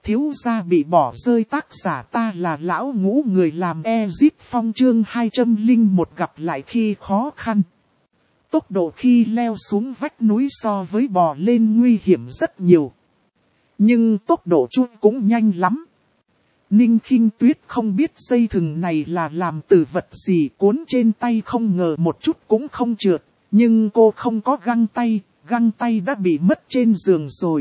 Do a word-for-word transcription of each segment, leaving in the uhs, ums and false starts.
thiếu gia bị bỏ rơi, tác giả ta là lão ngũ, người làm Ezit Phong, chương hai trăm lẻ một gặp lại khi khó khăn. Tốc độ khi leo xuống vách núi so với bò lên nguy hiểm rất nhiều. Nhưng tốc độ chui cũng nhanh lắm. Ninh Khinh Tuyết không biết dây thừng này là làm từ vật gì, cuốn trên tay không ngờ một chút cũng không trượt. Nhưng cô không có găng tay, găng tay đã bị mất trên giường rồi.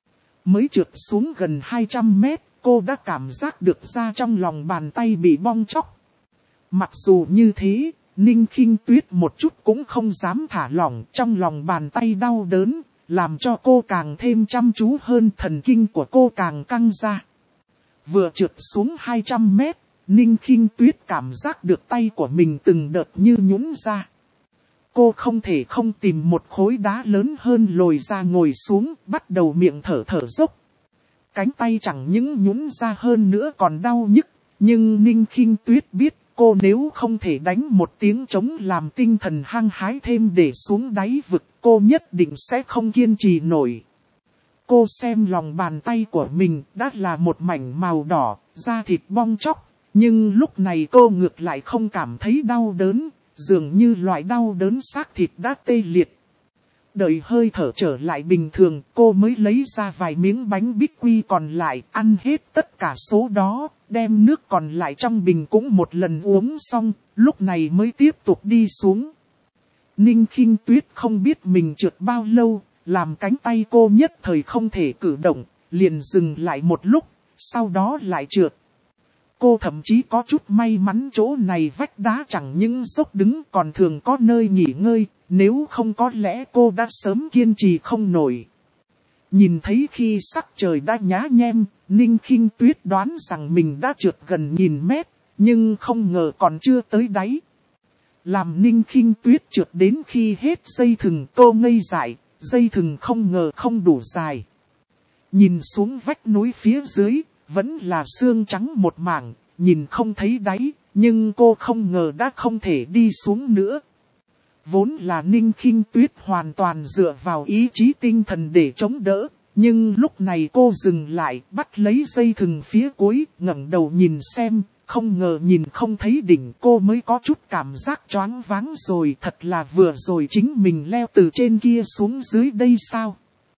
Mới trượt xuống gần hai trăm mét, cô đã cảm giác được da trong lòng bàn tay bị bong tróc. Mặc dù như thế, Ninh Khinh Tuyết một chút cũng không dám thả lỏng, trong lòng bàn tay đau đớn, làm cho cô càng thêm chăm chú hơn, thần kinh của cô càng căng ra. Vừa trượt xuống hai trăm mét, Ninh Khinh Tuyết cảm giác được tay của mình từng đợt như nhũn ra. Cô không thể không tìm một khối đá lớn hơn lồi ra ngồi xuống, bắt đầu miệng thở thở dốc. Cánh tay chẳng những nhũn ra hơn nữa còn đau nhức, nhưng Ninh Khinh Tuyết biết cô nếu không thể đánh một tiếng trống làm tinh thần hăng hái thêm để xuống đáy vực, cô nhất định sẽ không kiên trì nổi. Cô xem lòng bàn tay của mình đã là một mảnh màu đỏ, da thịt bong tróc, nhưng lúc này cô ngược lại không cảm thấy đau đớn. Dường như loại đau đớn xác thịt đã tê liệt. Đợi hơi thở trở lại bình thường, cô mới lấy ra vài miếng bánh bích quy còn lại, ăn hết tất cả số đó, đem nước còn lại trong bình cũng một lần uống xong, lúc này mới tiếp tục đi xuống. Ninh Khinh Tuyết không biết mình trượt bao lâu, làm cánh tay cô nhất thời không thể cử động, liền dừng lại một lúc, sau đó lại trượt. Cô thậm chí có chút may mắn chỗ này vách đá chẳng những dốc đứng còn thường có nơi nghỉ ngơi, nếu không có lẽ cô đã sớm kiên trì không nổi. Nhìn thấy khi sắc trời đã nhá nhem, Ninh Khinh Tuyết đoán rằng mình đã trượt gần nghìn mét, nhưng không ngờ còn chưa tới đáy. Làm Ninh Khinh Tuyết trượt đến khi hết dây thừng, cô ngây dại, dây thừng không ngờ không đủ dài. Nhìn xuống vách núi phía dưới, vẫn là xương trắng một mảng, nhìn không thấy đáy, nhưng cô không ngờ đã không thể đi xuống nữa. Vốn là Ninh Khinh Tuyết hoàn toàn dựa vào ý chí tinh thần để chống đỡ, nhưng lúc này cô dừng lại, bắt lấy dây thừng phía cuối, ngẩng đầu nhìn xem, không ngờ nhìn không thấy đỉnh, cô mới có chút cảm giác choáng váng rồi, thật là vừa rồi chính mình leo từ trên kia xuống dưới đây sao?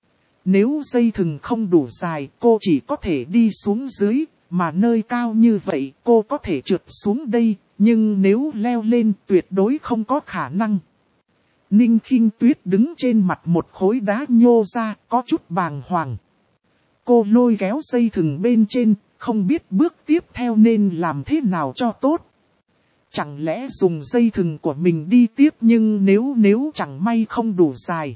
Nếu dây thừng không đủ dài, cô chỉ có thể đi xuống dưới, mà nơi cao như vậy, cô có thể trượt xuống đây, nhưng nếu leo lên tuyệt đối không có khả năng. Ninh Khinh Tuyết đứng trên mặt một khối đá nhô ra, có chút bàng hoàng. Cô lôi kéo dây thừng bên trên, không biết bước tiếp theo nên làm thế nào cho tốt. Chẳng lẽ dùng dây thừng của mình đi tiếp, nhưng nếu nếu chẳng may không đủ dài.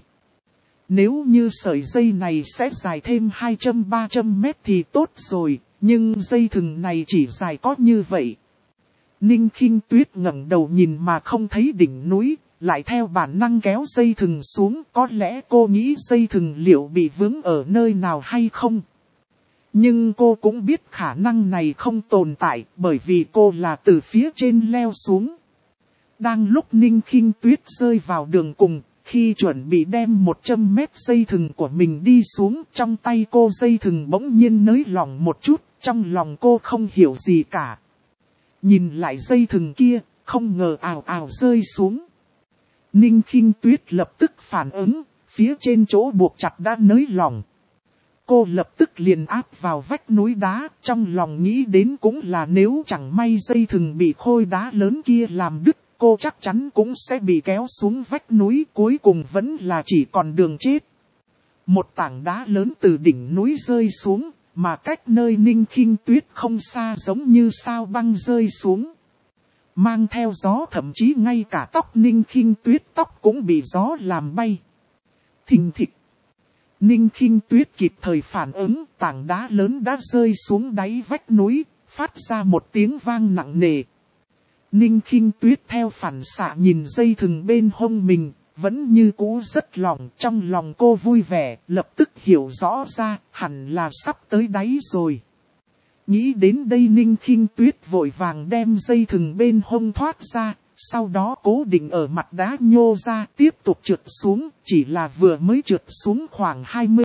Nếu như sợi dây này sẽ dài thêm hai trăm ba trăm mét thì tốt rồi, nhưng dây thừng này chỉ dài có như vậy. Ninh Khinh Tuyết ngẩng đầu nhìn mà không thấy đỉnh núi, lại theo bản năng kéo dây thừng xuống, có lẽ cô nghĩ dây thừng liệu bị vướng ở nơi nào hay không. Nhưng cô cũng biết khả năng này không tồn tại, bởi vì cô là từ phía trên leo xuống. Đang lúc Ninh Khinh Tuyết rơi vào đường cùng, khi chuẩn bị đem một trăm mét dây thừng của mình đi xuống, trong tay cô dây thừng bỗng nhiên nới lỏng một chút, trong lòng cô không hiểu gì cả. Nhìn lại dây thừng kia, không ngờ ào ào rơi xuống. Ninh Khinh Tuyết lập tức phản ứng, phía trên chỗ buộc chặt đã nới lỏng. Cô lập tức liền áp vào vách núi đá, trong lòng nghĩ đến cũng là nếu chẳng may dây thừng bị khối đá lớn kia làm đứt, cô chắc chắn cũng sẽ bị kéo xuống vách núi, cuối cùng vẫn là chỉ còn đường chết. Một tảng đá lớn từ đỉnh núi rơi xuống, mà cách nơi Ninh Khinh Tuyết không xa, giống như sao băng rơi xuống. Mang theo gió, thậm chí ngay cả tóc Ninh Khinh Tuyết tóc cũng bị gió làm bay. Thình thịch. Ninh Khinh Tuyết kịp thời phản ứng, tảng đá lớn đã rơi xuống đáy vách núi, phát ra một tiếng vang nặng nề. Ninh Khinh Tuyết theo phản xạ nhìn dây thừng bên hông mình, vẫn như cũ rất lỏng, trong lòng cô vui vẻ, lập tức hiểu rõ ra, hẳn là sắp tới đáy rồi. Nghĩ đến đây Ninh Khinh Tuyết vội vàng đem dây thừng bên hông thoát ra, sau đó cố định ở mặt đá nhô ra, tiếp tục trượt xuống, chỉ là vừa mới trượt xuống khoảng hai mươi mét,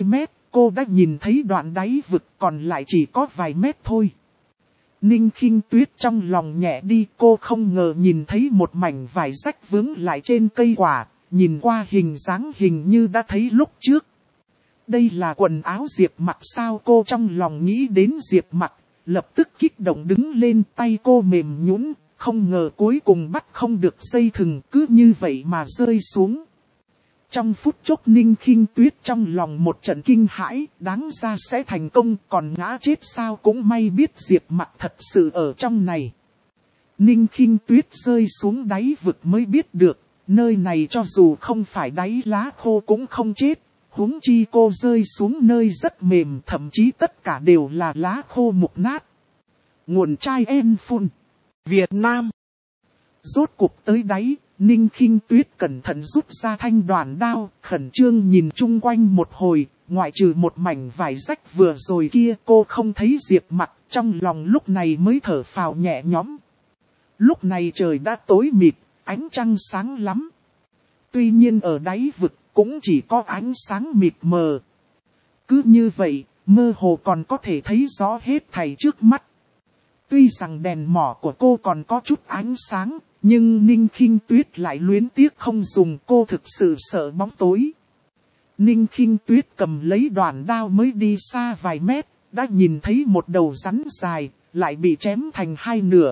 cô đã nhìn thấy đoạn đáy vực còn lại chỉ có vài mét thôi. Ninh Khinh Tuyết trong lòng nhẹ đi, cô không ngờ nhìn thấy một mảnh vải rách vướng lại trên cây quả, nhìn qua hình dáng hình như đã thấy lúc trước. Đây là quần áo Diệp Mặc sao? Cô trong lòng nghĩ đến Diệp Mặc, lập tức kích động đứng lên, tay cô mềm nhũn, không ngờ cuối cùng bắt không được dây thừng, cứ như vậy mà rơi xuống. Trong phút chốc Ninh Khinh Tuyết trong lòng một trận kinh hãi, đáng ra sẽ thành công, còn ngã chết sao? Cũng may biết Diệp Mặc thật sự ở trong này. Ninh Khinh Tuyết rơi xuống đáy vực mới biết được, nơi này cho dù không phải đáy lá khô cũng không chết, huống chi cô rơi xuống nơi rất mềm, thậm chí tất cả đều là lá khô mục nát. Nguồn chai en phun, Việt Nam. Rốt cuộc tới đáy, Ninh Khinh Tuyết cẩn thận rút ra thanh đoàn đao, khẩn trương nhìn chung quanh một hồi, ngoại trừ một mảnh vải rách vừa rồi kia, cô không thấy Diệp Mặc, trong lòng lúc này mới thở phào nhẹ nhõm. Lúc này trời đã tối mịt, ánh trăng sáng lắm. Tuy nhiên ở đáy vực cũng chỉ có ánh sáng mịt mờ. Cứ như vậy, mơ hồ còn có thể thấy rõ hết thảy trước mắt. Tuy rằng đèn mỏ của cô còn có chút ánh sáng, nhưng Ninh Khinh Tuyết lại luyến tiếc không dùng, cô thực sự sợ bóng tối. Ninh Khinh Tuyết cầm lấy đoạn đao mới đi xa vài mét, đã nhìn thấy một đầu rắn dài, lại bị chém thành hai nửa.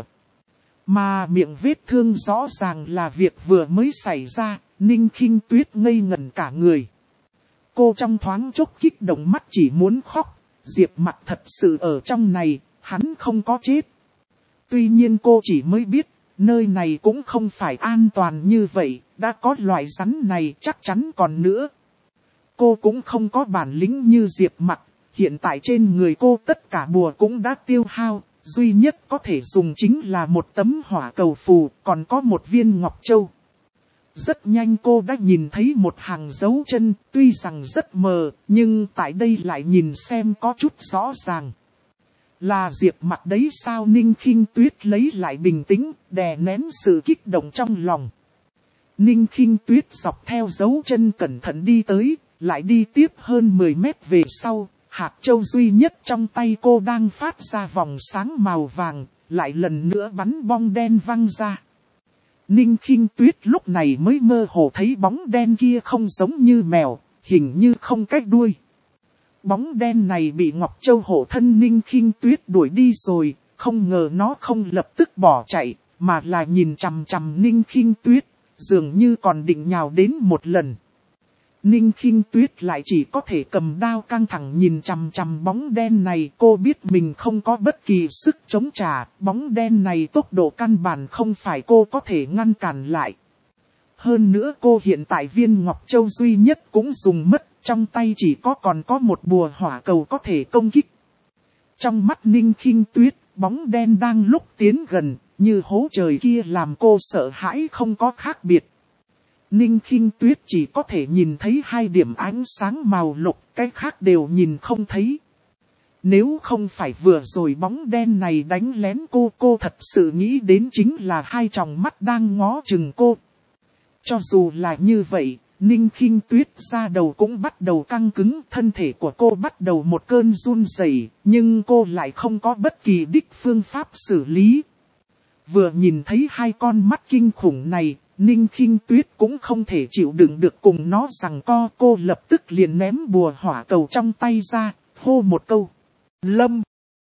Mà miệng vết thương rõ ràng là việc vừa mới xảy ra, Ninh Khinh Tuyết ngây ngẩn cả người. Cô trong thoáng chốc kích động mắt chỉ muốn khóc, Diệp Mặc thật sự ở trong này, hắn không có chết. Tuy nhiên cô chỉ mới biết, nơi này cũng không phải an toàn như vậy, đã có loại rắn này chắc chắn còn nữa. Cô cũng không có bản lĩnh như Diệp Mặc, hiện tại trên người cô tất cả bùa cũng đã tiêu hao, duy nhất có thể dùng chính là một tấm hỏa cầu phù, còn có một viên ngọc châu. Rất nhanh cô đã nhìn thấy một hàng dấu chân, tuy rằng rất mờ, nhưng tại đây lại nhìn xem có chút rõ ràng. Là Diệp Mặc đấy sao? Ninh Khinh Tuyết lấy lại bình tĩnh, đè nén sự kích động trong lòng. Ninh Khinh Tuyết dọc theo dấu chân cẩn thận đi tới, lại đi tiếp hơn mười mét về sau, hạt châu duy nhất trong tay cô đang phát ra vòng sáng màu vàng, lại lần nữa bắn bong đen văng ra. Ninh Khinh Tuyết lúc này mới mơ hồ thấy bóng đen kia không giống như mèo, hình như không cách đuôi. Bóng đen này bị Ngọc Châu hộ thân Ninh Khinh Tuyết đuổi đi rồi, không ngờ nó không lập tức bỏ chạy, mà là nhìn chằm chằm Ninh Khinh Tuyết, dường như còn định nhào đến một lần. Ninh Khinh Tuyết lại chỉ có thể cầm đao căng thẳng nhìn chằm chằm bóng đen này, cô biết mình không có bất kỳ sức chống trả, bóng đen này tốc độ căn bản không phải cô có thể ngăn cản lại. Hơn nữa cô hiện tại viên Ngọc Châu duy nhất cũng dùng mất, trong tay chỉ có còn có một bùa hỏa cầu có thể công kích. Trong mắt Ninh Khinh Tuyết, bóng đen đang lúc tiến gần, như hố trời kia làm cô sợ hãi không có khác biệt. Ninh Khinh Tuyết chỉ có thể nhìn thấy hai điểm ánh sáng màu lục, cái khác đều nhìn không thấy. Nếu không phải vừa rồi bóng đen này đánh lén cô, cô thật sự nghĩ đến chính là hai tròng mắt đang ngó chừng cô. Cho dù là như vậy, Ninh Khinh Tuyết da đầu cũng bắt đầu căng cứng, thân thể của cô bắt đầu một cơn run rẩy, nhưng cô lại không có bất kỳ đích phương pháp xử lý. Vừa nhìn thấy hai con mắt kinh khủng này, Ninh Khinh Tuyết cũng không thể chịu đựng được cùng nó giằng co, cô lập tức liền ném bùa hỏa cầu trong tay ra, hô một câu. Lâm!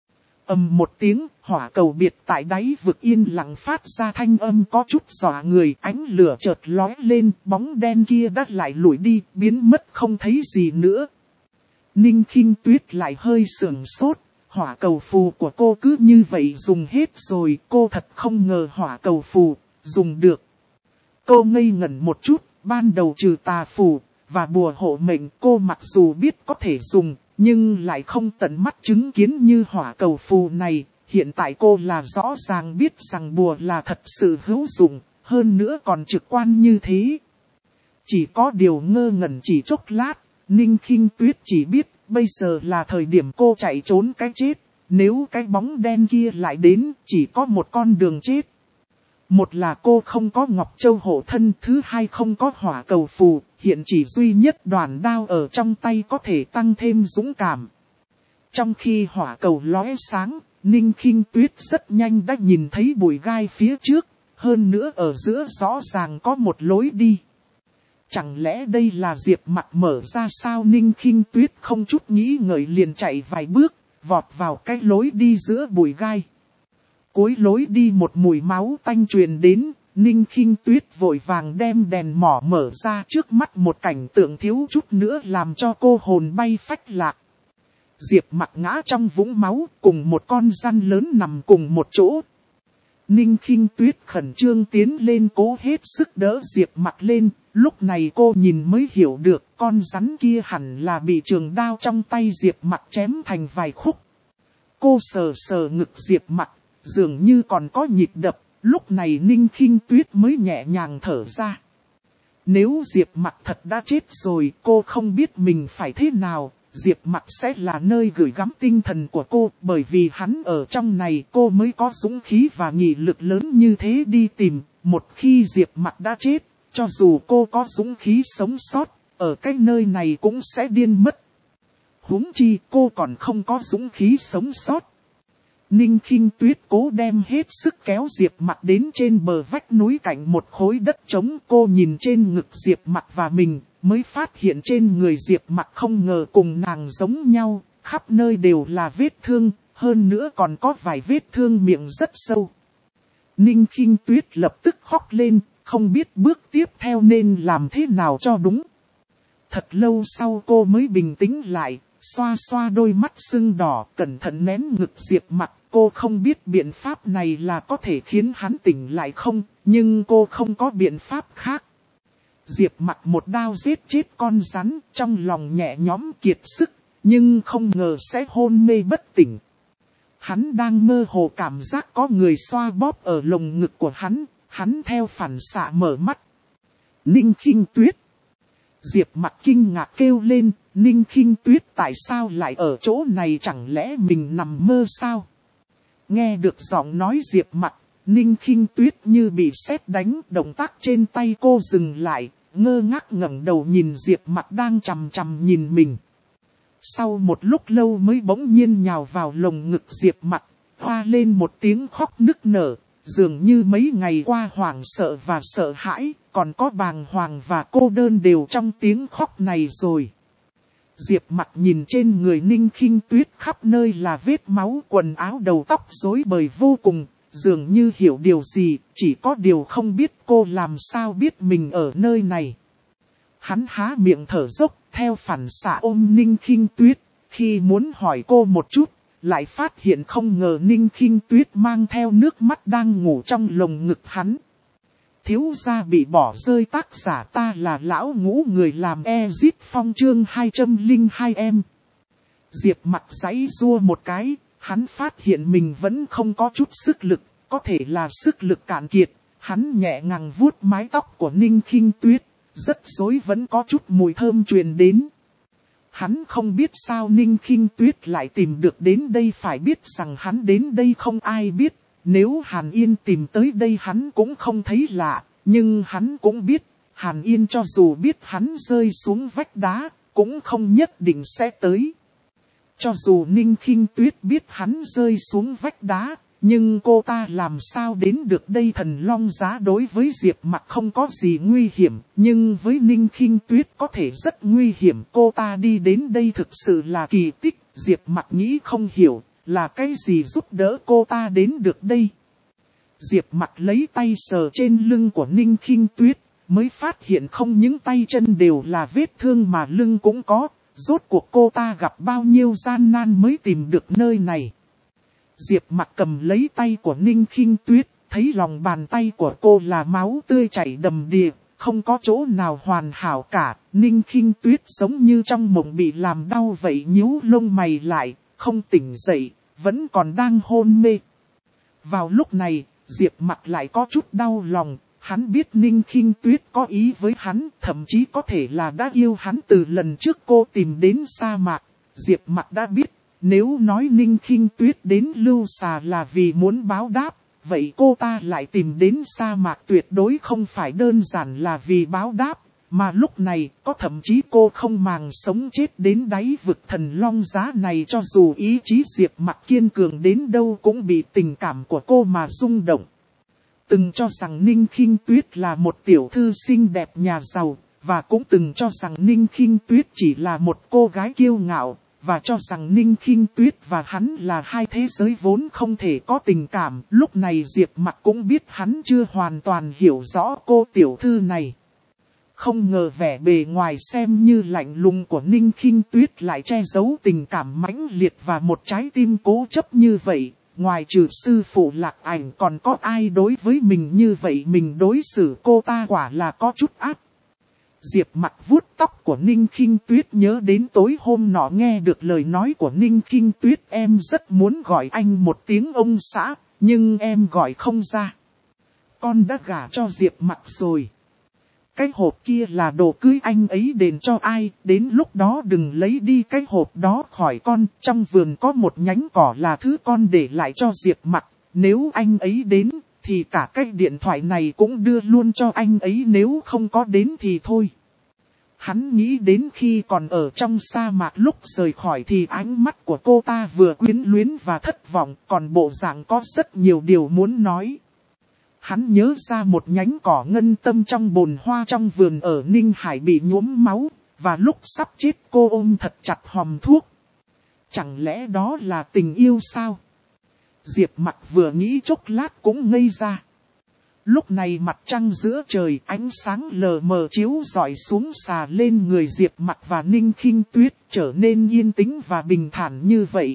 Ầm một tiếng, hỏa cầu biệt tại đáy vực yên lặng phát ra thanh âm có chút dọa người, ánh lửa chợt lóe lên, bóng đen kia đã lại lủi đi, biến mất không thấy gì nữa. Ninh Khinh Tuyết lại hơi sưởng sốt, hỏa cầu phù của cô cứ như vậy dùng hết rồi, cô thật không ngờ hỏa cầu phù, dùng được. Cô ngây ngẩn một chút, ban đầu trừ tà phù và bùa hộ mệnh cô mặc dù biết có thể dùng, nhưng lại không tận mắt chứng kiến như hỏa cầu phù này. Hiện tại cô là rõ ràng biết rằng bùa là thật sự hữu dụng, hơn nữa còn trực quan như thế. Chỉ có điều ngơ ngẩn chỉ chốc lát, Ninh Khinh Tuyết chỉ biết bây giờ là thời điểm cô chạy trốn cái chết. Nếu cái bóng đen kia lại đến, chỉ có một con đường chết. Một là cô không có Ngọc Châu hộ thân, thứ hai không có hỏa cầu phù, hiện chỉ duy nhất đoàn đao ở trong tay có thể tăng thêm dũng cảm. Trong khi hỏa cầu lóe sáng, Ninh Khinh Tuyết rất nhanh đã nhìn thấy bụi gai phía trước, hơn nữa ở giữa rõ ràng có một lối đi. Chẳng lẽ đây là Diệp Mặc mở ra sao? Ninh Khinh Tuyết không chút nghĩ ngợi liền chạy vài bước, vọt vào cái lối đi giữa bụi gai. Cuối lối đi một mùi máu tanh truyền đến, Ninh Khinh Tuyết vội vàng đem đèn mỏ mở ra, trước mắt một cảnh tượng thiếu chút nữa làm cho cô hồn bay phách lạc. Diệp Mặc ngã trong vũng máu, cùng một con rắn lớn nằm cùng một chỗ. Ninh Khinh Tuyết khẩn trương tiến lên cố hết sức đỡ Diệp Mặc lên, lúc này cô nhìn mới hiểu được con rắn kia hẳn là bị trường đao trong tay Diệp Mặc chém thành vài khúc. Cô sờ sờ ngực Diệp Mặc, dường như còn có nhịp đập, lúc này Ninh Khinh Tuyết mới nhẹ nhàng thở ra. Nếu Diệp Mặc thật đã chết rồi, cô không biết mình phải thế nào. Diệp Mặc sẽ là nơi gửi gắm tinh thần của cô, bởi vì hắn ở trong này cô mới có dũng khí và nghị lực lớn như thế đi tìm. Một khi Diệp Mặc đã chết, cho dù cô có dũng khí sống sót, ở cái nơi này cũng sẽ điên mất. Huống chi cô còn không có dũng khí sống sót. Ninh Khinh Tuyết cố đem hết sức kéo Diệp Mặc đến trên bờ vách núi cạnh một khối đất trống. Cô nhìn trên ngực Diệp Mặc và mình, mới phát hiện trên người Diệp Mặc không ngờ cùng nàng giống nhau, khắp nơi đều là vết thương, hơn nữa còn có vài vết thương miệng rất sâu. Ninh Khinh Tuyết lập tức khóc lên, không biết bước tiếp theo nên làm thế nào cho đúng. Thật lâu sau cô mới bình tĩnh lại, xoa xoa đôi mắt sưng đỏ, cẩn thận nén ngực Diệp Mặc. Cô không biết biện pháp này là có thể khiến hắn tỉnh lại không, nhưng cô không có biện pháp khác. Diệp Mặc một đao giết chết con rắn, trong lòng nhẹ nhõm kiệt sức, nhưng không ngờ sẽ hôn mê bất tỉnh. Hắn đang mơ hồ cảm giác có người xoa bóp ở lồng ngực của hắn, hắn theo phản xạ mở mắt. Ninh Khinh Tuyết. Diệp Mặc kinh ngạc kêu lên, Ninh Khinh Tuyết tại sao lại ở chỗ này, chẳng lẽ mình nằm mơ sao? Nghe được giọng nói Diệp Mặc, Ninh Khinh Tuyết như bị sét đánh, động tác trên tay cô dừng lại, ngơ ngác ngẩng đầu nhìn Diệp Mặc đang chằm chằm nhìn mình. Sau một lúc lâu mới bỗng nhiên nhào vào lồng ngực Diệp Mặc, hoa lên một tiếng khóc nức nở, dường như mấy ngày qua hoảng sợ và sợ hãi, còn có bàng hoàng và cô đơn đều trong tiếng khóc này rồi. Diệp Mặc nhìn trên người Ninh Khinh Tuyết khắp nơi là vết máu, quần áo đầu tóc rối bời vô cùng, dường như hiểu điều gì, chỉ có điều không biết cô làm sao biết mình ở nơi này. Hắn há miệng thở dốc, theo phản xạ ôm Ninh Khinh Tuyết, khi muốn hỏi cô một chút, lại phát hiện không ngờ Ninh Khinh Tuyết mang theo nước mắt đang ngủ trong lồng ngực hắn. Thiếu gia bị bỏ rơi, tác giả ta là lão ngũ, người làm Ezit Phong chương hai trăm lẻ hai em. Diệp Mặc giãy giụa một cái, hắn phát hiện mình vẫn không có chút sức lực, có thể là sức lực cạn kiệt. Hắn nhẹ nhàng vuốt mái tóc của Ninh Khinh Tuyết, rất rối vẫn có chút mùi thơm truyền đến. Hắn không biết sao Ninh Khinh Tuyết lại tìm được đến đây, phải biết rằng hắn đến đây không ai biết. Nếu Hàn Yên tìm tới đây hắn cũng không thấy lạ, nhưng hắn cũng biết, Hàn Yên cho dù biết hắn rơi xuống vách đá, cũng không nhất định sẽ tới. Cho dù Ninh Khinh Tuyết biết hắn rơi xuống vách đá, nhưng cô ta làm sao đến được đây? Thần Long Giá đối với Diệp Mặc không có gì nguy hiểm, nhưng với Ninh Khinh Tuyết có thể rất nguy hiểm. Cô ta đi đến đây thực sự là kỳ tích, Diệp Mặc nghĩ không hiểu. Là cái gì giúp đỡ cô ta đến được đây? Diệp Mặc lấy tay sờ trên lưng của Ninh Khinh Tuyết, mới phát hiện không những tay chân đều là vết thương mà lưng cũng có. Rốt cuộc cô ta gặp bao nhiêu gian nan mới tìm được nơi này. Diệp Mặc cầm lấy tay của Ninh Khinh Tuyết, thấy lòng bàn tay của cô là máu tươi chảy đầm đìa, không có chỗ nào hoàn hảo cả. Ninh Khinh Tuyết giống như trong mộng bị làm đau vậy, nhíu lông mày lại, không tỉnh dậy, vẫn còn đang hôn mê. Vào lúc này, Diệp Mặc lại có chút đau lòng, hắn biết Ninh Khinh Tuyết có ý với hắn, thậm chí có thể là đã yêu hắn từ lần trước cô tìm đến sa mạc. Diệp Mặc đã biết, nếu nói Ninh Khinh Tuyết đến Lưu Xà là vì muốn báo đáp, vậy cô ta lại tìm đến sa mạc tuyệt đối không phải đơn giản là vì báo đáp. Mà lúc này, có thậm chí cô không màng sống chết đến đáy vực thần long giá này, cho dù ý chí Diệp Mặc kiên cường đến đâu cũng bị tình cảm của cô mà rung động. Từng cho rằng Ninh Khinh Tuyết là một tiểu thư xinh đẹp nhà giàu, và cũng từng cho rằng Ninh Khinh Tuyết chỉ là một cô gái kiêu ngạo, và cho rằng Ninh Khinh Tuyết và hắn là hai thế giới vốn không thể có tình cảm. Lúc này Diệp Mặc cũng biết hắn chưa hoàn toàn hiểu rõ cô tiểu thư này. Không ngờ vẻ bề ngoài xem như lạnh lùng của Ninh Khinh Tuyết lại che giấu tình cảm mãnh liệt và một trái tim cố chấp như vậy. Ngoài trừ sư phụ Lạc Ảnh còn có ai đối với mình như vậy, mình đối xử cô ta quả là có chút ác. Diệp Mặc vuốt tóc của Ninh Khinh Tuyết, nhớ đến tối hôm nọ nghe được lời nói của Ninh Khinh Tuyết, em rất muốn gọi anh một tiếng ông xã, nhưng em gọi không ra. Con đã gả cho Diệp Mặc rồi. Cái hộp kia là đồ cưới anh ấy đền cho ai, đến lúc đó đừng lấy đi cái hộp đó khỏi con. Trong vườn có một nhánh cỏ là thứ con để lại cho Diệp Mặc, nếu anh ấy đến thì cả cái điện thoại này cũng đưa luôn cho anh ấy, nếu không có đến thì thôi. Hắn nghĩ đến khi còn ở trong sa mạc lúc rời khỏi thì ánh mắt của cô ta vừa quyến luyến và thất vọng, còn bộ dạng có rất nhiều điều muốn nói. Hắn nhớ ra một nhánh cỏ ngân tâm trong bồn hoa trong vườn ở Ninh Hải bị nhuốm máu, và lúc sắp chết cô ôm thật chặt hòm thuốc. Chẳng lẽ đó là tình yêu sao? Diệp Mặc vừa nghĩ chốc lát cũng ngây ra. Lúc này mặt trăng giữa trời, ánh sáng lờ mờ chiếu rọi xuống xà lên người Diệp Mặc và Ninh Khinh Tuyết, trở nên yên tĩnh và bình thản như vậy.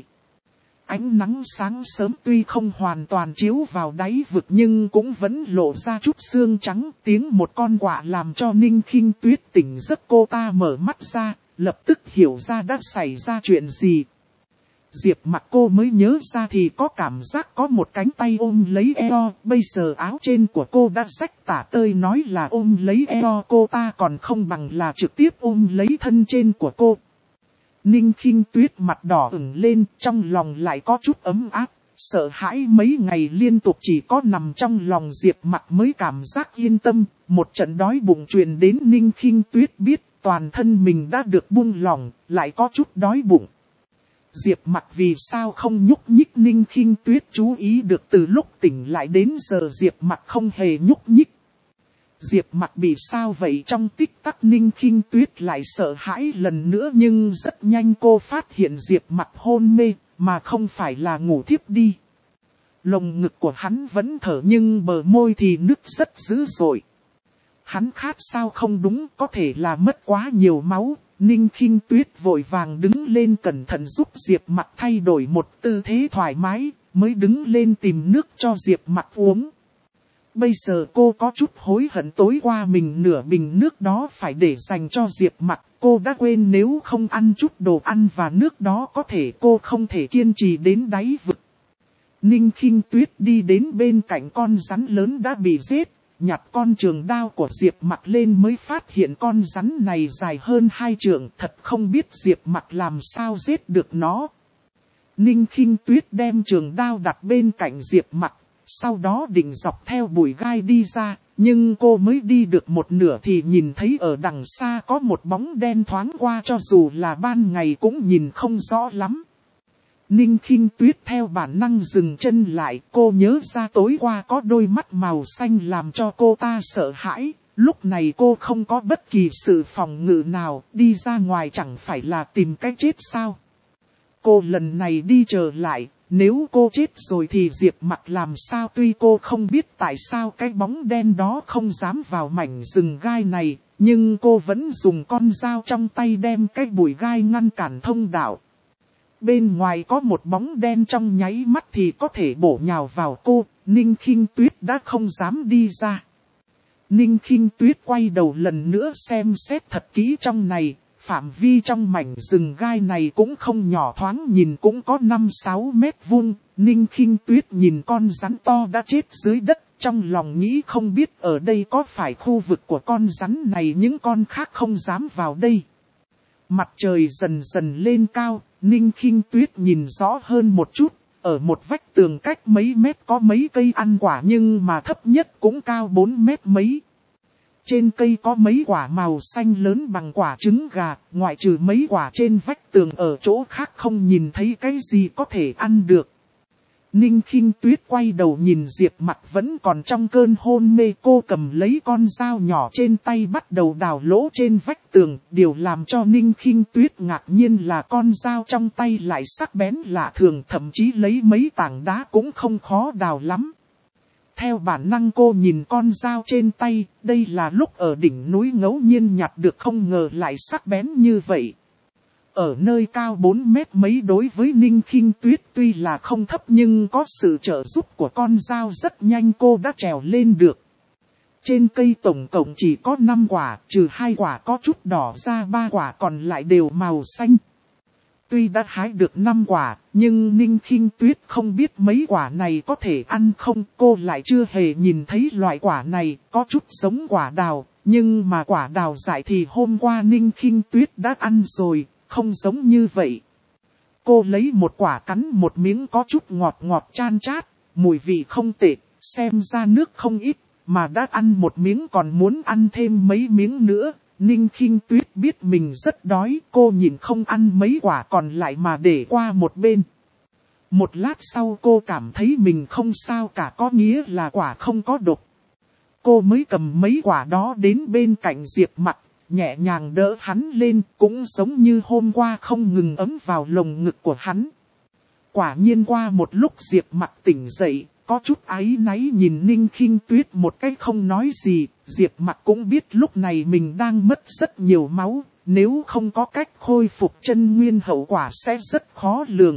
Ánh nắng sáng sớm tuy không hoàn toàn chiếu vào đáy vực nhưng cũng vẫn lộ ra chút sương trắng. Tiếng một con quạ làm cho Ninh Khinh Tuyết tỉnh giấc, cô ta mở mắt ra, lập tức hiểu ra đã xảy ra chuyện gì. Diệp Mặc cô mới nhớ ra thì có cảm giác có một cánh tay ôm lấy eo, bây giờ áo trên của cô đã rách tả tơi, nói là ôm lấy eo cô ta còn không bằng là trực tiếp ôm lấy thân trên của cô. Ninh Khinh Tuyết mặt đỏ ửng lên, trong lòng lại có chút ấm áp, sợ hãi mấy ngày liên tục chỉ có nằm trong lòng Diệp Mặc mới cảm giác yên tâm. Một trận đói bụng truyền đến, Ninh Khinh Tuyết biết toàn thân mình đã được buông lỏng, lại có chút đói bụng. Diệp Mặc vì sao không nhúc nhích, Ninh Khinh Tuyết chú ý được từ lúc tỉnh lại đến giờ Diệp Mặc không hề nhúc nhích. Diệp Mặc bị sao vậy? Trong tích tắc Ninh Khinh Tuyết lại sợ hãi lần nữa, nhưng rất nhanh cô phát hiện Diệp Mặc hôn mê, mà không phải là ngủ thiếp đi. Lồng ngực của hắn vẫn thở nhưng bờ môi thì nứt rất dữ dội. Hắn khát sao không đúng, có thể là mất quá nhiều máu. Ninh Khinh Tuyết vội vàng đứng lên cẩn thận giúp Diệp Mặc thay đổi một tư thế thoải mái, mới đứng lên tìm nước cho Diệp Mặc uống. Bây giờ cô có chút hối hận tối qua mình nửa bình nước đó phải để dành cho Diệp Mặc. Cô đã quên nếu không ăn chút đồ ăn và nước đó có thể cô không thể kiên trì đến đáy vực. Ninh Khinh Tuyết đi đến bên cạnh con rắn lớn đã bị giết, nhặt con trường đao của Diệp Mặc lên mới phát hiện con rắn này dài hơn hai trượng, thật không biết Diệp Mặc làm sao giết được nó. Ninh Khinh Tuyết đem trường đao đặt bên cạnh Diệp Mặc, sau đó định dọc theo bụi gai đi ra, nhưng cô mới đi được một nửa thì nhìn thấy ở đằng xa có một bóng đen thoáng qua, cho dù là ban ngày cũng nhìn không rõ lắm. Ninh Khinh Tuyết theo bản năng dừng chân lại, cô nhớ ra tối qua có đôi mắt màu xanh làm cho cô ta sợ hãi, lúc này cô không có bất kỳ sự phòng ngự nào, đi ra ngoài chẳng phải là tìm cái chết sao. Cô lần này đi trở lại, nếu cô chết rồi thì Diệp Mặc làm sao? Tuy cô không biết tại sao cái bóng đen đó không dám vào mảnh rừng gai này, nhưng cô vẫn dùng con dao trong tay đem cái bụi gai ngăn cản thông đạo. Bên ngoài có một bóng đen trong nháy mắt thì có thể bổ nhào vào cô, Ninh Khinh Tuyết đã không dám đi ra. Ninh Khinh Tuyết quay đầu lần nữa xem xét thật kỹ trong này, phạm vi trong mảnh rừng gai này cũng không nhỏ, thoáng nhìn cũng có năm sáu mét vuông. Ninh Khinh Tuyết nhìn con rắn to đã chết dưới đất, trong lòng nghĩ không biết ở đây có phải khu vực của con rắn này, những con khác không dám vào đây. Mặt trời dần dần lên cao, Ninh Khinh Tuyết nhìn rõ hơn một chút, ở một vách tường cách mấy mét có mấy cây ăn quả nhưng mà thấp nhất cũng cao bốn mét mấy. Trên cây có mấy quả màu xanh lớn bằng quả trứng gà, ngoại trừ mấy quả trên vách tường ở chỗ khác không nhìn thấy cái gì có thể ăn được. Ninh Khinh Tuyết quay đầu nhìn Diệp Mặc vẫn còn trong cơn hôn mê, cô cầm lấy con dao nhỏ trên tay bắt đầu đào lỗ trên vách tường. Điều làm cho Ninh Khinh Tuyết ngạc nhiên là con dao trong tay lại sắc bén lạ thường, thậm chí lấy mấy tảng đá cũng không khó đào lắm. Theo bản năng cô nhìn con dao trên tay, đây là lúc ở đỉnh núi ngẫu nhiên nhặt được, không ngờ lại sắc bén như vậy. Ở nơi cao bốn mét mấy đối với Ninh Khinh Tuyết tuy là không thấp nhưng có sự trợ giúp của con dao rất nhanh cô đã trèo lên được. Trên cây tổng cộng chỉ có năm quả, trừ hai quả có chút đỏ ra, ba quả còn lại đều màu xanh. Tuy đã hái được năm quả, nhưng Ninh Khinh Tuyết không biết mấy quả này có thể ăn không, cô lại chưa hề nhìn thấy loại quả này, có chút giống quả đào, nhưng mà quả đào dại thì hôm qua Ninh Khinh Tuyết đã ăn rồi. Không giống như vậy. Cô lấy một quả cắn một miếng có chút ngọt ngọt chan chát, mùi vị không tệ, xem ra nước không ít, mà đã ăn một miếng còn muốn ăn thêm mấy miếng nữa. Ninh Khinh Tuyết biết mình rất đói, cô nhìn không ăn mấy quả còn lại mà để qua một bên. Một lát sau cô cảm thấy mình không sao cả, có nghĩa là quả không có độc. Cô mới cầm mấy quả đó đến bên cạnh Diệp Mặc, nhẹ nhàng đỡ hắn lên, cũng giống như hôm qua không ngừng ấm vào lồng ngực của hắn. Quả nhiên qua một lúc Diệp Mặc tỉnh dậy, có chút áy náy nhìn Ninh Khinh Tuyết một cách không nói gì. Diệp Mặc cũng biết lúc này mình đang mất rất nhiều máu, nếu không có cách khôi phục chân nguyên hậu quả sẽ rất khó lường.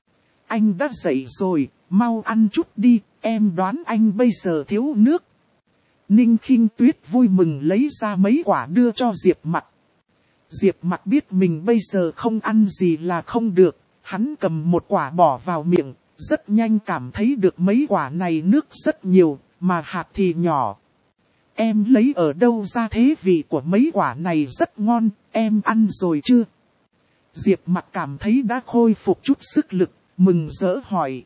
Anh đã dậy rồi, mau ăn chút đi, em đoán anh bây giờ thiếu nước. Ninh Khinh Tuyết vui mừng lấy ra mấy quả đưa cho Diệp Mặc. Diệp Mặc biết mình bây giờ không ăn gì là không được, hắn cầm một quả bỏ vào miệng, rất nhanh cảm thấy được mấy quả này nước rất nhiều, mà hạt thì nhỏ. Em lấy ở đâu ra thế, vị của mấy quả này rất ngon, em ăn rồi chưa? Diệp Mặc cảm thấy đã khôi phục chút sức lực, mừng rỡ hỏi.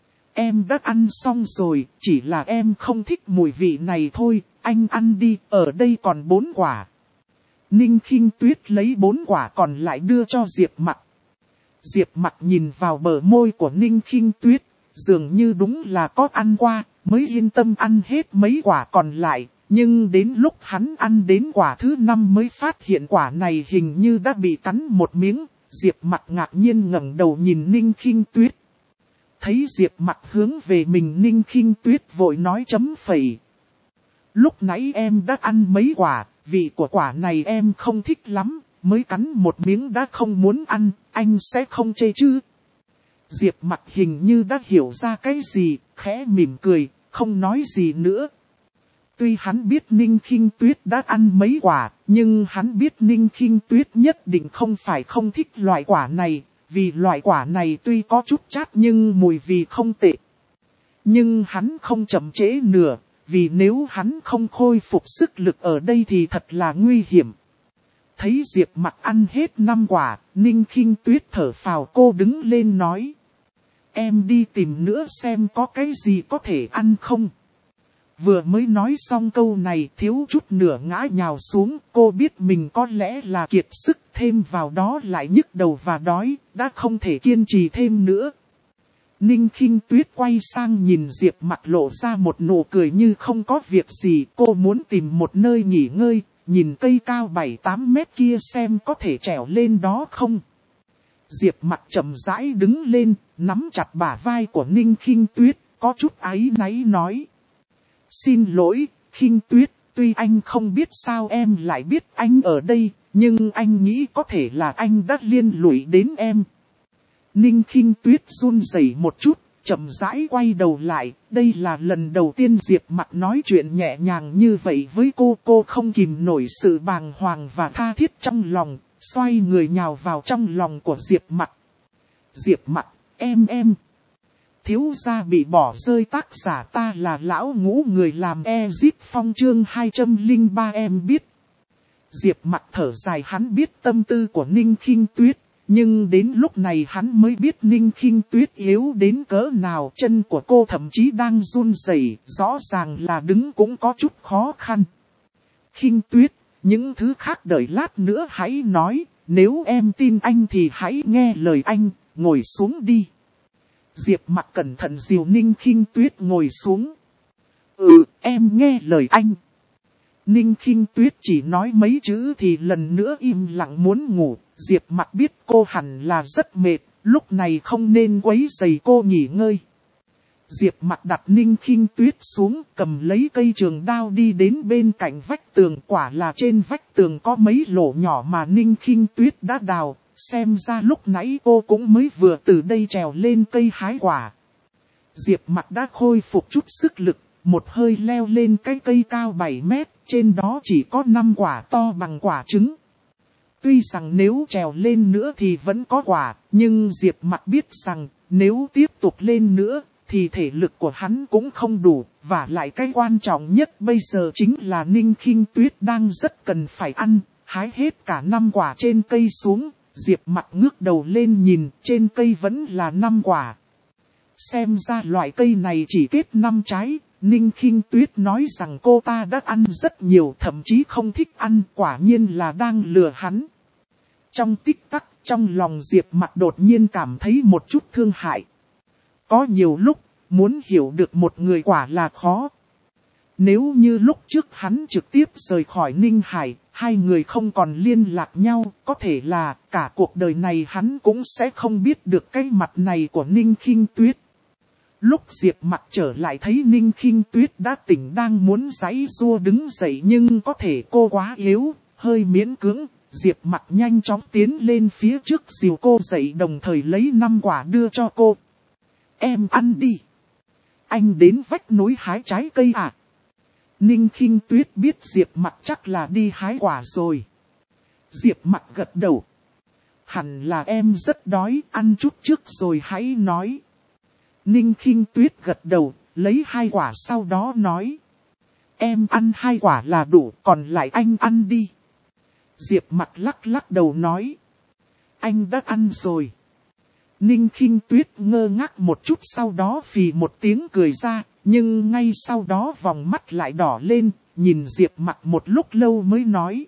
Em đã ăn xong rồi, chỉ là em không thích mùi vị này thôi, anh ăn đi, ở đây còn bốn quả. Ninh Khinh Tuyết lấy bốn quả còn lại đưa cho Diệp Mặc. Diệp Mặc nhìn vào bờ môi của Ninh Khinh Tuyết, dường như đúng là có ăn qua, mới yên tâm ăn hết mấy quả còn lại. Nhưng đến lúc hắn ăn đến quả thứ năm mới phát hiện quả này hình như đã bị cắn một miếng. Diệp Mặc ngạc nhiên ngẩng đầu nhìn Ninh Khinh Tuyết. Thấy Diệp Mặc hướng về mình, Ninh Khinh Tuyết vội nói chấm phẩy. Lúc nãy em đã ăn mấy quả, vị của quả này em không thích lắm, mới cắn một miếng đã không muốn ăn, anh sẽ không chê chứ? Diệp Mặc hình như đã hiểu ra cái gì, khẽ mỉm cười, không nói gì nữa. Tuy hắn biết Ninh Khinh Tuyết đã ăn mấy quả, nhưng hắn biết Ninh Khinh Tuyết nhất định không phải không thích loại quả này. Vì loại quả này tuy có chút chát nhưng mùi vị không tệ. Nhưng hắn không chậm trễ nữa, vì nếu hắn không khôi phục sức lực ở đây thì thật là nguy hiểm. Thấy Diệp Mặc ăn hết năm quả, Ninh Khinh Tuyết thở phào, cô đứng lên nói. Em đi tìm nữa xem có cái gì có thể ăn không. Vừa mới nói xong câu này thiếu chút nửa ngã nhào xuống, cô biết mình có lẽ là kiệt sức, thêm vào đó lại nhức đầu và đói, đã không thể kiên trì thêm nữa. Ninh Khinh Tuyết quay sang nhìn Diệp Mặc lộ ra một nụ cười như không có việc gì, cô muốn tìm một nơi nghỉ ngơi, nhìn cây cao bảy tám mét kia xem có thể trèo lên đó không. Diệp Mặc chậm rãi đứng lên, nắm chặt bả vai của Ninh Khinh Tuyết, có chút áy náy nói. Xin lỗi, Khinh Tuyết, tuy anh không biết sao em lại biết anh ở đây, nhưng anh nghĩ có thể là anh đã liên lụy đến em. Ninh Khinh Tuyết run rẩy một chút, chậm rãi quay đầu lại, đây là lần đầu tiên Diệp Mặc nói chuyện nhẹ nhàng như vậy với cô, cô không kìm nổi sự bàng hoàng và tha thiết trong lòng, xoay người nhào vào trong lòng của Diệp Mặc. Diệp Mặc, em em. Thiếu gia bị bỏ rơi, tác giả ta là lão ngũ, người làm Ezit Phong chương hai trăm lẻ ba em biết. Diệp Mặc thở dài, hắn biết tâm tư của Ninh Khinh Tuyết, nhưng đến lúc này hắn mới biết Ninh Khinh Tuyết yếu đến cỡ nào, chân của cô thậm chí đang run rẩy, rõ ràng là đứng cũng có chút khó khăn. Khinh Tuyết, những thứ khác đợi lát nữa hãy nói, nếu em tin anh thì hãy nghe lời anh, ngồi xuống đi. Diệp Mặc cẩn thận dìu Ninh Khinh Tuyết ngồi xuống. Ừ, em nghe lời anh. Ninh Khinh Tuyết chỉ nói mấy chữ thì lần nữa im lặng muốn ngủ. Diệp Mặc biết cô hẳn là rất mệt, lúc này không nên quấy rầy cô nghỉ ngơi. Diệp Mặc đặt Ninh Khinh Tuyết xuống, cầm lấy cây trường đao đi đến bên cạnh vách tường. Quả là trên vách tường có mấy lỗ nhỏ mà Ninh Khinh Tuyết đã đào, xem ra lúc nãy cô cũng mới vừa từ đây trèo lên cây hái quả. Diệp Mặc đã khôi phục chút sức lực, một hơi leo lên cái cây cao bảy mét, trên đó chỉ có năm quả to bằng quả trứng. Tuy rằng nếu trèo lên nữa thì vẫn có quả, nhưng Diệp Mặc biết rằng nếu tiếp tục lên nữa thì thể lực của hắn cũng không đủ, và lại cái quan trọng nhất bây giờ chính là Ninh Khinh Tuyết đang rất cần phải ăn. Hái hết cả năm quả trên cây xuống, Diệp Mặc ngước đầu lên nhìn, trên cây vẫn là năm quả. Xem ra loại cây này chỉ kết năm trái. Ninh Khinh Tuyết nói rằng cô ta đã ăn rất nhiều, thậm chí không thích ăn, quả nhiên là đang lừa hắn. Trong tích tắc, trong lòng Diệp Mặc đột nhiên cảm thấy một chút thương hại. Có nhiều lúc, muốn hiểu được một người quả là khó. Nếu như lúc trước hắn trực tiếp rời khỏi Ninh Hải, hai người không còn liên lạc nhau, có thể là cả cuộc đời này hắn cũng sẽ không biết được cái mặt này của Ninh Khinh Tuyết. Lúc Diệp Mặc trở lại thấy Ninh Khinh Tuyết đã tỉnh đang muốn giãy giụa đứng dậy nhưng có thể cô quá yếu, hơi miễn cưỡng. Diệp Mặc nhanh chóng tiến lên phía trước dìu cô dậy đồng thời lấy năm quả đưa cho cô. Em ăn đi. Anh đến vách núi hái trái cây à? Ninh Khinh Tuyết biết Diệp Mặc chắc là đi hái quả rồi. Diệp Mặc gật đầu. Hẳn là em rất đói, ăn chút trước rồi hãy nói. Ninh Khinh Tuyết gật đầu, lấy hai quả sau đó nói. Em ăn hai quả là đủ, còn lại anh ăn đi. Diệp Mặc lắc lắc đầu nói. Anh đã ăn rồi. Ninh Khinh Tuyết ngơ ngác một chút sau đó phì một tiếng cười ra, nhưng ngay sau đó vòng mắt lại đỏ lên, nhìn Diệp Mặc một lúc lâu mới nói.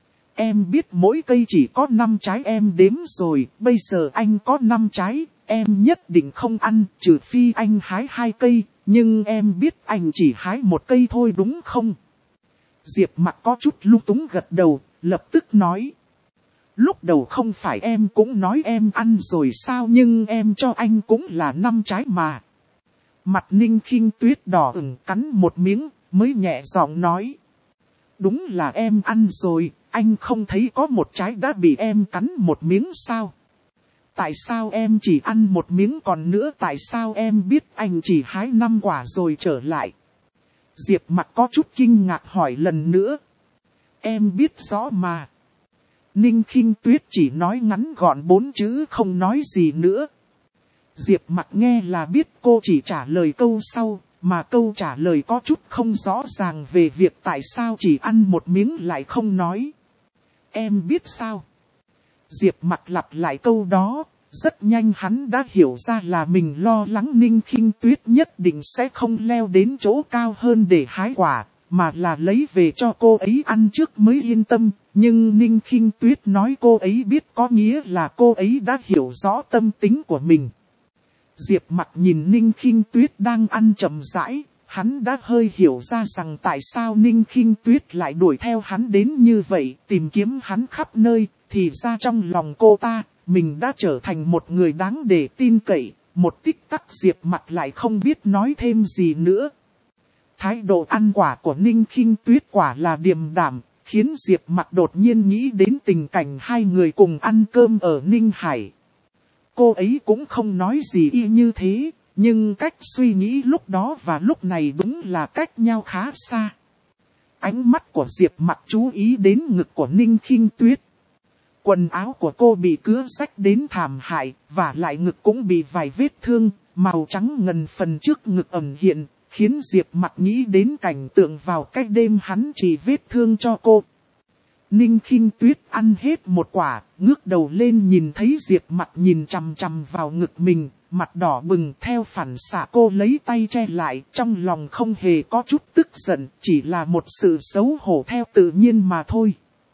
Em biết mỗi cây chỉ có năm trái em đếm rồi, bây giờ anh có năm trái, em nhất định không ăn, trừ phi anh hái hai cây, nhưng em biết anh chỉ hái một cây thôi đúng không? Diệp Mặc có chút lung túng gật đầu, lập tức nói. Lúc đầu không phải em cũng nói em ăn rồi sao, nhưng em cho anh cũng là năm trái mà. Mặt Ninh Khinh Tuyết đỏ ửng cắn một miếng, mới nhẹ giọng nói. Đúng là em ăn rồi, anh không thấy có một trái đã bị em cắn một miếng sao? Tại sao em chỉ ăn một miếng, còn nữa tại sao em biết anh chỉ hái năm quả rồi trở lại? Diệp Mặc có chút kinh ngạc hỏi lần nữa. Em biết rõ mà. Ninh Khinh Tuyết chỉ nói ngắn gọn bốn chữ không nói gì nữa. Diệp Mặc nghe là biết cô chỉ trả lời câu sau, mà câu trả lời có chút không rõ ràng về việc tại sao chỉ ăn một miếng lại không nói. Em biết sao? Diệp Mặc lặp lại câu đó, rất nhanh hắn đã hiểu ra là mình lo lắng Ninh Khinh Tuyết nhất định sẽ không leo đến chỗ cao hơn để hái quả, mà là lấy về cho cô ấy ăn trước mới yên tâm. Nhưng Ninh Khinh Tuyết nói cô ấy biết có nghĩa là cô ấy đã hiểu rõ tâm tính của mình. Diệp Mặc nhìn Ninh Khinh Tuyết đang ăn chậm rãi, hắn đã hơi hiểu ra rằng tại sao Ninh Khinh Tuyết lại đuổi theo hắn đến như vậy, tìm kiếm hắn khắp nơi, thì ra trong lòng cô ta, mình đã trở thành một người đáng để tin cậy. Một tích tắc Diệp Mặc lại không biết nói thêm gì nữa. Thái độ ăn quả của Ninh Khinh Tuyết quả là điềm đạm, khiến Diệp Mặc đột nhiên nghĩ đến tình cảnh hai người cùng ăn cơm ở Ninh Hải. Cô ấy cũng không nói gì y như thế, nhưng cách suy nghĩ lúc đó và lúc này đúng là cách nhau khá xa. Ánh mắt của Diệp Mặc chú ý đến ngực của Ninh Khinh Tuyết. Quần áo của cô bị cứa rách đến thảm hại, và lại ngực cũng bị vài vết thương, màu trắng ngần phần trước ngực ẩn hiện, khiến Diệp Mặc nghĩ đến cảnh tượng vào cái đêm hắn chỉ vết thương cho cô. Ninh Khinh Tuyết ăn hết một quả, ngước đầu lên nhìn thấy Diệp Mặc nhìn chằm chằm vào ngực mình, mặt đỏ bừng. Theo phản xạ cô lấy tay che lại, trong lòng không hề có chút tức giận, chỉ là một sự xấu hổ theo tự nhiên mà thôi.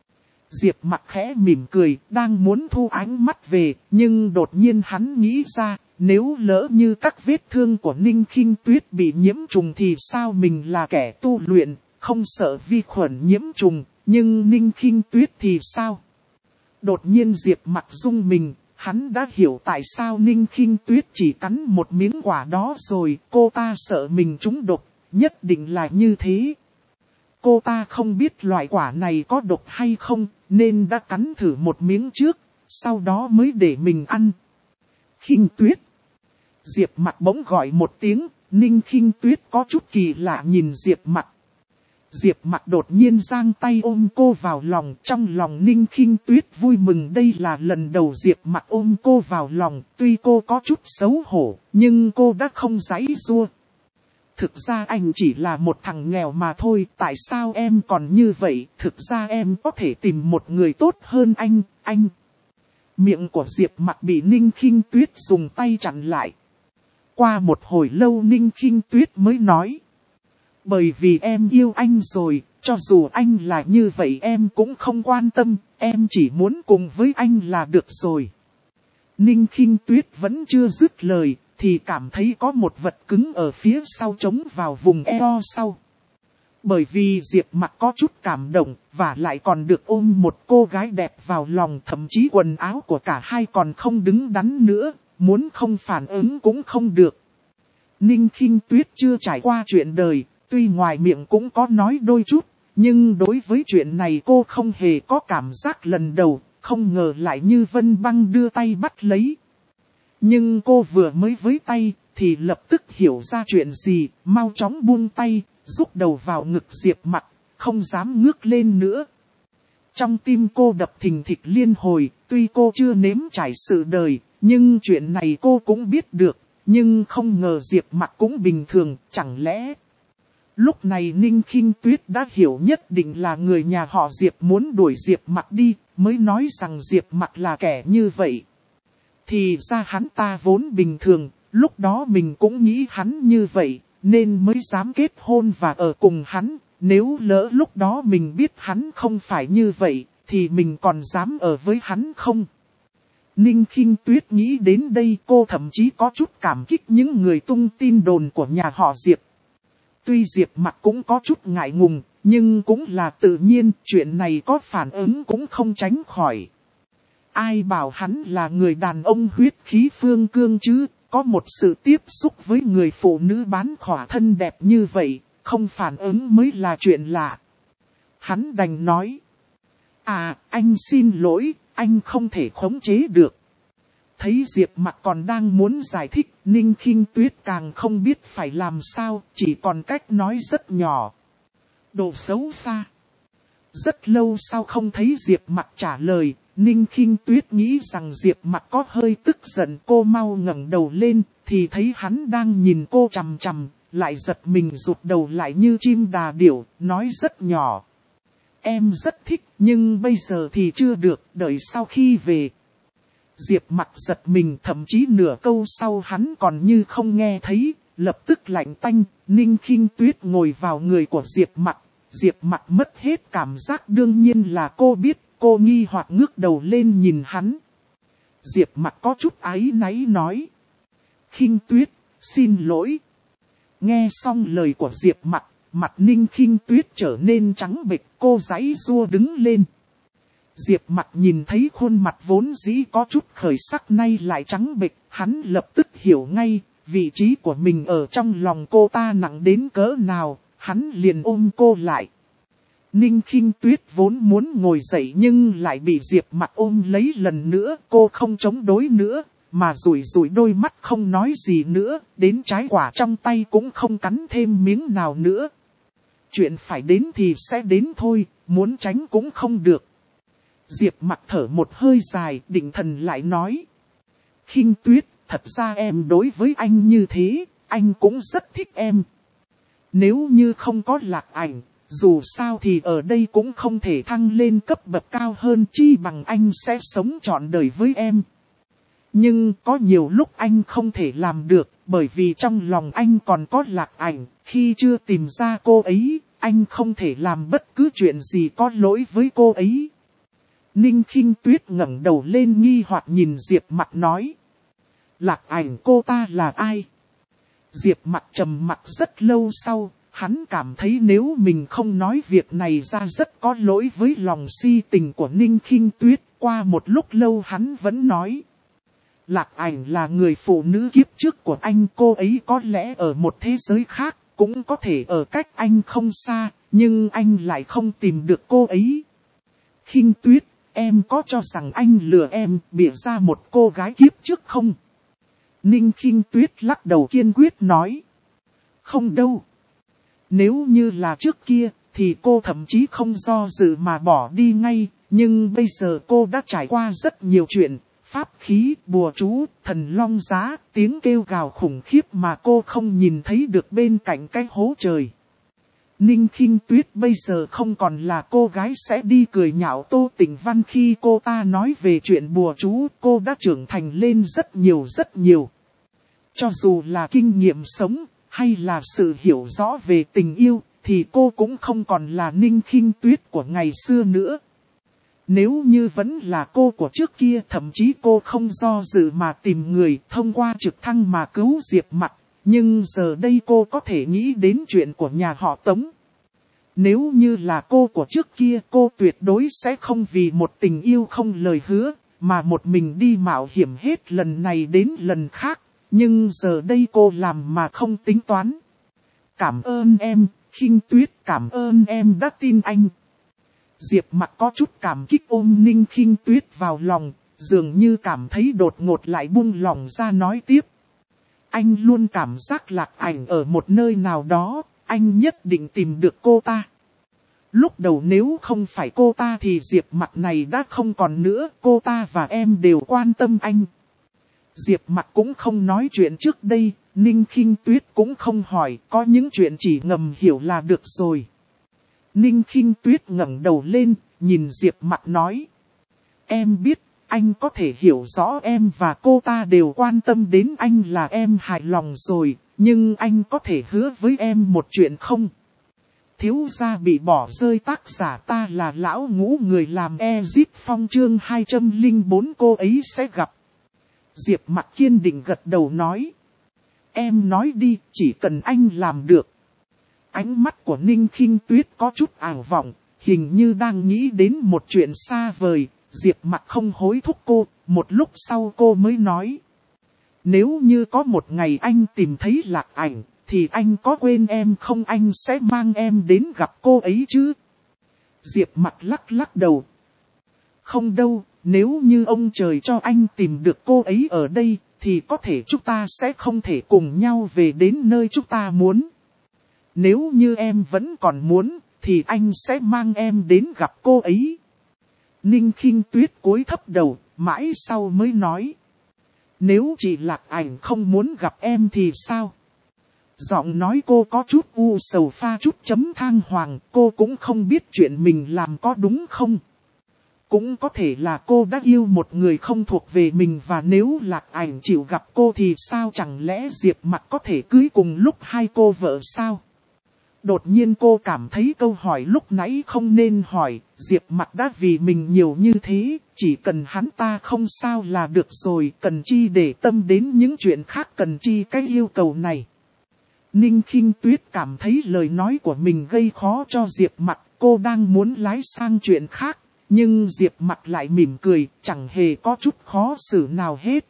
Diệp Mặc khẽ mỉm cười, đang muốn thu ánh mắt về, nhưng đột nhiên hắn nghĩ ra, nếu lỡ như các vết thương của Ninh Khinh Tuyết bị nhiễm trùng thì sao mình là kẻ tu luyện, không sợ vi khuẩn nhiễm trùng, nhưng Ninh Khinh Tuyết thì sao? Đột nhiên Diệp Mặc rung mình, hắn đã hiểu tại sao Ninh Khinh Tuyết chỉ cắn một miếng quả đó rồi, cô ta sợ mình trúng độc, nhất định là như thế. Cô ta không biết loại quả này có độc hay không, nên đã cắn thử một miếng trước, sau đó mới để mình ăn. Khinh Tuyết. Diệp Mặc bỗng gọi một tiếng, Ninh Khinh Tuyết có chút kỳ lạ nhìn Diệp Mặc. Diệp Mặc đột nhiên giang tay ôm cô vào lòng, trong lòng Ninh Khinh Tuyết vui mừng, đây là lần đầu Diệp Mặc ôm cô vào lòng, tuy cô có chút xấu hổ, nhưng cô đã không giãy giụa. Thực ra anh chỉ là một thằng nghèo mà thôi, tại sao em còn như vậy, thực ra em có thể tìm một người tốt hơn anh, anh. Miệng của Diệp Mặc bị Ninh Khinh Tuyết dùng tay chặn lại. Qua một hồi lâu Ninh Khinh Tuyết mới nói. Bởi vì em yêu anh rồi, cho dù anh là như vậy em cũng không quan tâm, em chỉ muốn cùng với anh là được rồi. Ninh Khinh Tuyết vẫn chưa dứt lời, thì cảm thấy có một vật cứng ở phía sau chống vào vùng eo sau. Bởi vì Diệp Mặc có chút cảm động, và lại còn được ôm một cô gái đẹp vào lòng, thậm chí quần áo của cả hai còn không đứng đắn nữa, muốn không phản ứng cũng không được. Ninh Khinh Tuyết chưa trải qua chuyện đời, tuy ngoài miệng cũng có nói đôi chút, nhưng đối với chuyện này cô không hề có cảm giác lần đầu, không ngờ lại như Vân Băng đưa tay bắt lấy. Nhưng cô vừa mới với tay, thì lập tức hiểu ra chuyện gì, mau chóng buông tay, rúc đầu vào ngực Diệp Mặc, không dám ngước lên nữa. Trong tim cô đập thình thịch liên hồi, tuy cô chưa nếm trải sự đời, nhưng chuyện này cô cũng biết được, nhưng không ngờ Diệp Mặc cũng bình thường, chẳng lẽ... Lúc này Ninh Khinh Tuyết đã hiểu nhất định là người nhà họ Diệp muốn đuổi Diệp Mặc đi, mới nói rằng Diệp Mặc là kẻ như vậy. Thì ra hắn ta vốn bình thường, lúc đó mình cũng nghĩ hắn như vậy, nên mới dám kết hôn và ở cùng hắn. Nếu lỡ lúc đó mình biết hắn không phải như vậy, thì mình còn dám ở với hắn không? Ninh Khinh Tuyết nghĩ đến đây, cô thậm chí có chút cảm kích những người tung tin đồn của nhà họ Diệp. Tuy Diệp Mặc cũng có chút ngại ngùng, nhưng cũng là tự nhiên, chuyện này có phản ứng cũng không tránh khỏi. Ai bảo hắn là người đàn ông huyết khí phương cương chứ, có một sự tiếp xúc với người phụ nữ bán khỏa thân đẹp như vậy, không phản ứng mới là chuyện lạ. Hắn đành nói. À, anh xin lỗi, anh không thể khống chế được. Thấy Diệp Mặc còn đang muốn giải thích, Ninh Khinh Tuyết càng không biết phải làm sao, chỉ còn cách nói rất nhỏ. Đồ xấu xa. Rất lâu sau không thấy Diệp Mặc trả lời, Ninh Khinh Tuyết nghĩ rằng Diệp Mặc có hơi tức giận, cô mau ngẩng đầu lên, thì thấy hắn đang nhìn cô chằm chằm, lại giật mình rụt đầu lại như chim đà điểu, nói rất nhỏ. Em rất thích, nhưng bây giờ thì chưa được, đợi sau khi về. Diệp Mặc giật mình, thậm chí nửa câu sau hắn còn như không nghe thấy, lập tức lạnh tanh. Ninh Khinh Tuyết ngồi vào người của Diệp Mặc, Diệp Mặc mất hết cảm giác, đương nhiên là cô biết, cô nghi hoặc ngước đầu lên nhìn hắn. Diệp Mặc có chút áy náy nói. Khinh Tuyết, xin lỗi. Nghe xong lời của Diệp Mặc, mặt Ninh Khinh Tuyết trở nên trắng bệch, cô giãy giụa đứng lên. Diệp Mặc nhìn thấy khuôn mặt vốn dĩ có chút khởi sắc nay lại trắng bệch, hắn lập tức hiểu ngay, vị trí của mình ở trong lòng cô ta nặng đến cỡ nào, hắn liền ôm cô lại. Ninh Khinh Tuyết vốn muốn ngồi dậy nhưng lại bị Diệp Mặc ôm lấy lần nữa, cô không chống đối nữa, mà rủi rủi đôi mắt không nói gì nữa, đến trái quả trong tay cũng không cắn thêm miếng nào nữa. Chuyện phải đến thì sẽ đến thôi, muốn tránh cũng không được. Diệp Mặc thở một hơi dài, định thần lại nói. Khinh Tuyết, thật ra em đối với anh như thế, anh cũng rất thích em. Nếu như không có Lạc Ảnh, Dù sao thì ở đây cũng không thể thăng lên cấp bậc cao hơn, chi bằng anh sẽ sống trọn đời với em. Nhưng có nhiều lúc anh không thể làm được, bởi vì trong lòng anh còn có Lạc Ảnh, khi chưa tìm ra cô ấy, anh không thể làm bất cứ chuyện gì có lỗi với cô ấy. Ninh Khinh Tuyết ngẩng đầu lên nghi hoặc nhìn Diệp Mặc nói. Lạc Ảnh cô ta là ai? Diệp Mặc trầm mặc rất lâu sau, hắn cảm thấy nếu mình không nói việc này ra rất có lỗi với lòng si tình của Ninh Khinh Tuyết. Qua một lúc lâu hắn vẫn nói. Lạc Ảnh là người phụ nữ kiếp trước của anh, cô ấy có lẽ ở một thế giới khác, cũng có thể ở cách anh không xa, nhưng anh lại không tìm được cô ấy. Khinh Tuyết, em có cho rằng anh lừa em, bịa ra một cô gái kiếp trước không? Ninh Khinh Tuyết lắc đầu kiên quyết nói. Không đâu. Nếu như là trước kia, thì cô thậm chí không do dự mà bỏ đi ngay, nhưng bây giờ cô đã trải qua rất nhiều chuyện. Pháp khí, bùa chú, thần long giá, tiếng kêu gào khủng khiếp mà cô không nhìn thấy được bên cạnh cái hố trời. Ninh Khinh Tuyết bây giờ không còn là cô gái sẽ đi cười nhạo Tô Tĩnh Văn khi cô ta nói về chuyện bùa chú, cô đã trưởng thành lên rất nhiều rất nhiều. Cho dù là kinh nghiệm sống, hay là sự hiểu rõ về tình yêu, thì cô cũng không còn là Ninh Khinh Tuyết của ngày xưa nữa. Nếu như vẫn là cô của trước kia, thậm chí cô không do dự mà tìm người thông qua trực thăng mà cứu Diệp Mặc. Nhưng giờ đây cô có thể nghĩ đến chuyện của nhà họ Tống. Nếu như là cô của trước kia, cô tuyệt đối sẽ không vì một tình yêu không lời hứa, mà một mình đi mạo hiểm hết lần này đến lần khác. Nhưng giờ đây cô làm mà không tính toán. Cảm ơn em, Khinh Tuyết, cảm ơn em đã tin anh. Diệp Mặc có chút cảm kích ôm Ninh Khinh Tuyết vào lòng, dường như cảm thấy đột ngột lại buông lòng ra nói tiếp. Anh luôn cảm giác Lạc Ảnh ở một nơi nào đó, anh nhất định tìm được cô ta. Lúc đầu nếu không phải cô ta thì Diệp Mặc này đã không còn nữa, cô ta và em đều quan tâm anh. Diệp Mặc cũng không nói chuyện trước đây, Ninh Khinh Tuyết cũng không hỏi, có những chuyện chỉ ngầm hiểu là được rồi. Ninh Khinh Tuyết ngẩng đầu lên, nhìn Diệp Mặc nói. Em biết, anh có thể hiểu rõ em và cô ta đều quan tâm đến anh là em hài lòng rồi, nhưng anh có thể hứa với em một chuyện không? Thiếu gia bị bỏ rơi, tác giả ta là lão ngũ, người làm Ezit Phong chương hai trăm lẻ bốn cô ấy sẽ gặp. Diệp Mặc kiên định gật đầu nói. Em nói đi, chỉ cần anh làm được. Ánh mắt của Ninh Khinh Tuyết có chút ảo vọng, hình như đang nghĩ đến một chuyện xa vời. Diệp Mặc không hối thúc cô, một lúc sau cô mới nói. Nếu như có một ngày anh tìm thấy Lạc Ảnh, thì anh có quên em không, anh sẽ mang em đến gặp cô ấy chứ? Diệp Mặc lắc lắc đầu. Không đâu, nếu như ông trời cho anh tìm được cô ấy ở đây, thì có thể chúng ta sẽ không thể cùng nhau về đến nơi chúng ta muốn. Nếu như em vẫn còn muốn, thì anh sẽ mang em đến gặp cô ấy. Ninh Khinh Tuyết cúi thấp đầu, mãi sau mới nói. Nếu chị Lạc Ảnh không muốn gặp em thì sao? Giọng nói cô có chút u sầu pha chút chấm than hoàng, cô cũng không biết chuyện mình làm có đúng không. Cũng có thể là cô đã yêu một người không thuộc về mình, và nếu Lạc Ảnh chịu gặp cô thì sao, chẳng lẽ Diệp Mặc có thể cưới cùng lúc hai cô vợ sao? Đột nhiên cô cảm thấy câu hỏi lúc nãy không nên hỏi, Diệp Mặc đã vì mình nhiều như thế, chỉ cần hắn ta không sao là được rồi, cần chi để tâm đến những chuyện khác, cần chi cái yêu cầu này. Ninh Khinh Tuyết cảm thấy lời nói của mình gây khó cho Diệp Mặc, cô đang muốn lái sang chuyện khác, nhưng Diệp Mặc lại mỉm cười, chẳng hề có chút khó xử nào hết.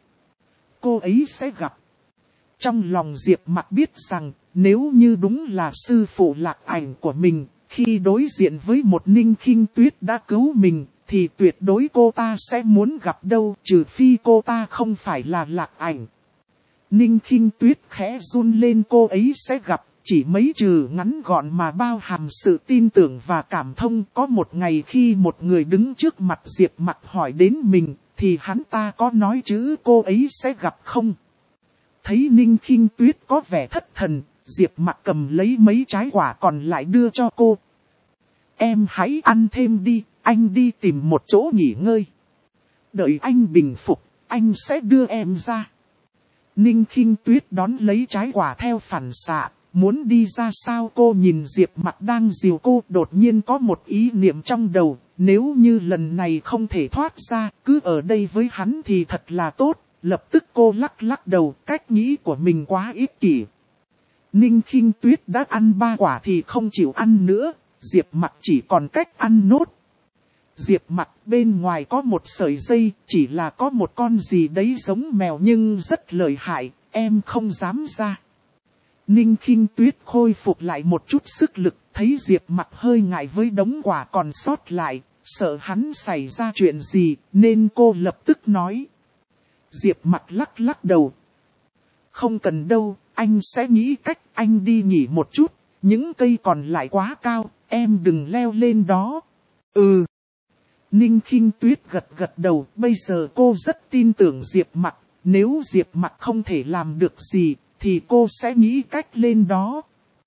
Cô ấy sẽ gặp. Trong lòng Diệp Mặc biết rằng, nếu như đúng là sư phụ Lạc Ảnh của mình, khi đối diện với một Ninh Khinh Tuyết đã cứu mình, thì tuyệt đối cô ta sẽ muốn gặp đâu, trừ phi cô ta không phải là Lạc Ảnh. Ninh Khinh Tuyết khẽ run lên, cô ấy sẽ gặp, chỉ mấy chữ ngắn gọn mà bao hàm sự tin tưởng và cảm thông. Có một ngày khi một người đứng trước mặt Diệp Mặc hỏi đến mình, thì hắn ta có nói chữ cô ấy sẽ gặp không? Thấy Ninh Khinh Tuyết có vẻ thất thần, Diệp Mặc cầm lấy mấy trái quả còn lại đưa cho cô. em hãy ăn thêm đi, anh đi tìm một chỗ nghỉ ngơi. Đợi anh bình phục, anh sẽ đưa em ra. Ninh Khinh Tuyết đón lấy trái quả theo phản xạ, muốn đi ra sao. Cô nhìn Diệp Mặc đang dìu cô, đột nhiên có một ý niệm trong đầu, nếu như lần này không thể thoát ra, cứ ở đây với hắn thì thật là tốt. Lập tức cô lắc lắc đầu, cách nghĩ của mình quá ích kỷ. Ninh Khinh Tuyết đã ăn ba quả thì không chịu ăn nữa, Diệp Mặc chỉ còn cách ăn nốt. Diệp Mặc bên ngoài có một sợi dây, chỉ là có một con gì đấy giống mèo nhưng rất lợi hại, em không dám ra. Ninh Khinh Tuyết khôi phục lại một chút sức lực, thấy Diệp Mặc hơi ngại với đống quả còn sót lại, sợ hắn xảy ra chuyện gì, nên cô lập tức nói. Diệp Mặc lắc lắc đầu. Không cần đâu, anh sẽ nghĩ cách, anh đi nghỉ một chút, những cây còn lại quá cao, em đừng leo lên đó. Ừ. Ninh Khinh Tuyết gật gật đầu, bây giờ cô rất tin tưởng Diệp Mặc, nếu Diệp Mặc không thể làm được gì, thì cô sẽ nghĩ cách lên đó.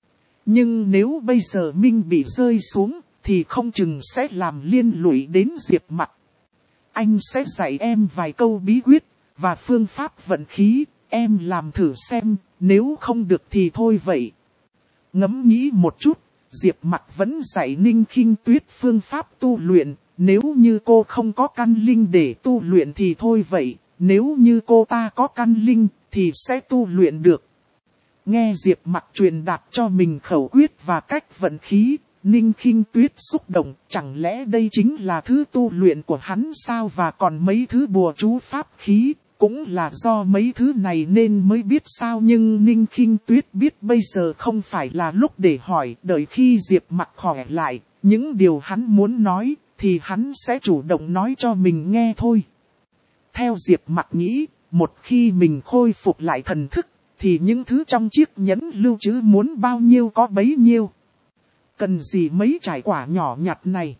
Nhưng nếu bây giờ Minh bị rơi xuống, thì không chừng sẽ làm liên lụy đến Diệp Mặc. Anh sẽ dạy em vài câu bí quyết, và phương pháp vận khí, em làm thử xem, nếu không được thì thôi vậy. Ngẫm nghĩ một chút, Diệp Mặc vẫn dạy Ninh Khinh Tuyết phương pháp tu luyện, nếu như cô không có căn linh để tu luyện thì thôi vậy, nếu như cô ta có căn linh thì sẽ tu luyện được. Nghe Diệp Mặc truyền đạt cho mình khẩu quyết và cách vận khí, Ninh Khinh Tuyết xúc động, chẳng lẽ đây chính là thứ tu luyện của hắn sao, và còn mấy thứ bùa chú pháp khí, cũng là do mấy thứ này nên mới biết sao. Nhưng Ninh Khinh Tuyết biết bây giờ không phải là lúc để hỏi, đợi khi Diệp Mặc khỏe lại, những điều hắn muốn nói, thì hắn sẽ chủ động nói cho mình nghe thôi. Theo Diệp Mặc nghĩ, một khi mình khôi phục lại thần thức, thì những thứ trong chiếc nhẫn lưu trữ muốn bao nhiêu có bấy nhiêu. Cần gì mấy trải quả nhỏ nhặt này.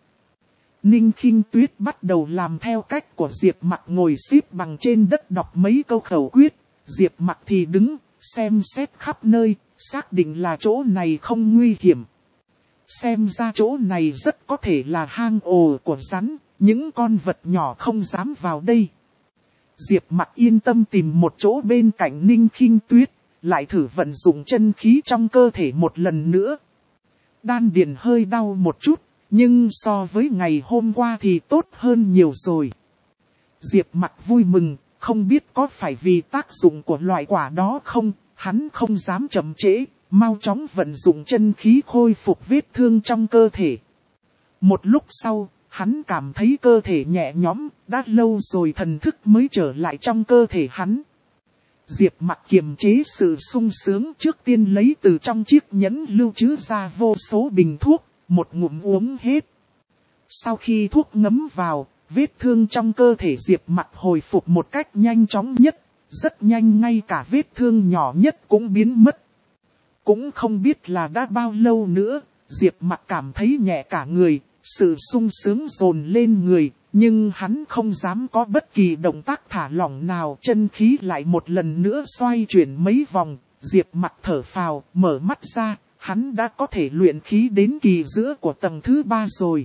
Ninh Khinh Tuyết bắt đầu làm theo cách của Diệp Mặc, ngồi xếp bằng trên đất đọc mấy câu khẩu quyết. Diệp Mặc thì đứng, xem xét khắp nơi, xác định là chỗ này không nguy hiểm. Xem ra chỗ này rất có thể là hang ổ của rắn, những con vật nhỏ không dám vào đây. Diệp Mặc yên tâm tìm một chỗ bên cạnh Ninh Khinh Tuyết, lại thử vận dụng chân khí trong cơ thể một lần nữa. Đan điền hơi đau một chút, nhưng so với ngày hôm qua thì tốt hơn nhiều rồi. Diệp Mặc vui mừng, không biết có phải vì tác dụng của loại quả đó không, hắn không dám chậm trễ, mau chóng vận dụng chân khí khôi phục vết thương trong cơ thể. Một lúc sau, hắn cảm thấy cơ thể nhẹ nhõm, đã lâu rồi thần thức mới trở lại trong cơ thể hắn. Diệp Mặc kiềm chế sự sung sướng, trước tiên lấy từ trong chiếc nhẫn lưu trữ ra vô số bình thuốc, một ngụm uống hết. Sau khi thuốc ngấm vào, vết thương trong cơ thể Diệp Mặc hồi phục một cách nhanh chóng nhất, rất nhanh ngay cả vết thương nhỏ nhất cũng biến mất. Cũng không biết là đã bao lâu nữa, Diệp Mặc cảm thấy nhẹ cả người, sự sung sướng dồn lên người, nhưng hắn không dám có bất kỳ động tác thả lỏng nào. Chân khí lại một lần nữa xoay chuyển mấy vòng, Diệp Mặc thở phào, mở mắt ra, hắn đã có thể luyện khí đến kỳ giữa của tầng thứ ba rồi.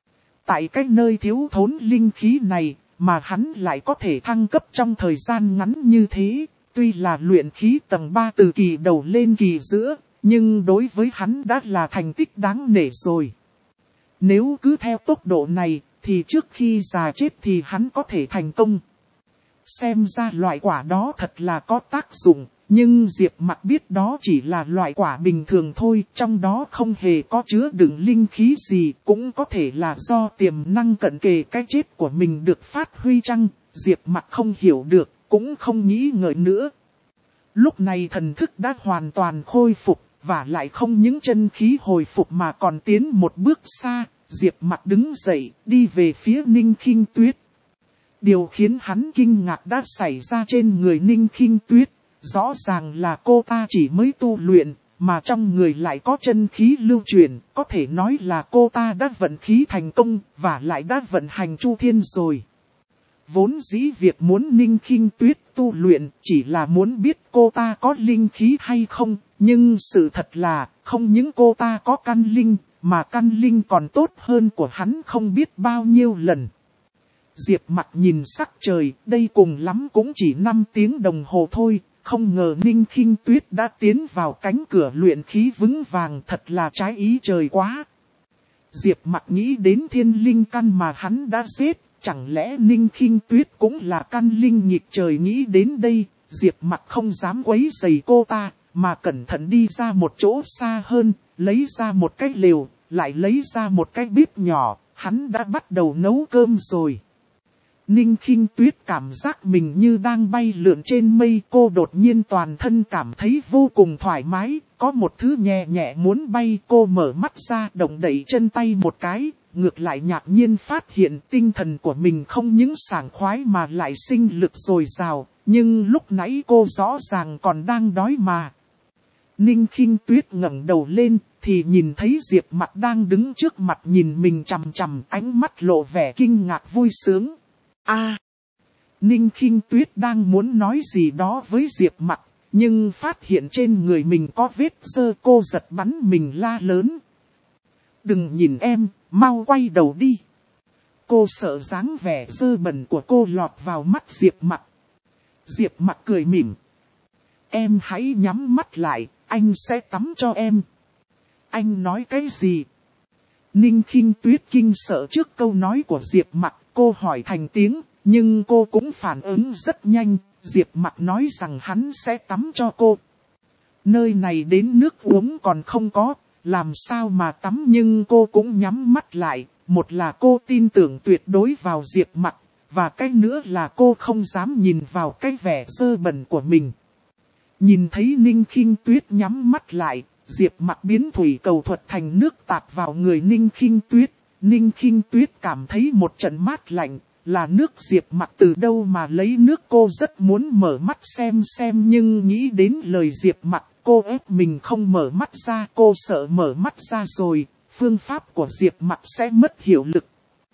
Tại cái nơi thiếu thốn linh khí này, mà hắn lại có thể thăng cấp trong thời gian ngắn như thế, tuy là luyện khí tầng ba từ kỳ đầu lên kỳ giữa, nhưng đối với hắn đã là thành tích đáng nể rồi. Nếu cứ theo tốc độ này, thì trước khi già chết thì hắn có thể thành công. Xem ra loại quả đó thật là có tác dụng, nhưng Diệp Mặc biết đó chỉ là loại quả bình thường thôi, trong đó không hề có chứa đựng linh khí gì, cũng có thể là do tiềm năng cận kề cái chết của mình được phát huy chăng. Diệp Mặc không hiểu được, cũng không nghĩ ngợi nữa. Lúc này thần thức đã hoàn toàn khôi phục, và lại không những chân khí hồi phục mà còn tiến một bước xa. Diệp Mặc đứng dậy, đi về phía Ninh Khinh Tuyết. Điều khiến hắn kinh ngạc đã xảy ra trên người Ninh Khinh Tuyết. Rõ ràng là cô ta chỉ mới tu luyện, mà trong người lại có chân khí lưu chuyển. Có thể nói là cô ta đã vận khí thành công, và lại đã vận hành chu thiên rồi. Vốn dĩ việc muốn Ninh Khinh Tuyết tu luyện chỉ là muốn biết cô ta có linh khí hay không. Nhưng sự thật là, không những cô ta có căn linh, mà căn linh còn tốt hơn của hắn không biết bao nhiêu lần. Diệp Mặc nhìn sắc trời, đây cùng lắm cũng chỉ năm tiếng đồng hồ thôi, không ngờ Ninh Khinh Tuyết đã tiến vào cánh cửa luyện khí vững vàng, thật là trái ý trời quá. Diệp Mặc nghĩ đến thiên linh căn mà hắn đã giết, chẳng lẽ Ninh Khinh Tuyết cũng là căn linh nghịch trời. Nghĩ đến đây, Diệp Mặc không dám quấy rầy cô ta, mà cẩn thận đi ra một chỗ xa hơn, lấy ra một cái lều, lại lấy ra một cái bếp nhỏ, hắn đã bắt đầu nấu cơm rồi. Ninh Khinh Tuyết cảm giác mình như đang bay lượn trên mây, cô đột nhiên toàn thân cảm thấy vô cùng thoải mái, có một thứ nhẹ nhẹ muốn bay. Cô mở mắt ra, động đậy chân tay một cái, ngược lại ngạc nhiên phát hiện tinh thần của mình không những sảng khoái mà lại sinh lực dồi dào, nhưng lúc nãy cô rõ ràng còn đang đói mà. Ninh Khinh Tuyết ngẩng đầu lên, thì nhìn thấy Diệp Mặc đang đứng trước mặt nhìn mình chằm chằm, ánh mắt lộ vẻ kinh ngạc vui sướng. A, à, Ninh Khinh Tuyết đang muốn nói gì đó với Diệp Mặc, nhưng phát hiện trên người mình có vết sơ, cô giật bắn mình la lớn. Đừng nhìn em, mau quay đầu đi. Cô sợ dáng vẻ dơ bẩn của cô lọt vào mắt Diệp Mặc. Diệp Mặc cười mỉm. Em hãy nhắm mắt lại, anh sẽ tắm cho em. Anh nói cái gì? Ninh Khinh Tuyết kinh sợ trước câu nói của Diệp Mặc, cô hỏi thành tiếng, nhưng cô cũng phản ứng rất nhanh. Diệp Mặc nói rằng hắn sẽ tắm cho cô. Nơi này đến nước uống còn không có, làm sao mà tắm, nhưng cô cũng nhắm mắt lại. Một là cô tin tưởng tuyệt đối vào Diệp Mặc, và cái nữa là cô không dám nhìn vào cái vẻ dơ bẩn của mình. Nhìn thấy Ninh Khinh Tuyết nhắm mắt lại, Diệp Mặc biến thủy cầu thuật thành nước tạt vào người Ninh Khinh Tuyết. Ninh Khinh Tuyết cảm thấy một trận mát lạnh, là nước Diệp Mặc từ đâu mà lấy nước. Cô rất muốn mở mắt xem xem, nhưng nghĩ đến lời Diệp Mặc, cô ép mình không mở mắt ra. Cô sợ mở mắt ra rồi, phương pháp của Diệp Mặc sẽ mất hiệu lực.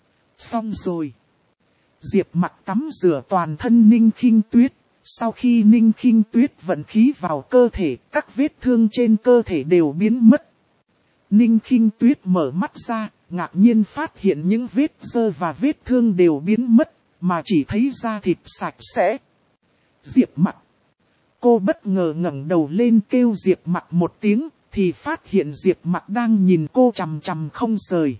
Xong rồi. Diệp Mặc tắm rửa toàn thân Ninh Khinh Tuyết. Sau khi Ninh Khinh Tuyết vận khí vào cơ thể, các vết thương trên cơ thể đều biến mất. Ninh Khinh Tuyết mở mắt ra, ngạc nhiên phát hiện những vết dơ và vết thương đều biến mất, mà chỉ thấy da thịt sạch sẽ. Diệp Mặc. Cô bất ngờ ngẩng đầu lên kêu Diệp Mặc một tiếng, thì phát hiện Diệp Mặc đang nhìn cô chằm chằm không rời.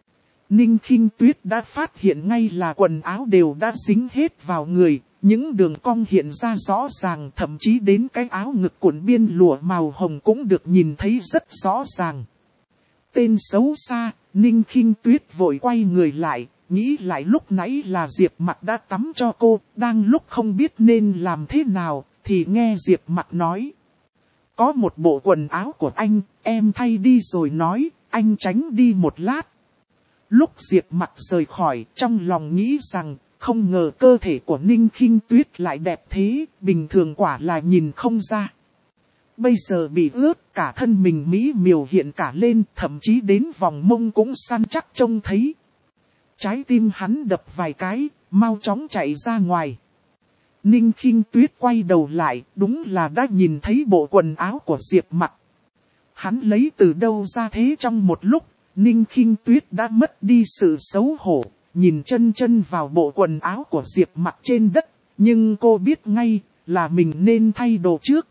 Ninh Khinh Tuyết đã phát hiện ngay là quần áo đều đã dính hết vào người, những đường cong hiện ra rõ ràng, thậm chí đến cái áo ngực cuộn biên lụa màu hồng cũng được nhìn thấy rất rõ ràng. Tên xấu xa, Ninh Khinh Tuyết vội quay người lại, nghĩ lại lúc nãy là Diệp Mặc đã tắm cho cô, đang lúc không biết nên làm thế nào, thì nghe Diệp Mặc nói. Có một bộ quần áo của anh, em thay đi rồi nói, anh tránh đi một lát. Lúc Diệp Mặc rời khỏi, trong lòng nghĩ rằng, không ngờ cơ thể của Ninh Khinh Tuyết lại đẹp thế, bình thường quả là nhìn không ra. Bây giờ bị ướt, cả thân mình mỹ miều hiện cả lên, thậm chí đến vòng mông cũng săn chắc trông thấy. Trái tim hắn đập vài cái, mau chóng chạy ra ngoài. Ninh Khinh Tuyết quay đầu lại, đúng là đã nhìn thấy bộ quần áo của Diệp Mặc. Hắn lấy từ đâu ra thế? Trong một lúc, Ninh Khinh Tuyết đã mất đi sự xấu hổ, nhìn chân chân vào bộ quần áo của Diệp Mặc trên đất, nhưng cô biết ngay là mình nên thay đồ trước.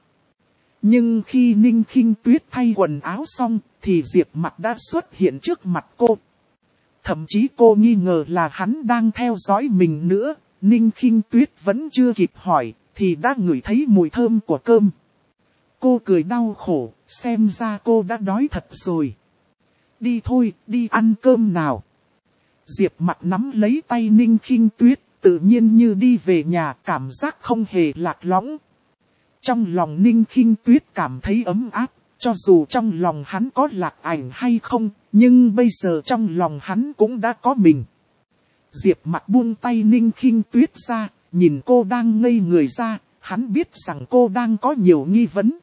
Nhưng khi Ninh Khinh Tuyết thay quần áo xong, thì Diệp Mặc đã xuất hiện trước mặt cô. Thậm chí cô nghi ngờ là hắn đang theo dõi mình nữa. Ninh Khinh Tuyết vẫn chưa kịp hỏi, thì đã ngửi thấy mùi thơm của cơm. Cô cười đau khổ, xem ra cô đã đói thật rồi. Đi thôi, đi ăn cơm nào. Diệp Mặc nắm lấy tay Ninh Khinh Tuyết, tự nhiên như đi về nhà, cảm giác không hề lạc lõng. Trong lòng Ninh Khinh Tuyết cảm thấy ấm áp, cho dù trong lòng hắn có lạc ảnh hay không, nhưng bây giờ trong lòng hắn cũng đã có mình. Diệp Mặc buông tay Ninh Khinh Tuyết ra, nhìn cô đang ngây người ra, hắn biết rằng cô đang có nhiều nghi vấn.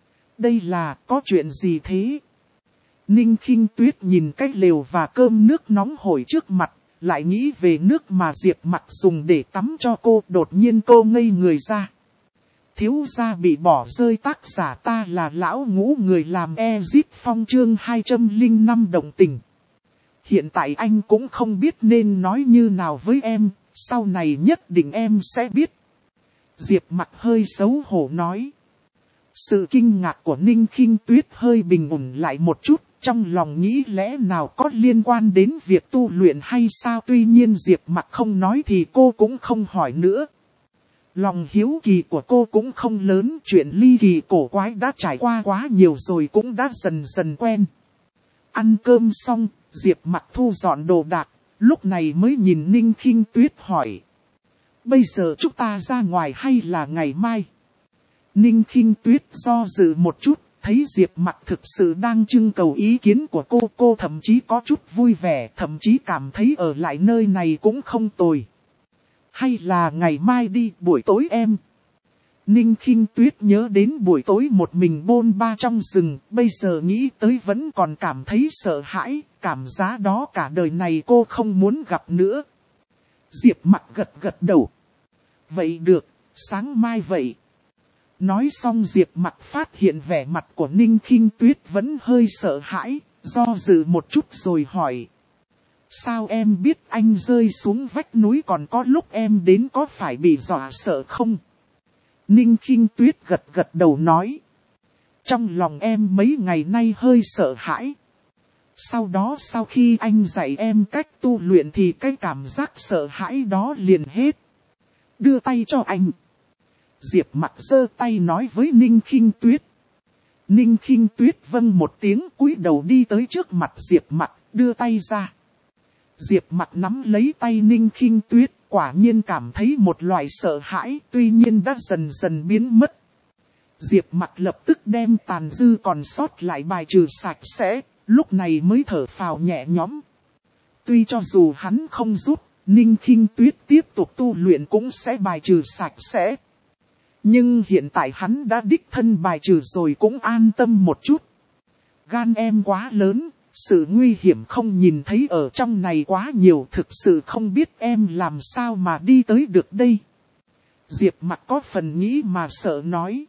Đây là, có chuyện gì thế? Ninh Khinh Tuyết nhìn cái lều và cơm nước nóng hổi trước mặt, lại nghĩ về nước mà Diệp Mặc dùng để tắm cho cô, đột nhiên cô ngây người ra. thiếu gia bị bỏ rơi, tác giả ta là lão ngũ người làm Exit Phong chương hai trăm lẻ năm động tình. Hiện tại anh cũng không biết nên nói như nào với em, sau này nhất định em sẽ biết. Diệp Mặc hơi xấu hổ nói. Sự kinh ngạc của Ninh Khinh Tuyết hơi bình ổn lại một chút, trong lòng nghĩ lẽ nào có liên quan đến việc tu luyện hay sao. Tuy nhiên Diệp Mặc không nói thì cô cũng không hỏi nữa. Lòng hiếu kỳ của cô cũng không lớn, chuyện ly kỳ cổ quái đã trải qua quá nhiều rồi, cũng đã dần dần quen. Ăn cơm xong, Diệp Mặc thu dọn đồ đạc, lúc này mới nhìn Ninh Khinh Tuyết hỏi. Bây giờ chúng ta ra ngoài hay là ngày mai? Ninh Khinh Tuyết do dự một chút, thấy Diệp Mặc thực sự đang trưng cầu ý kiến của cô. Cô thậm chí có chút vui vẻ, thậm chí cảm thấy ở lại nơi này cũng không tồi. Hay là ngày mai đi, buổi tối em. Ninh Khinh Tuyết nhớ đến buổi tối một mình bôn ba trong rừng, bây giờ nghĩ tới vẫn còn cảm thấy sợ hãi, cảm giác đó cả đời này cô không muốn gặp nữa. Diệp Mặc gật gật đầu. Vậy được, sáng mai vậy. Nói xong Diệp Mặc phát hiện vẻ mặt của Ninh Khinh Tuyết vẫn hơi sợ hãi, do dự một chút rồi hỏi. Sao em biết anh rơi xuống vách núi, còn có lúc em đến có phải bị dọa sợ không? Ninh Khinh Tuyết gật gật đầu nói. Trong lòng em mấy ngày nay hơi sợ hãi. Sau đó sau khi anh dạy em cách tu luyện thì cái cảm giác sợ hãi đó liền hết. Đưa tay cho anh. Diệp Mặc giơ tay nói với Ninh Khinh Tuyết. Ninh Khinh Tuyết vâng một tiếng, cúi đầu đi tới trước mặt Diệp Mặc, đưa tay ra. Diệp Mặc nắm lấy tay Ninh Khinh Tuyết, quả nhiên cảm thấy một loại sợ hãi, tuy nhiên đã dần dần biến mất. Diệp Mặc lập tức đem tàn dư còn sót lại bài trừ sạch sẽ, lúc này mới thở phào nhẹ nhõm. Tuy cho dù hắn không giúp, Ninh Khinh Tuyết tiếp tục tu luyện cũng sẽ bài trừ sạch sẽ. Nhưng hiện tại hắn đã đích thân bài trừ rồi cũng an tâm một chút. Gan em quá lớn, sự nguy hiểm không nhìn thấy ở trong này quá nhiều, thực sự không biết em làm sao mà đi tới được đây. Diệp Mặc có phần nghĩ mà sợ nói.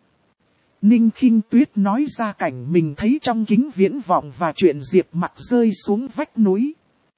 Ninh Khinh Tuyết nói ra cảnh mình thấy trong kính viễn vọng và chuyện Diệp Mặc rơi xuống vách núi.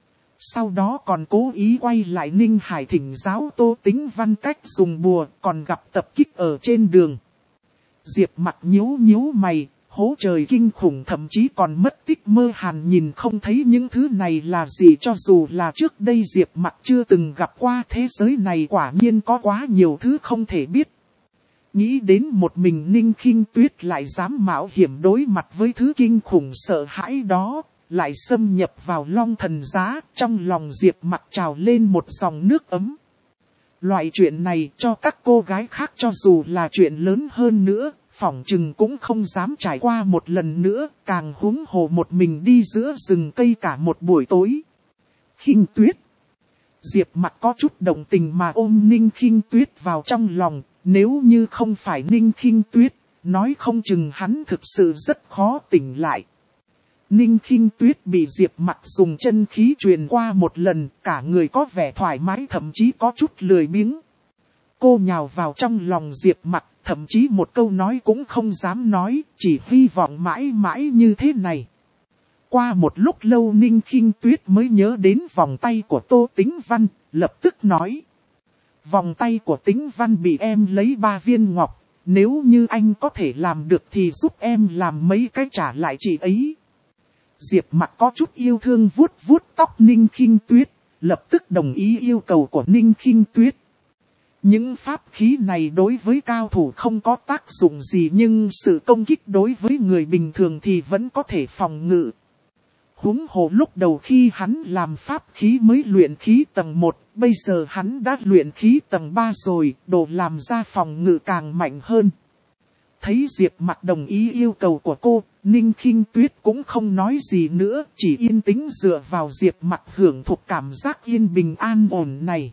Sau đó còn cố ý quay lại Ninh Hải thỉnh giáo Tô Tĩnh Văn cách dùng bùa, còn gặp tập kích ở trên đường. Diệp Mặc nhíu nhíu mày, hố trời kinh khủng, thậm chí còn mất tích mơ hàn, nhìn không thấy những thứ này là gì. Cho dù là trước đây Diệp Mặc chưa từng gặp qua, thế giới này quả nhiên có quá nhiều thứ không thể biết. Nghĩ đến một mình Ninh Khinh Tuyết lại dám mạo hiểm đối mặt với thứ kinh khủng sợ hãi đó, lại xâm nhập vào Long Thần Giá, trong lòng Diệp Mặc trào lên một dòng nước ấm. Loại chuyện này cho các cô gái khác cho dù là chuyện lớn hơn nữa, phỏng chừng cũng không dám trải qua một lần nữa, càng huống hồ một mình đi giữa rừng cây cả một buổi tối. Khinh Tuyết. Diệp Mặc có chút đồng tình mà ôm Ninh Khinh Tuyết vào trong lòng, nếu như không phải Ninh Khinh Tuyết, nói không chừng hắn thực sự rất khó tỉnh lại. Ninh Khinh Tuyết bị Diệp Mặc dùng chân khí truyền qua một lần, cả người có vẻ thoải mái, thậm chí có chút lười biếng. Cô nhào vào trong lòng Diệp Mặc, thậm chí một câu nói cũng không dám nói, chỉ hy vọng mãi mãi như thế này. Qua một lúc lâu Ninh Khinh Tuyết mới nhớ đến vòng tay của Tô Tĩnh Văn, lập tức nói. Vòng tay của Tĩnh Văn bị em lấy ba viên ngọc, nếu như anh có thể làm được thì giúp em làm mấy cái trả lại chị ấy. Diệp Mặc có chút yêu thương vuốt vuốt tóc Ninh Khinh Tuyết, lập tức đồng ý yêu cầu của Ninh Khinh Tuyết. Những pháp khí này đối với cao thủ không có tác dụng gì, nhưng sự công kích đối với người bình thường thì vẫn có thể phòng ngự. Huống hồ lúc đầu khi hắn làm pháp khí mới luyện khí tầng một, bây giờ hắn đã luyện khí tầng ba rồi, đồ làm ra phòng ngự càng mạnh hơn. Thấy Diệp Mặc đồng ý yêu cầu của cô, Ninh Khinh Tuyết cũng không nói gì nữa, chỉ yên tĩnh dựa vào Diệp Mặc hưởng thụ cảm giác yên bình an ổn này.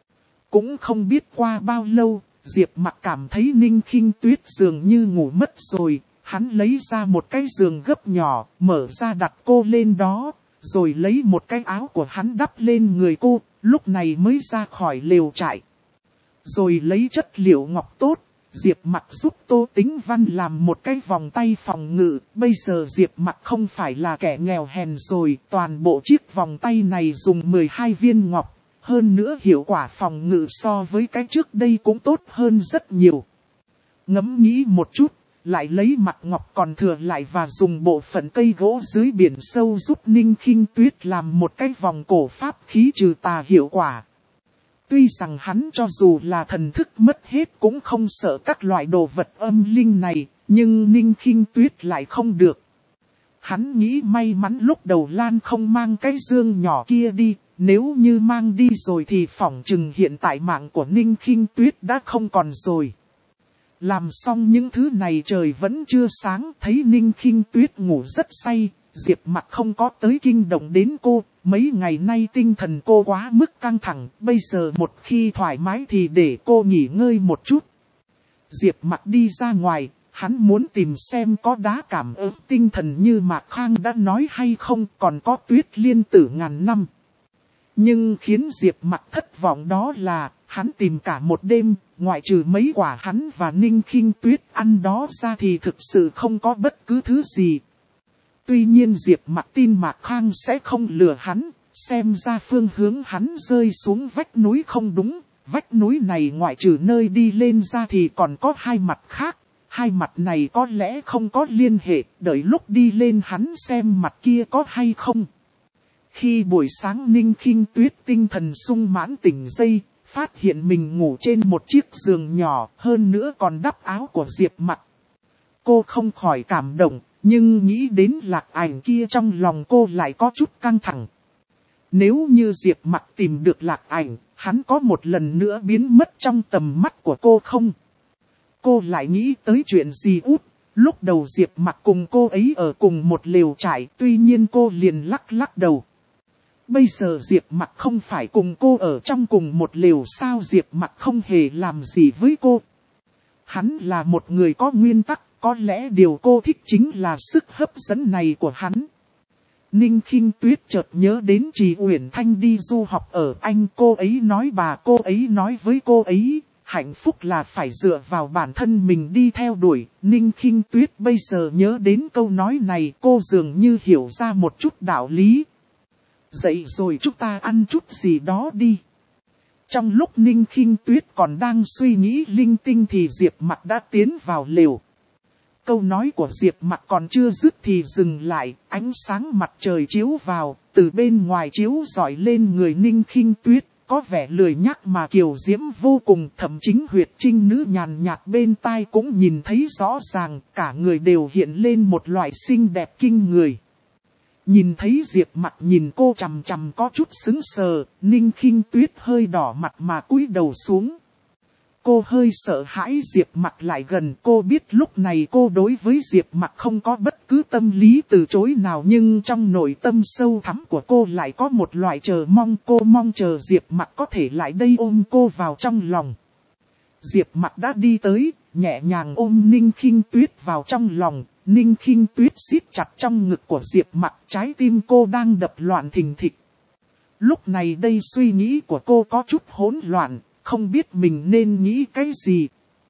Cũng không biết qua bao lâu, Diệp Mặc cảm thấy Ninh Khinh Tuyết dường như ngủ mất rồi, hắn lấy ra một cái giường gấp nhỏ, mở ra đặt cô lên đó, rồi lấy một cái áo của hắn đắp lên người cô, lúc này mới ra khỏi lều trại. Rồi lấy chất liệu ngọc tốt, Diệp Mặc giúp Tô Tĩnh Văn làm một cái vòng tay phòng ngự, bây giờ Diệp Mặc không phải là kẻ nghèo hèn rồi, toàn bộ chiếc vòng tay này dùng mười hai viên ngọc, hơn nữa hiệu quả phòng ngự so với cái trước đây cũng tốt hơn rất nhiều. Ngẫm nghĩ một chút, lại lấy mặt ngọc còn thừa lại và dùng bộ phận cây gỗ dưới biển sâu giúp Ninh Khinh Tuyết làm một cái vòng cổ pháp khí trừ tà hiệu quả. Tuy rằng hắn cho dù là thần thức mất hết cũng không sợ các loại đồ vật âm linh này, nhưng Ninh Khinh Tuyết lại không được. Hắn nghĩ may mắn lúc đầu Lan không mang cái dương nhỏ kia đi, nếu như mang đi rồi thì phỏng chừng hiện tại mạng của Ninh Khinh Tuyết đã không còn rồi. Làm xong những thứ này trời vẫn chưa sáng, thấy Ninh Khinh Tuyết ngủ rất say, Diệp Mặc không có tới kinh động đến cô, mấy ngày nay tinh thần cô quá mức căng thẳng, bây giờ một khi thoải mái thì để cô nghỉ ngơi một chút. Diệp Mặc đi ra ngoài, hắn muốn tìm xem có đá cảm ứng tinh thần như Mạc Khang đã nói hay không, còn có Tuyết Liên Tử ngàn năm. Nhưng khiến Diệp Mặc thất vọng đó là, hắn tìm cả một đêm, ngoại trừ mấy quả hắn và Ninh Khinh Tuyết ăn đó ra thì thực sự không có bất cứ thứ gì. Tuy nhiên Diệp Mặc tin Mạc Khang sẽ không lừa hắn, xem ra phương hướng hắn rơi xuống vách núi không đúng, vách núi này ngoại trừ nơi đi lên ra thì còn có hai mặt khác, hai mặt này có lẽ không có liên hệ, đợi lúc đi lên hắn xem mặt kia có hay không. Khi buổi sáng Ninh Khinh Tuyết tinh thần sung mãn tỉnh dậy, phát hiện mình ngủ trên một chiếc giường nhỏ, hơn nữa còn đắp áo của Diệp Mặc. Cô không khỏi cảm động, nhưng nghĩ đến Lạc Ảnh kia trong lòng cô lại có chút căng thẳng. Nếu như Diệp Mặc tìm được Lạc Ảnh, hắn có một lần nữa biến mất trong tầm mắt của cô không? Cô lại nghĩ tới chuyện gì út, lúc đầu Diệp Mặc cùng cô ấy ở cùng một lều trại, tuy nhiên cô liền lắc lắc đầu. Bây giờ Diệp Mặc không phải cùng cô ở trong cùng một lều sao, Diệp Mặc không hề làm gì với cô. Hắn là một người có nguyên tắc, có lẽ điều cô thích chính là sức hấp dẫn này của hắn. Ninh Khinh Tuyết chợt nhớ đến Trì Uyển Thanh đi du học ở Anh, cô ấy nói bà cô ấy nói với cô ấy, hạnh phúc là phải dựa vào bản thân mình đi theo đuổi. Ninh Khinh Tuyết bây giờ nhớ đến câu nói này, cô dường như hiểu ra một chút đạo lý. Dậy rồi chúng ta ăn chút gì đó đi. Trong lúc Ninh Khinh Tuyết còn đang suy nghĩ linh tinh thì Diệp Mặc đã tiến vào lều. Câu nói của Diệp Mặc còn chưa dứt thì dừng lại, ánh sáng mặt trời chiếu vào, từ bên ngoài chiếu rọi lên người Ninh Khinh Tuyết, có vẻ lười nhác mà kiều diễm vô cùng, thậm chí huyệt trinh nữ nhàn nhạt bên tai cũng nhìn thấy rõ ràng, cả người đều hiện lên một loại xinh đẹp kinh người. Nhìn thấy Diệp Mặc nhìn cô chằm chằm có chút sững sờ, Ninh Khinh Tuyết hơi đỏ mặt mà cúi đầu xuống. Cô hơi sợ hãi Diệp Mặc lại gần, cô biết lúc này cô đối với Diệp Mặc không có bất cứ tâm lý từ chối nào, nhưng trong nội tâm sâu thẳm của cô lại có một loại chờ mong, cô mong chờ Diệp Mặc có thể lại đây ôm cô vào trong lòng. Diệp Mặc đã đi tới, nhẹ nhàng ôm Ninh Khinh Tuyết vào trong lòng. Ninh Khinh Tuyết siết chặt trong ngực của Diệp Mặc, trái tim cô đang đập loạn thình thịch. Lúc này đây suy nghĩ của cô có chút hỗn loạn, không biết mình nên nghĩ cái gì.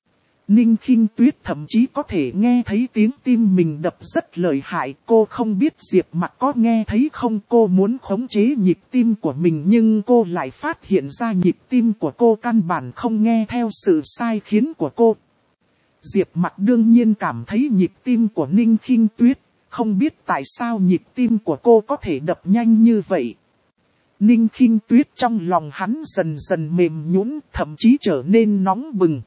Ninh Khinh Tuyết thậm chí có thể nghe thấy tiếng tim mình đập rất lợi hại, cô không biết Diệp Mặc có nghe thấy không, cô muốn khống chế nhịp tim của mình nhưng cô lại phát hiện ra nhịp tim của cô căn bản không nghe theo sự sai khiến của cô. Diệp Mặc đương nhiên cảm thấy nhịp tim của Ninh Khinh Tuyết, không biết tại sao nhịp tim của cô có thể đập nhanh như vậy. Ninh Khinh Tuyết trong lòng hắn dần dần mềm nhũn, thậm chí trở nên nóng bừng.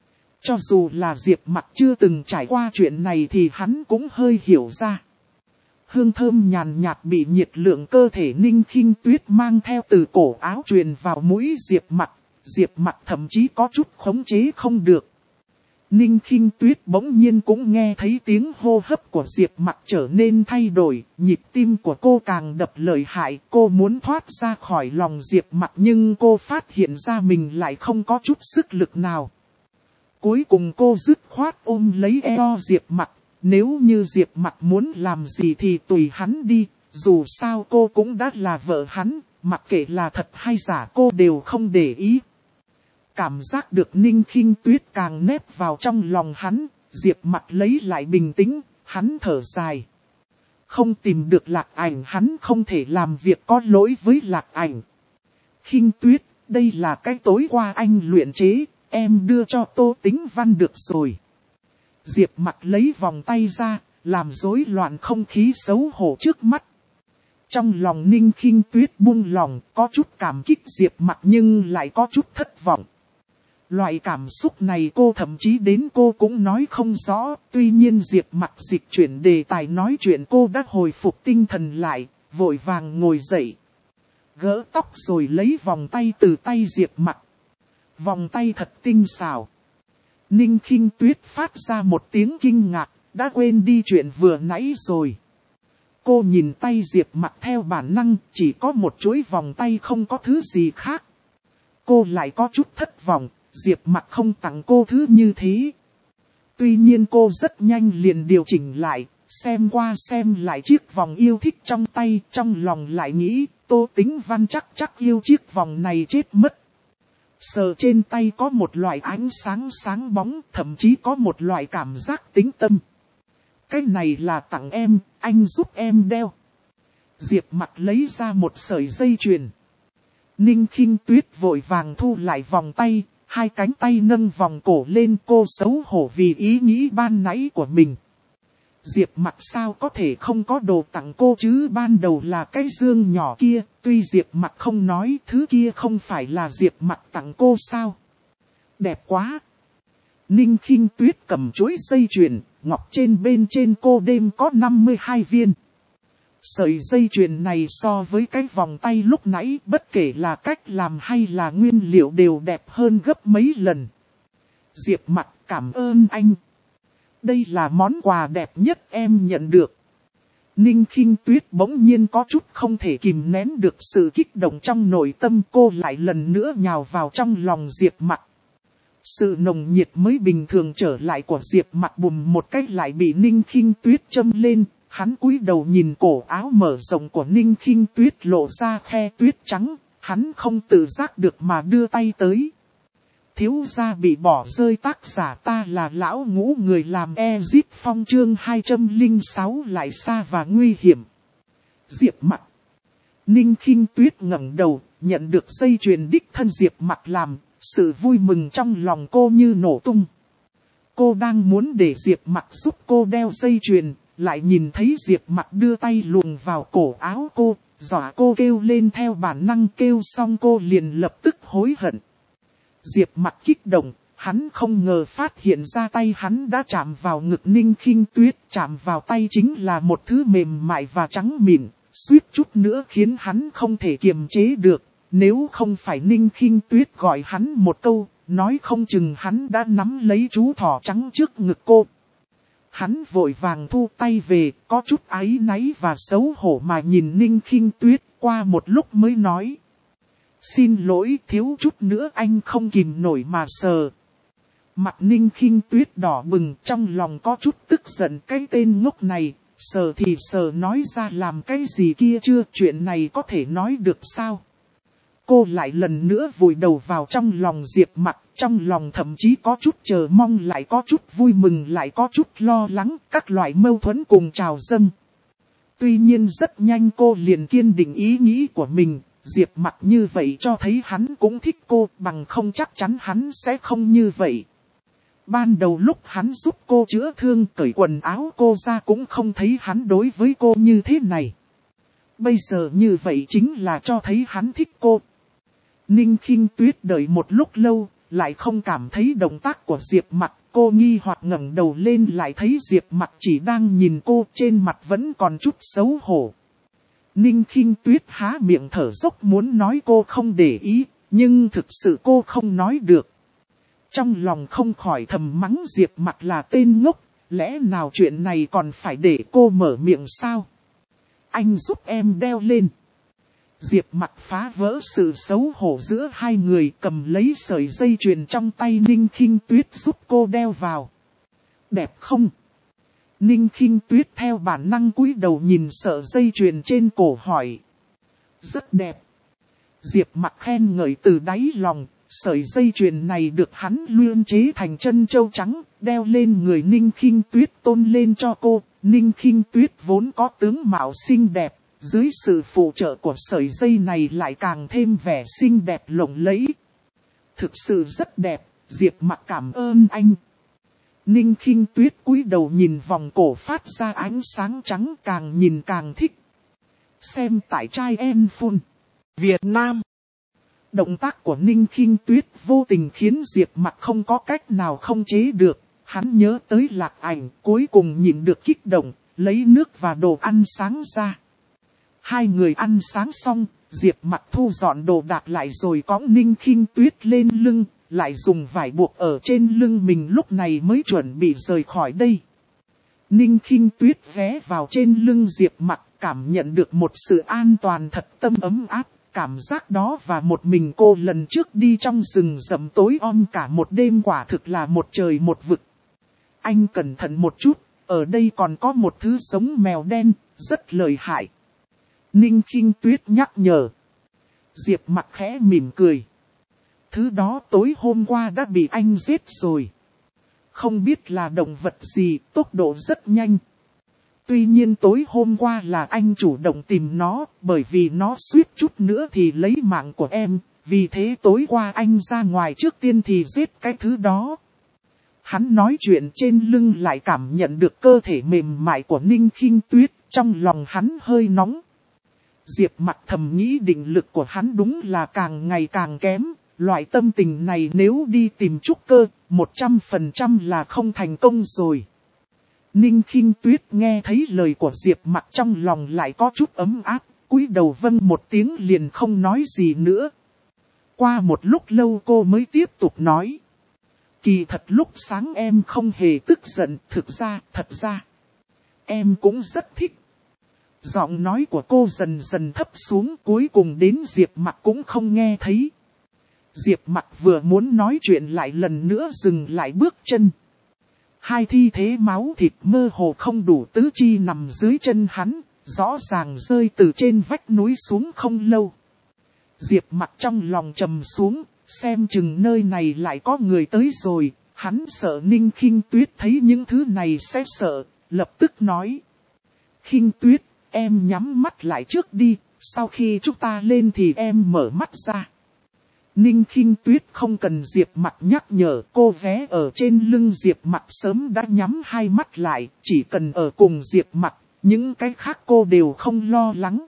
Cho dù là Diệp Mặc chưa từng trải qua chuyện này thì hắn cũng hơi hiểu ra. Hương thơm nhàn nhạt bị nhiệt lượng cơ thể Ninh Khinh Tuyết mang theo từ cổ áo truyền vào mũi Diệp Mặc, Diệp Mặc thậm chí có chút khống chế không được. Ninh Khinh Tuyết bỗng nhiên cũng nghe thấy tiếng hô hấp của Diệp Mặc trở nên thay đổi, nhịp tim của cô càng đập lợi hại, cô muốn thoát ra khỏi lòng Diệp Mặc nhưng cô phát hiện ra mình lại không có chút sức lực nào. Cuối cùng cô dứt khoát ôm lấy eo Diệp Mặc, nếu như Diệp Mặc muốn làm gì thì tùy hắn đi, dù sao cô cũng đã là vợ hắn, mặc kệ là thật hay giả cô đều không để ý. Cảm giác được Ninh Khinh Tuyết càng nép vào trong lòng hắn, Diệp Mặc lấy lại bình tĩnh, hắn thở dài. Không tìm được Lạc Ảnh, hắn không thể làm việc có lỗi với Lạc Ảnh. Khinh Tuyết, đây là cái tối qua anh luyện chế, em đưa cho Tô Tĩnh Văn được rồi. Diệp Mặc lấy vòng tay ra, làm rối loạn không khí xấu hổ trước mắt. Trong lòng Ninh Khinh Tuyết buông lòng, có chút cảm kích Diệp Mặc nhưng lại có chút thất vọng. Loại cảm xúc này cô thậm chí đến cô cũng nói không rõ, tuy nhiên Diệp Mặc dịch chuyển đề tài nói chuyện cô đã hồi phục tinh thần lại, vội vàng ngồi dậy. Gỡ tóc rồi lấy vòng tay từ tay Diệp Mặc. Vòng tay thật tinh xảo. Ninh Khinh Tuyết phát ra một tiếng kinh ngạc, đã quên đi chuyện vừa nãy rồi. Cô nhìn tay Diệp Mặc theo bản năng, chỉ có một chuỗi vòng tay không có thứ gì khác. Cô lại có chút thất vọng, Diệp Mặc không tặng cô thứ như thế. Tuy nhiên cô rất nhanh liền điều chỉnh lại, xem qua xem lại chiếc vòng yêu thích trong tay, trong lòng lại nghĩ, Tô Tĩnh Văn chắc chắc yêu chiếc vòng này chết mất. Sờ trên tay có một loại ánh sáng sáng bóng, thậm chí có một loại cảm giác tĩnh tâm. Cái này là tặng em, anh giúp em đeo. Diệp Mặc lấy ra một sợi dây chuyền. Ninh Khinh Tuyết vội vàng thu lại vòng tay, hai cánh tay nâng vòng cổ lên, cô xấu hổ vì ý nghĩ ban nãy của mình. Diệp Mặc sao có thể không có đồ tặng cô chứ, ban đầu là cái dương nhỏ kia, tuy Diệp Mặc không nói thứ kia không phải là Diệp Mặc tặng cô sao. Đẹp quá. Ninh Khinh Tuyết cầm chuỗi dây chuyền, ngọc trên bên trên cô đêm có năm mươi hai viên. Sợi dây chuyền này so với cái vòng tay lúc nãy, bất kể là cách làm hay là nguyên liệu đều đẹp hơn gấp mấy lần. Diệp Mặc cảm ơn anh. Đây là món quà đẹp nhất em nhận được. Ninh Khinh Tuyết bỗng nhiên có chút không thể kìm nén được sự kích động trong nội tâm, cô lại lần nữa nhào vào trong lòng Diệp Mặc. Sự nồng nhiệt mới bình thường trở lại của Diệp Mặc bùm một cách lại bị Ninh Khinh Tuyết châm lên, hắn cúi đầu nhìn cổ áo mở rộng của Ninh Khinh Tuyết lộ ra khe tuyết trắng, hắn không tự giác được mà đưa tay tới. Thiếu gia bị bỏ rơi, tác giả ta là lão ngũ, người làm Ezit Phong chương hai trăm lẻ sáu lại xa và nguy hiểm. Diệp Mặc. Ninh Khinh Tuyết ngẩng đầu, nhận được dây chuyền đích thân Diệp Mặc làm, sự vui mừng trong lòng cô như nổ tung. Cô đang muốn để Diệp Mặc giúp cô đeo dây chuyền, lại nhìn thấy Diệp Mặc đưa tay luồn vào cổ áo cô, dọa cô kêu lên theo bản năng, kêu xong cô liền lập tức hối hận. Diệp Mặc kích động, hắn không ngờ phát hiện ra tay hắn đã chạm vào ngực Ninh Khinh Tuyết, chạm vào tay chính là một thứ mềm mại và trắng mịn, suýt chút nữa khiến hắn không thể kiềm chế được, nếu không phải Ninh Khinh Tuyết gọi hắn một câu, nói không chừng hắn đã nắm lấy chú thỏ trắng trước ngực cô. Hắn vội vàng thu tay về, có chút áy náy và xấu hổ mà nhìn Ninh Khinh Tuyết, qua một lúc mới nói. Xin lỗi, thiếu chút nữa anh không kìm nổi mà sờ. Mặt Ninh Khinh Tuyết đỏ bừng, trong lòng có chút tức giận, cái tên ngốc này, sờ thì sờ nói ra làm cái gì kia chưa, chuyện này có thể nói được sao? Cô lại lần nữa vùi đầu vào trong lòng Diệp Mặc, trong lòng thậm chí có chút chờ mong, lại có chút vui mừng, lại có chút lo lắng, các loại mâu thuẫn cùng trào dâng. Tuy nhiên rất nhanh cô liền kiên định ý nghĩ của mình, Diệp Mặc như vậy cho thấy hắn cũng thích cô, bằng không chắc chắn hắn sẽ không như vậy. Ban đầu lúc hắn giúp cô chữa thương, cởi quần áo cô ra cũng không thấy hắn đối với cô như thế này. Bây giờ như vậy chính là cho thấy hắn thích cô. Ninh Khinh Tuyết đợi một lúc lâu, lại không cảm thấy động tác của Diệp Mặc, cô nghi hoặc ngẩng đầu lên lại thấy Diệp Mặc chỉ đang nhìn cô, trên mặt vẫn còn chút xấu hổ. Ninh Khinh Tuyết há miệng thở dốc muốn nói cô không để ý, nhưng thực sự cô không nói được. Trong lòng không khỏi thầm mắng Diệp Mặc là tên ngốc, lẽ nào chuyện này còn phải để cô mở miệng sao? Anh giúp em đeo lên. Diệp Mặc phá vỡ sự xấu hổ giữa hai người, cầm lấy sợi dây chuyền trong tay Ninh Khinh Tuyết giúp cô đeo vào. Đẹp không? Ninh Khinh Tuyết theo bản năng cúi đầu nhìn sợi dây chuyền trên cổ hỏi. Rất đẹp. Diệp Mặc khen ngợi từ đáy lòng, Sợi dây chuyền này được hắn luyện chế thành chân châu trắng, đeo lên người Ninh Khinh Tuyết tôn lên cho cô. Ninh Khinh Tuyết vốn có tướng mạo xinh đẹp, dưới sự phụ trợ của sợi dây này lại càng thêm vẻ xinh đẹp lộng lẫy. Thực sự rất đẹp, Diệp Mặc cảm ơn anh. Ninh Khinh Tuyết cúi đầu nhìn vòng cổ phát ra ánh sáng trắng, càng nhìn càng thích. Xem tại trai em phun Việt Nam. Động tác của Ninh Khinh Tuyết vô tình khiến Diệp Mặc không có cách nào không chế được. Hắn nhớ tới Lạc Ảnh, cuối cùng nhịn được kích động, lấy nước và đồ ăn sáng ra. Hai người ăn sáng xong, Diệp Mặc thu dọn đồ đạc lại rồi cõng Ninh Khinh Tuyết lên lưng, lại dùng vải buộc ở trên lưng mình, lúc này mới chuẩn bị rời khỏi đây. Ninh Khinh Tuyết ghé vào trên lưng Diệp Mặc, cảm nhận được một sự an toàn thật tâm ấm áp. Cảm giác đó và một mình cô lần trước đi trong rừng rậm tối om cả một đêm quả thực là một trời một vực. Anh cẩn thận một chút, ở đây còn có một thứ giống mèo đen, rất lợi hại. Ninh Khinh Tuyết nhắc nhở. Diệp Mặc khẽ mỉm cười. Thứ đó tối hôm qua đã bị anh giết rồi. Không biết là động vật gì, tốc độ rất nhanh. Tuy nhiên tối hôm qua là anh chủ động tìm nó, bởi vì nó suýt chút nữa thì lấy mạng của em. Vì thế tối qua anh ra ngoài trước tiên thì giết cái thứ đó. Hắn nói chuyện trên lưng lại cảm nhận được cơ thể mềm mại của Ninh Khinh Tuyết, trong lòng hắn hơi nóng. Diệp Mặc thầm nghĩ định lực của hắn đúng là càng ngày càng kém. Loại tâm tình này nếu đi tìm trúc cơ, một trăm phần trăm là không thành công rồi. Ninh Khinh Tuyết nghe thấy lời của Diệp Mặc trong lòng lại có chút ấm áp, cúi đầu vâng một tiếng liền không nói gì nữa. Qua một lúc lâu cô mới tiếp tục nói. Kỳ thật lúc sáng em không hề tức giận, thực ra, thật ra, em cũng rất thích. Giọng nói của cô dần dần thấp xuống, cuối cùng đến Diệp Mặc cũng không nghe thấy. Diệp Mặc vừa muốn nói chuyện lại lần nữa dừng lại bước chân. Hai thi thể máu thịt mơ hồ không đủ tứ chi nằm dưới chân hắn, rõ ràng rơi từ trên vách núi xuống không lâu. Diệp Mặc trong lòng trầm xuống, xem chừng nơi này lại có người tới rồi, hắn sợ Ninh Khinh Tuyết thấy những thứ này sẽ sợ, lập tức nói. Khinh Tuyết, em nhắm mắt lại trước đi, sau khi chúng ta lên thì em mở mắt ra. Ninh Khinh Tuyết không cần Diệp Mặc nhắc nhở, cô vé ở trên lưng Diệp Mặc sớm đã nhắm hai mắt lại, chỉ cần ở cùng Diệp Mặc, những cái khác cô đều không lo lắng.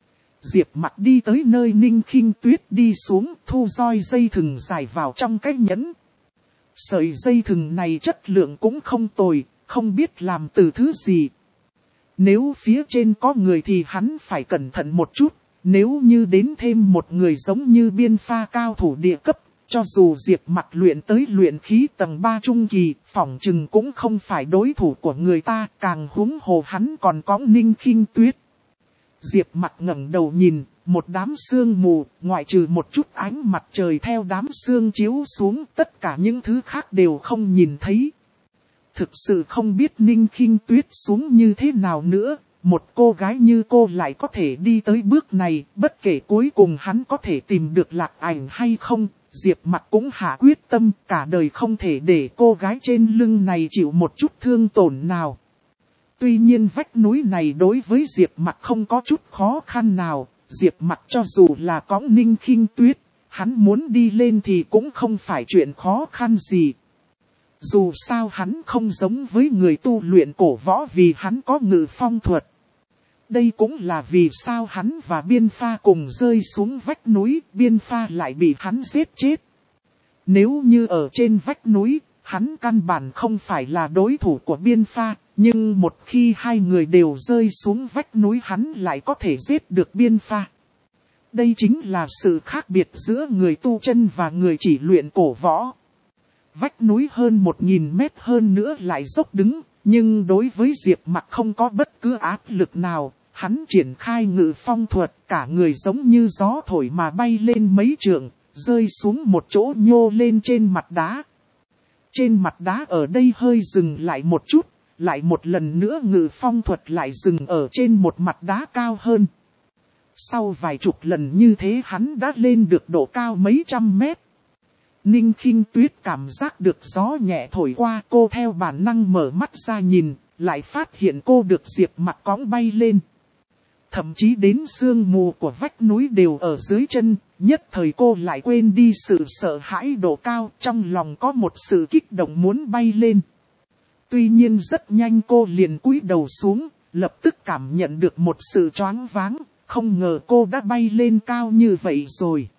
Diệp Mặc đi tới nơi Ninh Khinh Tuyết đi xuống, thu roi dây thừng dài vào trong cái nhẫn. Sợi dây thừng này chất lượng cũng không tồi, không biết làm từ thứ gì. Nếu phía trên có người thì hắn phải cẩn thận một chút. Nếu như đến thêm một người giống như Biên Pha cao thủ địa cấp, cho dù Diệp Mặc luyện tới luyện khí tầng ba trung kỳ, phỏng chừng cũng không phải đối thủ của người ta, càng huống hồ hắn còn có Ninh Khinh Tuyết. Diệp Mặc ngẩng đầu nhìn, một đám sương mù, ngoại trừ một chút ánh mặt trời theo đám sương chiếu xuống, tất cả những thứ khác đều không nhìn thấy. Thực sự không biết Ninh Khinh Tuyết xuống như thế nào nữa. Một cô gái như cô lại có thể đi tới bước này, bất kể cuối cùng hắn có thể tìm được Lạc Ảnh hay không, Diệp Mặc cũng hạ quyết tâm cả đời không thể để cô gái trên lưng này chịu một chút thương tổn nào. Tuy nhiên vách núi này đối với Diệp Mặc không có chút khó khăn nào, Diệp Mặc cho dù là cõng Ninh Khinh Tuyết, hắn muốn đi lên thì cũng không phải chuyện khó khăn gì. Dù sao hắn không giống với người tu luyện cổ võ vì hắn có ngự phong thuật. Đây cũng là vì sao hắn và Biên Pha cùng rơi xuống vách núi, Biên Pha lại bị hắn giết chết. Nếu như ở trên vách núi, hắn căn bản không phải là đối thủ của Biên Pha, nhưng một khi hai người đều rơi xuống vách núi hắn lại có thể giết được Biên Pha. Đây chính là sự khác biệt giữa người tu chân và người chỉ luyện cổ võ. Vách núi hơn một nghìn mét hơn nữa lại dốc đứng, nhưng đối với Diệp Mặc không có bất cứ áp lực nào, hắn triển khai ngự phong thuật, cả người giống như gió thổi mà bay lên mấy trượng, rơi xuống một chỗ nhô lên trên mặt đá. Trên mặt đá ở đây hơi dừng lại một chút, lại một lần nữa ngự phong thuật lại dừng ở trên một mặt đá cao hơn. Sau vài chục lần như thế hắn đã lên được độ cao mấy trăm mét. Ninh Khinh Tuyết cảm giác được gió nhẹ thổi qua, cô theo bản năng mở mắt ra nhìn, lại phát hiện cô được Diệp Mặc cõng bay lên. Thậm chí đến sương mù của vách núi đều ở dưới chân, nhất thời cô lại quên đi sự sợ hãi độ cao, trong lòng có một sự kích động muốn bay lên. Tuy nhiên rất nhanh cô liền cúi đầu xuống, lập tức cảm nhận được một sự choáng váng, không ngờ cô đã bay lên cao như vậy rồi.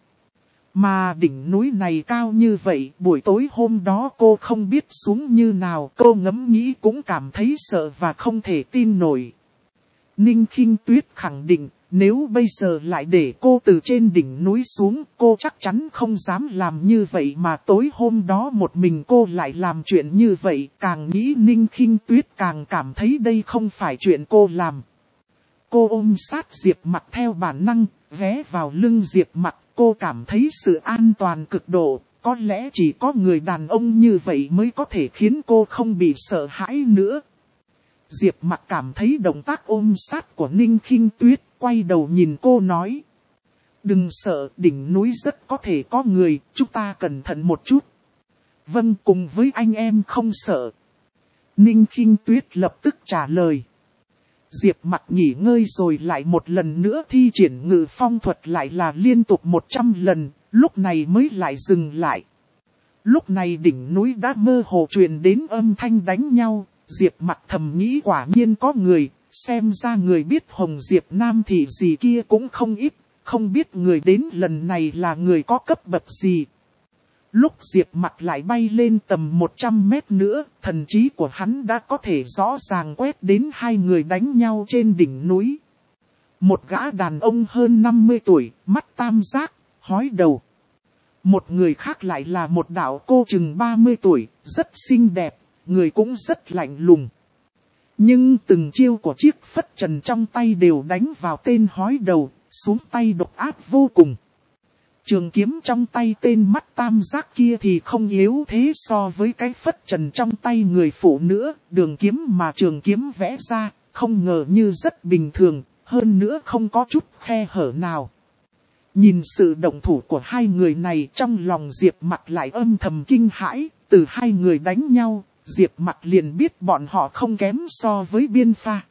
Mà đỉnh núi này cao như vậy, buổi tối hôm đó cô không biết xuống như nào, cô ngẫm nghĩ cũng cảm thấy sợ và không thể tin nổi. Ninh Khinh Tuyết khẳng định, nếu bây giờ lại để cô từ trên đỉnh núi xuống, cô chắc chắn không dám làm như vậy, mà tối hôm đó một mình cô lại làm chuyện như vậy, càng nghĩ Ninh Khinh Tuyết càng cảm thấy đây không phải chuyện cô làm. Cô ôm sát Diệp Mặc theo bản năng, ghé vào lưng Diệp Mặc, cô cảm thấy sự an toàn cực độ, có lẽ chỉ có người đàn ông như vậy mới có thể khiến cô không bị sợ hãi nữa. Diệp Mặc cảm thấy động tác ôm sát của Ninh Khinh Tuyết, quay đầu nhìn cô nói. Đừng sợ, đỉnh núi rất có thể có người, chúng ta cẩn thận một chút. Vâng, cùng với anh em không sợ. Ninh Khinh Tuyết lập tức trả lời. Diệp Mặc nghỉ ngơi rồi lại một lần nữa thi triển ngự phong thuật lại là liên tục một trăm lần, lúc này mới lại dừng lại. Lúc này đỉnh núi đã mơ hồ truyền đến âm thanh đánh nhau. Diệp Mặc thầm nghĩ quả nhiên có người, xem ra người biết Hồng Diệp Nam Thị gì kia cũng không ít, không biết người đến lần này là người có cấp bậc gì. Lúc Diệp Mặc lại bay lên tầm một trăm mét nữa, thần trí của hắn đã có thể rõ ràng quét đến hai người đánh nhau trên đỉnh núi. Một gã đàn ông hơn năm mươi tuổi, mắt tam giác, hói đầu. Một người khác lại là một đạo cô chừng ba mươi tuổi, rất xinh đẹp. Người cũng rất lạnh lùng. Nhưng từng chiêu của chiếc phất trần trong tay đều đánh vào tên hói đầu, xuống tay độc ác vô cùng. Trường kiếm trong tay tên mắt tam giác kia thì không yếu thế so với cái phất trần trong tay người phụ nữa. Đường kiếm mà trường kiếm vẽ ra, không ngờ như rất bình thường, hơn nữa không có chút khe hở nào. Nhìn sự động thủ của hai người này trong lòng Diệp Mặc lại âm thầm kinh hãi, từ hai người đánh nhau. Diệp Mặc liền biết bọn họ không kém so với Biên Pha.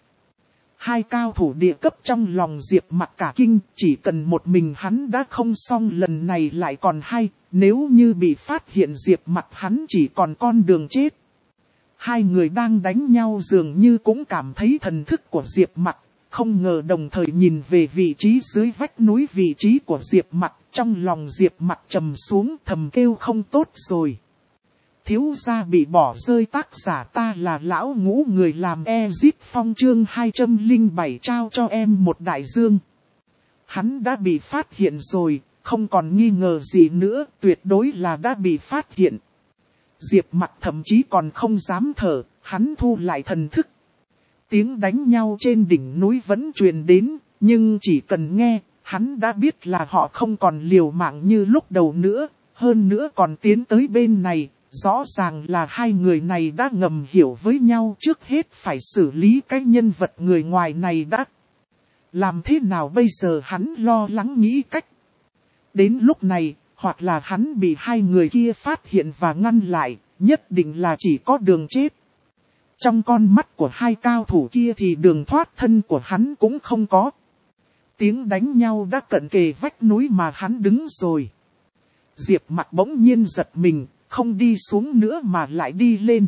Hai cao thủ địa cấp trong lòng Diệp Mặc cả kinh, chỉ cần một mình hắn đã không xong, lần này lại còn hai, nếu như bị phát hiện Diệp Mặc hắn chỉ còn con đường chết. Hai người đang đánh nhau dường như cũng cảm thấy thần thức của Diệp Mặc, không ngờ đồng thời nhìn về vị trí dưới vách núi vị trí của Diệp Mặc, trong lòng Diệp Mặc trầm xuống thầm kêu không tốt rồi. Thiếu gia bị bỏ rơi, tác giả ta là lão ngũ người làm Ezit Phong chương hai trăm lẻ bảy trao cho em một đại dương. Hắn đã bị phát hiện rồi, không còn nghi ngờ gì nữa, tuyệt đối là đã bị phát hiện. Diệp Mặc thậm chí còn không dám thở, hắn thu lại thần thức. Tiếng đánh nhau trên đỉnh núi vẫn truyền đến, nhưng chỉ cần nghe, hắn đã biết là họ không còn liều mạng như lúc đầu nữa, hơn nữa còn tiến tới bên này. Rõ ràng là hai người này đã ngầm hiểu với nhau, trước hết phải xử lý cái nhân vật người ngoài này đã. Làm thế nào bây giờ hắn lo lắng nghĩ cách. Đến lúc này, hoặc là hắn bị hai người kia phát hiện và ngăn lại, nhất định là chỉ có đường chết. Trong con mắt của hai cao thủ kia thì đường thoát thân của hắn cũng không có. Tiếng đánh nhau đã cận kề vách núi mà hắn đứng rồi. Diệp Mặc bỗng nhiên giật mình. Không đi xuống nữa mà lại đi lên.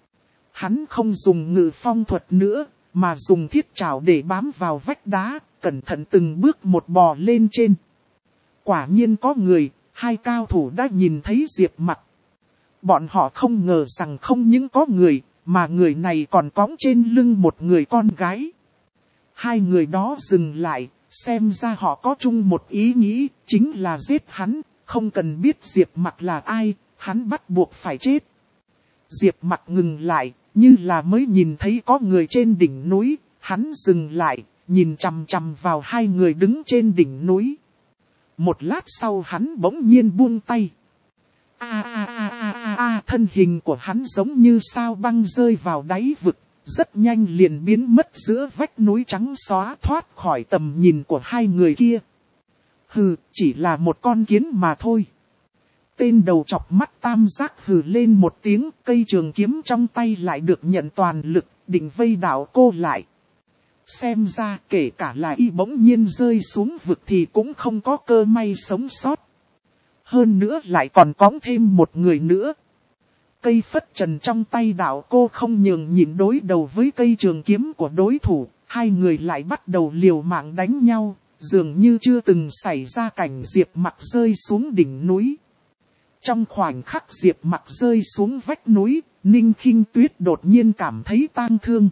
Hắn không dùng ngự phong thuật nữa, mà dùng thiết trảo để bám vào vách đá, cẩn thận từng bước một bò lên trên. Quả nhiên có người, hai cao thủ đã nhìn thấy Diệp Mặc. Bọn họ không ngờ rằng không những có người, mà người này còn cõng trên lưng một người con gái. Hai người đó dừng lại, xem ra họ có chung một ý nghĩ, chính là giết hắn, không cần biết Diệp Mặc là ai. Hắn bắt buộc phải chết. Diệp Mặc ngừng lại, như là mới nhìn thấy có người trên đỉnh núi. Hắn dừng lại, nhìn chằm chằm vào hai người đứng trên đỉnh núi. Một lát sau hắn bỗng nhiên buông tay. A a a a a a, thân hình của hắn giống như sao băng rơi vào đáy vực. Rất nhanh liền biến mất giữa vách núi trắng xóa, thoát khỏi tầm nhìn của hai người kia. Hừ, chỉ là một con kiến mà thôi. Tên đầu chọc mắt tam giác hừ lên một tiếng, cây trường kiếm trong tay lại được nhận toàn lực, định vây đảo cô lại. Xem ra kể cả là y bỗng nhiên rơi xuống vực thì cũng không có cơ may sống sót. Hơn nữa lại còn cõng thêm một người nữa. Cây phất trần trong tay đảo cô không nhường nhịn đối đầu với cây trường kiếm của đối thủ, hai người lại bắt đầu liều mạng đánh nhau, dường như chưa từng xảy ra cảnh Diệp Mặc rơi xuống đỉnh núi. Trong khoảnh khắc Diệp Mặc rơi xuống vách núi, Ninh Khinh Tuyết đột nhiên cảm thấy tang thương.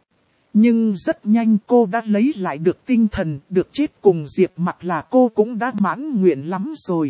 Nhưng rất nhanh cô đã lấy lại được tinh thần, được chết cùng Diệp Mặc là cô cũng đã mãn nguyện lắm rồi.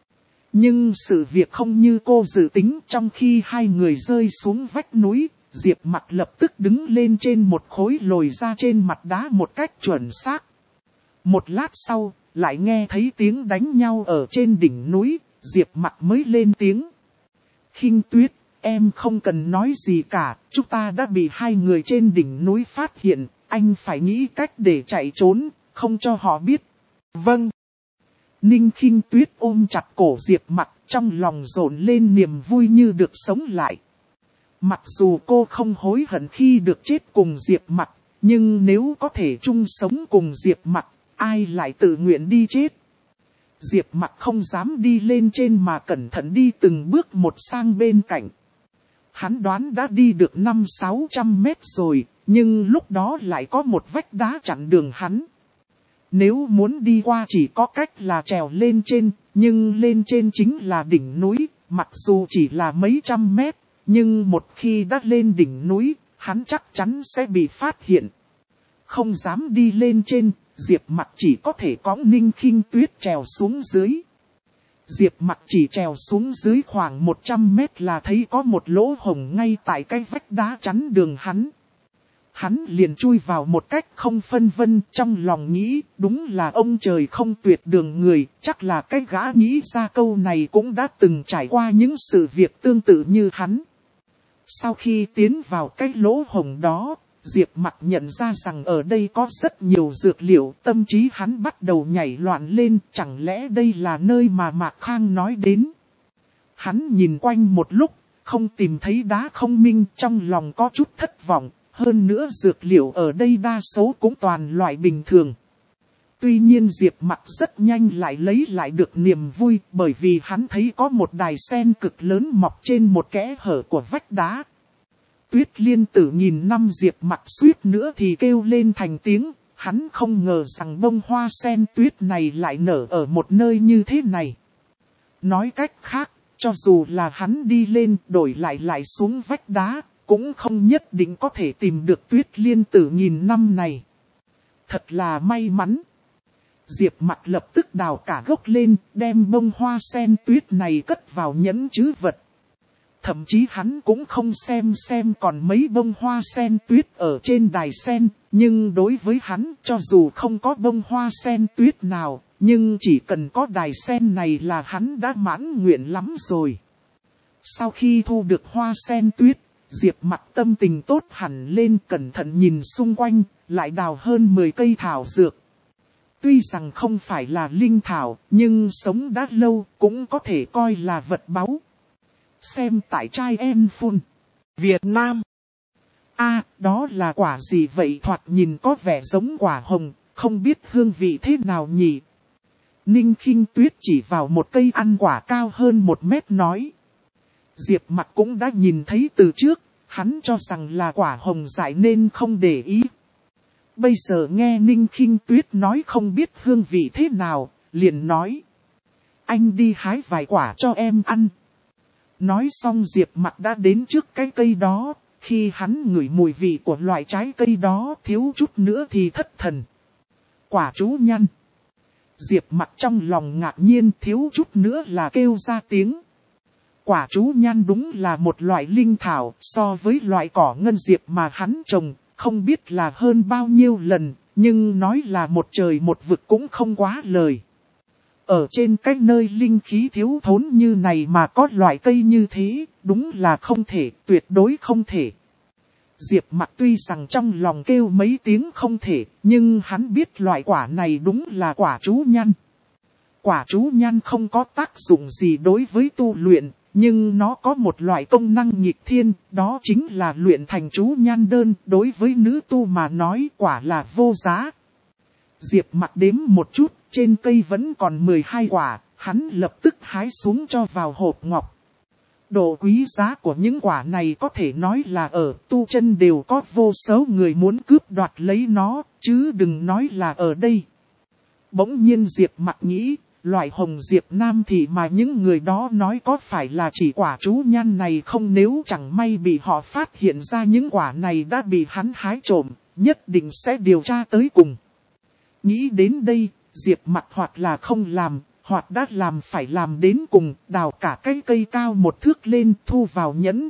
Nhưng sự việc không như cô dự tính, trong khi hai người rơi xuống vách núi, Diệp Mặc lập tức đứng lên trên một khối lồi ra trên mặt đá một cách chuẩn xác. Một lát sau, lại nghe thấy tiếng đánh nhau ở trên đỉnh núi, Diệp Mặc mới lên tiếng. Khinh Tuyết, em không cần nói gì cả, chúng ta đã bị hai người trên đỉnh núi phát hiện, anh phải nghĩ cách để chạy trốn, không cho họ biết. Vâng. Ninh Khinh Tuyết ôm chặt cổ Diệp Mặc, trong lòng rộn lên niềm vui như được sống lại. Mặc dù cô không hối hận khi được chết cùng Diệp Mặc, nhưng nếu có thể chung sống cùng Diệp Mặc, ai lại tự nguyện đi chết. Diệp Mặc không dám đi lên trên mà cẩn thận đi từng bước một sang bên cạnh. Hắn đoán đã đi được năm sáu trăm mét rồi, nhưng lúc đó lại có một vách đá chặn đường hắn. Nếu muốn đi qua chỉ có cách là trèo lên trên, nhưng lên trên chính là đỉnh núi, mặc dù chỉ là mấy trăm mét, nhưng một khi đã lên đỉnh núi, hắn chắc chắn sẽ bị phát hiện. Không dám đi lên trên, Diệp Mặc chỉ có thể cõng Ninh Khinh Tuyết trèo xuống dưới. Diệp Mặc chỉ trèo xuống dưới khoảng một trăm mét là thấy có một lỗ hổng ngay tại cái vách đá chắn đường hắn. Hắn liền chui vào một cách không phân vân, trong lòng nghĩ, đúng là ông trời không tuyệt đường người, chắc là cái gã nghĩ ra câu này cũng đã từng trải qua những sự việc tương tự như hắn. Sau khi tiến vào cái lỗ hổng đó, Diệp Mặc nhận ra rằng ở đây có rất nhiều dược liệu, tâm trí hắn bắt đầu nhảy loạn lên, chẳng lẽ đây là nơi mà Mạc Khang nói đến. Hắn nhìn quanh một lúc, không tìm thấy đá không minh, trong lòng có chút thất vọng, hơn nữa dược liệu ở đây đa số cũng toàn loại bình thường. Tuy nhiên Diệp Mặc rất nhanh lại lấy lại được niềm vui, bởi vì hắn thấy có một đài sen cực lớn mọc trên một kẽ hở của vách đá. Tuyết Liên Tử nhìn năm Diệp Mặc suýt nữa thì kêu lên thành tiếng, hắn không ngờ rằng bông hoa sen tuyết này lại nở ở một nơi như thế này. Nói cách khác, cho dù là hắn đi lên đổi lại lại xuống vách đá, cũng không nhất định có thể tìm được Tuyết Liên Tử nghìn năm này. Thật là may mắn. Diệp Mặc lập tức đào cả gốc lên, đem bông hoa sen tuyết này cất vào nhẫn trữ vật. Thậm chí hắn cũng không xem xem còn mấy bông hoa sen tuyết ở trên đài sen, nhưng đối với hắn cho dù không có bông hoa sen tuyết nào, nhưng chỉ cần có đài sen này là hắn đã mãn nguyện lắm rồi. Sau khi thu được hoa sen tuyết, Diệp Mặc tâm tình tốt hẳn lên, cẩn thận nhìn xung quanh, lại đào hơn mười cây thảo dược. Tuy rằng không phải là linh thảo, nhưng sống đã lâu cũng có thể coi là vật báu. Xem tại trai em phun. Việt Nam. A, đó là quả gì vậy, thoạt nhìn có vẻ giống quả hồng, không biết hương vị thế nào nhỉ? Ninh Khinh Tuyết chỉ vào một cây ăn quả cao hơn một mét nói. Diệp Mặc cũng đã nhìn thấy từ trước, hắn cho rằng là quả hồng dại nên không để ý. Bây giờ nghe Ninh Khinh Tuyết nói không biết hương vị thế nào, liền nói. Anh đi hái vài quả cho em ăn. Nói xong Diệp Mặc đã đến trước cái cây đó, khi hắn ngửi mùi vị của loại trái cây đó thiếu chút nữa thì thất thần. Quả chú nhăn. Diệp Mặc trong lòng ngạc nhiên, thiếu chút nữa là kêu ra tiếng. Quả chú nhan đúng là một loại linh thảo, so với loại cỏ ngân diệp mà hắn trồng, không biết là hơn bao nhiêu lần, nhưng nói là một trời một vực cũng không quá lời. Ở trên cái nơi linh khí thiếu thốn như này mà có loại cây như thế, đúng là không thể, tuyệt đối không thể. Diệp Mặc tuy rằng trong lòng kêu mấy tiếng không thể, nhưng hắn biết loại quả này đúng là quả chú nhăn. Quả chú nhan không có tác dụng gì đối với tu luyện, nhưng nó có một loại công năng nghịch thiên, đó chính là luyện thành chú nhan đơn. Đối với nữ tu mà nói quả là vô giá. Diệp Mặc đếm một chút, trên cây vẫn còn mười hai quả, hắn lập tức hái xuống cho vào hộp ngọc. Độ quý giá của những quả này có thể nói là ở tu chân đều có vô số người muốn cướp đoạt lấy nó, chứ đừng nói là ở đây. Bỗng nhiên Diệp Mặc nghĩ, loại hồng diệp nam thị mà những người đó nói có phải là chỉ quả chú nhan này không, nếu chẳng may bị họ phát hiện ra những quả này đã bị hắn hái trộm, nhất định sẽ điều tra tới cùng. Nghĩ đến đây, Diệp Mặc hoặc là không làm, hoặc đã làm phải làm đến cùng, đào cả cái cây cao một thước lên thu vào nhẫn.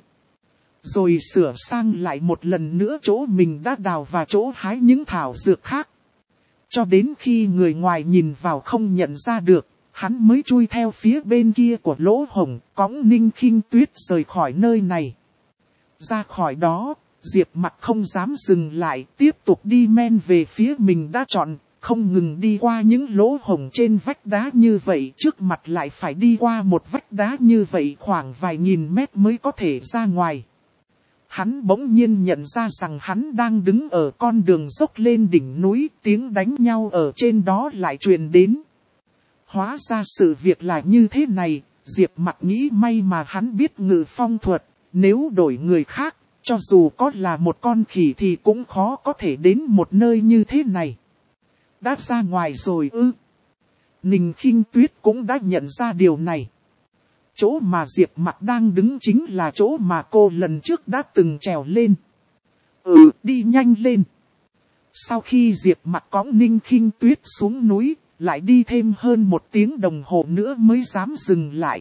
Rồi sửa sang lại một lần nữa chỗ mình đã đào và chỗ hái những thảo dược khác. Cho đến khi người ngoài nhìn vào không nhận ra được, hắn mới chui theo phía bên kia của lỗ hổng, cõng Ninh Khinh Tuyết rời khỏi nơi này. Ra khỏi đó, Diệp Mặc không dám dừng lại, tiếp tục đi men về phía mình đã chọn, không ngừng đi qua những lỗ hổng trên vách đá như vậy, trước mặt lại phải đi qua một vách đá như vậy khoảng vài nghìn mét mới có thể ra ngoài. Hắn bỗng nhiên nhận ra rằng hắn đang đứng ở con đường dốc lên đỉnh núi, tiếng đánh nhau ở trên đó lại truyền đến. Hóa ra sự việc là như thế này, Diệp Mặc nghĩ may mà hắn biết ngự phong thuật, nếu đổi người khác, cho dù có là một con khỉ thì cũng khó có thể đến một nơi như thế này. Đã ra ngoài rồi ư? Ninh Khinh Tuyết cũng đã nhận ra điều này. Chỗ mà Diệp Mặc đang đứng chính là chỗ mà cô lần trước đã từng trèo lên. Ừ, đi nhanh lên. Sau khi Diệp Mặc cõng Ninh Khinh Tuyết xuống núi, lại đi thêm hơn một tiếng đồng hồ nữa mới dám dừng lại.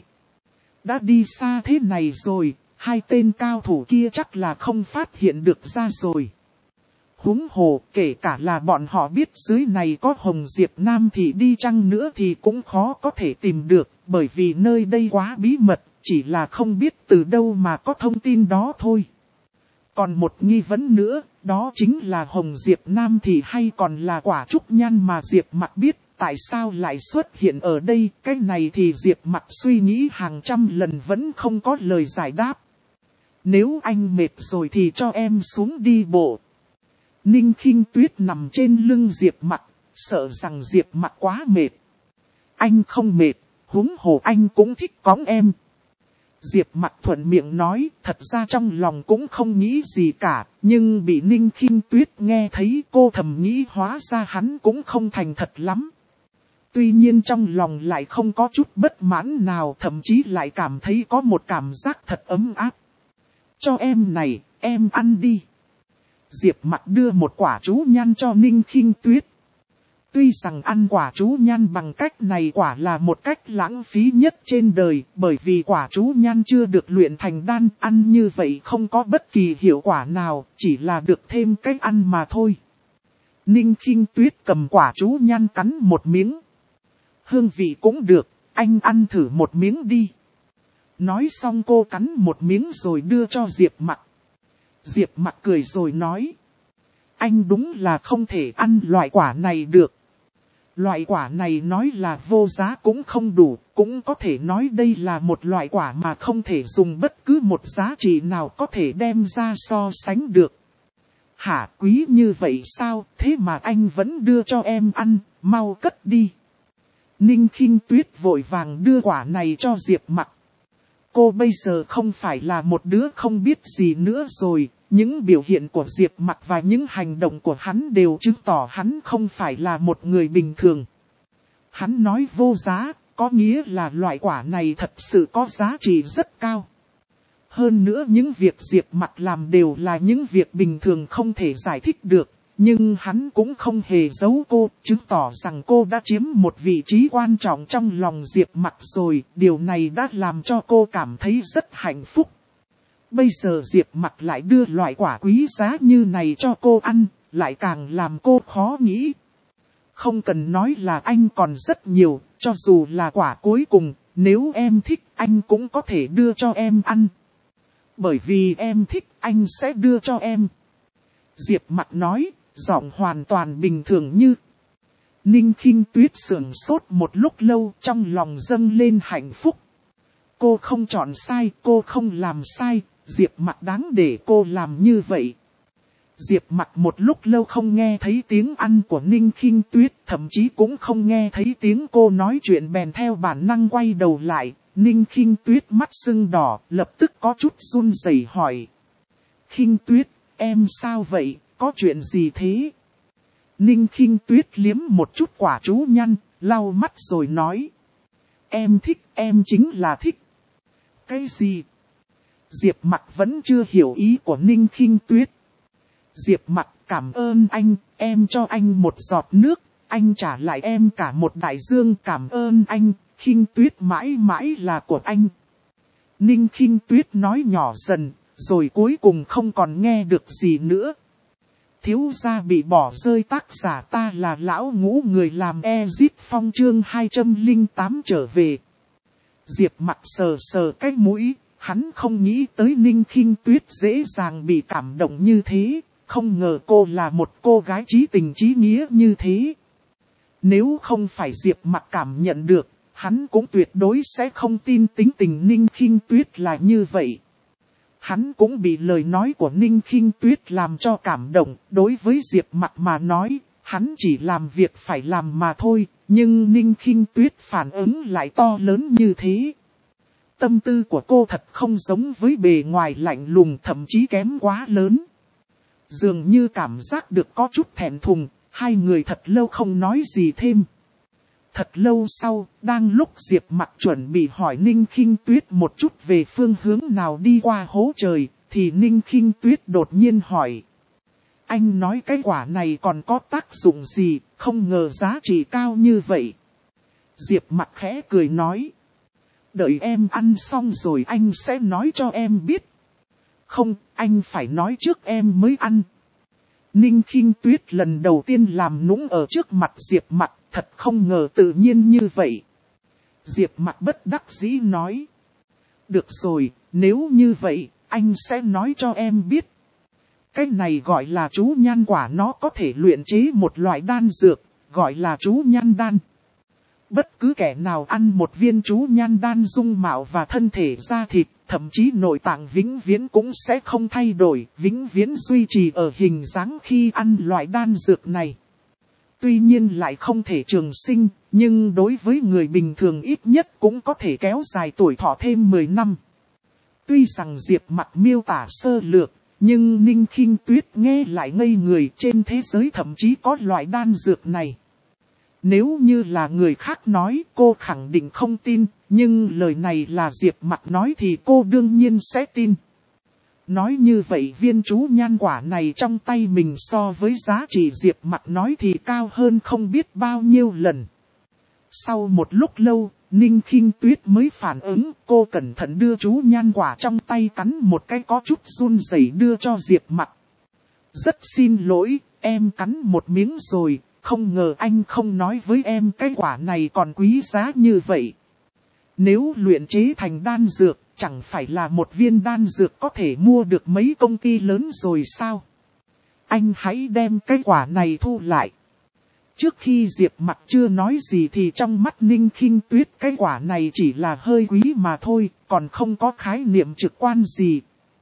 Đã đi xa thế này rồi, hai tên cao thủ kia chắc là không phát hiện được ra rồi. Huống hồ, kể cả là bọn họ biết dưới này có hồng diệp nam thì đi chăng nữa thì cũng khó có thể tìm được, bởi vì nơi đây quá bí mật, chỉ là không biết từ đâu mà có thông tin đó thôi. Còn một nghi vấn nữa, đó chính là hồng diệp nam thì hay còn là quả trúc nhan mà Diệp Mặc biết, tại sao lại xuất hiện ở đây, cái này thì Diệp Mặc suy nghĩ hàng trăm lần vẫn không có lời giải đáp. Nếu anh mệt rồi thì cho em xuống đi bộ. Ninh Khinh Tuyết nằm trên lưng Diệp Mặc, sợ rằng Diệp Mặc quá mệt. Anh không mệt, huống hồ anh cũng thích cõng em. Diệp Mặc thuận miệng nói, thật ra trong lòng cũng không nghĩ gì cả, nhưng bị Ninh Khinh Tuyết nghe thấy cô thầm nghĩ hóa ra hắn cũng không thành thật lắm. Tuy nhiên trong lòng lại không có chút bất mãn nào, thậm chí lại cảm thấy có một cảm giác thật ấm áp. Cho em này, em ăn đi. Diệp Mặc đưa một quả chú nhan cho Ninh Khinh Tuyết. Tuy rằng ăn quả chú nhan bằng cách này quả là một cách lãng phí nhất trên đời, bởi vì quả chú nhan chưa được luyện thành đan, ăn như vậy không có bất kỳ hiệu quả nào, chỉ là được thêm cách ăn mà thôi. Ninh Khinh Tuyết cầm quả chú nhan cắn một miếng. Hương vị cũng được, anh ăn thử một miếng đi. Nói xong cô cắn một miếng rồi đưa cho Diệp Mặc. Diệp Mặc cười rồi nói. Anh đúng là không thể ăn loại quả này được. Loại quả này nói là vô giá cũng không đủ, cũng có thể nói đây là một loại quả mà không thể dùng bất cứ một giá trị nào có thể đem ra so sánh được. Hả, quý như vậy sao, thế mà anh vẫn đưa cho em ăn, mau cất đi. Ninh Khinh Tuyết vội vàng đưa quả này cho Diệp Mặc. Cô bây giờ không phải là một đứa không biết gì nữa rồi, những biểu hiện của Diệp Mặc và những hành động của hắn đều chứng tỏ hắn không phải là một người bình thường. Hắn nói vô giá, có nghĩa là loại quả này thật sự có giá trị rất cao. Hơn nữa những việc Diệp Mặc làm đều là những việc bình thường không thể giải thích được, nhưng hắn cũng không hề giấu cô, chứng tỏ rằng cô đã chiếm một vị trí quan trọng trong lòng Diệp Mặc rồi, điều này đã làm cho cô cảm thấy rất hạnh phúc. Bây giờ Diệp Mặc lại đưa loại quả quý giá như này cho cô ăn, lại càng làm cô khó nghĩ. Không cần nói là anh còn rất nhiều, cho dù là quả cuối cùng, nếu em thích anh cũng có thể đưa cho em ăn. Bởi vì em thích anh sẽ đưa cho em. Diệp Mặc nói, giọng hoàn toàn bình thường như. Ninh Khinh Tuyết sững sốt một lúc lâu, trong lòng dâng lên hạnh phúc. Cô không chọn sai, cô không làm sai, Diệp Mặc đáng để cô làm như vậy. Diệp Mặc một lúc lâu không nghe thấy tiếng ăn của Ninh Khinh Tuyết, thậm chí cũng không nghe thấy tiếng cô nói chuyện, bèn theo bản năng quay đầu lại. Ninh Khinh Tuyết mắt sưng đỏ, lập tức có chút run rẩy hỏi. Khinh Tuyết, em sao vậy, có chuyện gì thế? Ninh Khinh Tuyết liếm một chút quả chú nhăn, lau mắt rồi nói. Em thích, em chính là thích. Cái gì? Diệp Mặc vẫn chưa hiểu ý của Ninh Khinh Tuyết. Diệp Mặc, cảm ơn anh, em cho anh một giọt nước, anh trả lại em cả một đại dương, cảm ơn anh, Khinh Tuyết mãi mãi là của anh. Ninh Khinh Tuyết nói nhỏ dần, rồi cuối cùng không còn nghe được gì nữa. Thiếu gia bị bỏ rơi, tác giả ta là lão ngũ, người làm Ezit Phong chương hai trăm lẻ tám trở về. Diệp Mặc sờ sờ cái mũi, hắn không nghĩ tới Ninh Khinh Tuyết dễ dàng bị cảm động như thế, không ngờ cô là một cô gái chí tình chí nghĩa như thế. Nếu không phải Diệp Mặc cảm nhận được, hắn cũng tuyệt đối sẽ không tin tính tình Ninh Khinh Tuyết là như vậy. Hắn cũng bị lời nói của Ninh Khinh Tuyết làm cho cảm động, đối với Diệp Mặc mà nói, hắn chỉ làm việc phải làm mà thôi, nhưng Ninh Khinh Tuyết phản ứng lại to lớn như thế. Tâm tư của cô thật không giống với bề ngoài lạnh lùng, thậm chí kém quá lớn. Dường như cảm giác được có chút thẹn thùng, hai người thật lâu không nói gì thêm. Thật lâu sau, đang lúc Diệp Mặc chuẩn bị hỏi Ninh Khinh Tuyết một chút về phương hướng nào đi qua hố trời, thì Ninh Khinh Tuyết đột nhiên hỏi. Anh nói cái quả này còn có tác dụng gì, không ngờ giá trị cao như vậy. Diệp Mặc khẽ cười nói. Đợi em ăn xong rồi anh sẽ nói cho em biết. Không, anh phải nói trước em mới ăn. Ninh Khinh Tuyết lần đầu tiên làm nũng ở trước mặt Diệp Mặc, thật không ngờ tự nhiên như vậy. Diệp Mặc bất đắc dĩ nói. Được rồi, nếu như vậy, anh sẽ nói cho em biết. Cái này gọi là chú nhan quả, nó có thể luyện chế một loại đan dược, gọi là chú nhan đan. Bất cứ kẻ nào ăn một viên chú nhan đan, dung mạo và thân thể da thịt, thậm chí nội tạng vĩnh viễn cũng sẽ không thay đổi, vĩnh viễn duy trì ở hình dáng khi ăn loại đan dược này. Tuy nhiên lại không thể trường sinh, nhưng đối với người bình thường ít nhất cũng có thể kéo dài tuổi thọ thêm mười năm. Tuy rằng Diệp Mặc miêu tả sơ lược, nhưng Ninh Khinh Tuyết nghe lại ngây người, trên thế giới thậm chí có loại đan dược này. Nếu như là người khác nói cô khẳng định không tin, nhưng lời này là Diệp Mặc nói thì cô đương nhiên sẽ tin. Nói như vậy viên chú nhan quả này trong tay mình so với giá trị Diệp Mặc nói thì cao hơn không biết bao nhiêu lần. Sau một lúc lâu, Ninh Khinh Tuyết mới phản ứng, cô cẩn thận đưa chú nhan quả trong tay cắn một cái có chút run rẩy đưa cho Diệp Mặc. Rất xin lỗi, em cắn một miếng rồi, không ngờ anh không nói với em cái quả này còn quý giá như vậy. Nếu luyện chế thành đan dược, chẳng phải là một viên đan dược có thể mua được mấy công ty lớn rồi sao? Anh hãy đem cái quả này thu lại. Trước khi Diệp Mặc chưa nói gì thì trong mắt Ninh Khinh Tuyết cái quả này chỉ là hơi quý mà thôi, còn không có khái niệm trực quan gì.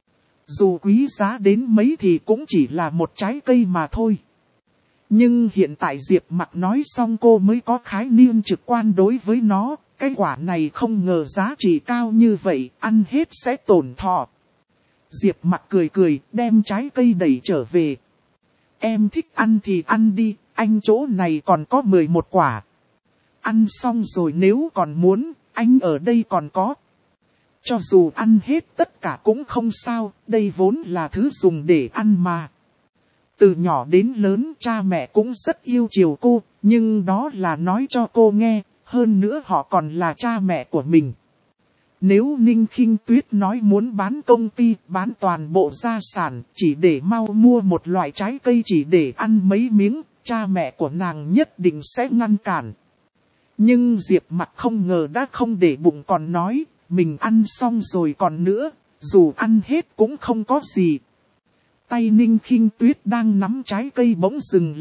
Dù quý giá đến mấy thì cũng chỉ là một trái cây mà thôi. Nhưng hiện tại Diệp Mặc nói xong cô mới có khái niệm trực quan đối với nó. Cái quả này không ngờ giá trị cao như vậy, ăn hết sẽ tổn thọ. Diệp Mặc cười cười, đem trái cây đẩy trở về. Em thích ăn thì ăn đi, anh chỗ này còn có mười một quả. Ăn xong rồi nếu còn muốn, anh ở đây còn có. Cho dù ăn hết tất cả cũng không sao, đây vốn là thứ dùng để ăn mà. Từ nhỏ đến lớn cha mẹ cũng rất yêu chiều cô, nhưng đó là nói cho cô nghe. Hơn nữa họ còn là cha mẹ của mình. Nếu Ninh Khinh Tuyết nói muốn bán công ty, bán toàn bộ gia sản, chỉ để mau mua một loại trái cây chỉ để ăn mấy miếng, cha mẹ của nàng nhất định sẽ ngăn cản. Nhưng Diệp Mặc không ngờ đã không để bụng còn nói, mình ăn xong rồi còn nữa, dù ăn hết cũng không có gì. Tay Ninh Khinh Tuyết đang nắm trái cây bỗng dừng lại,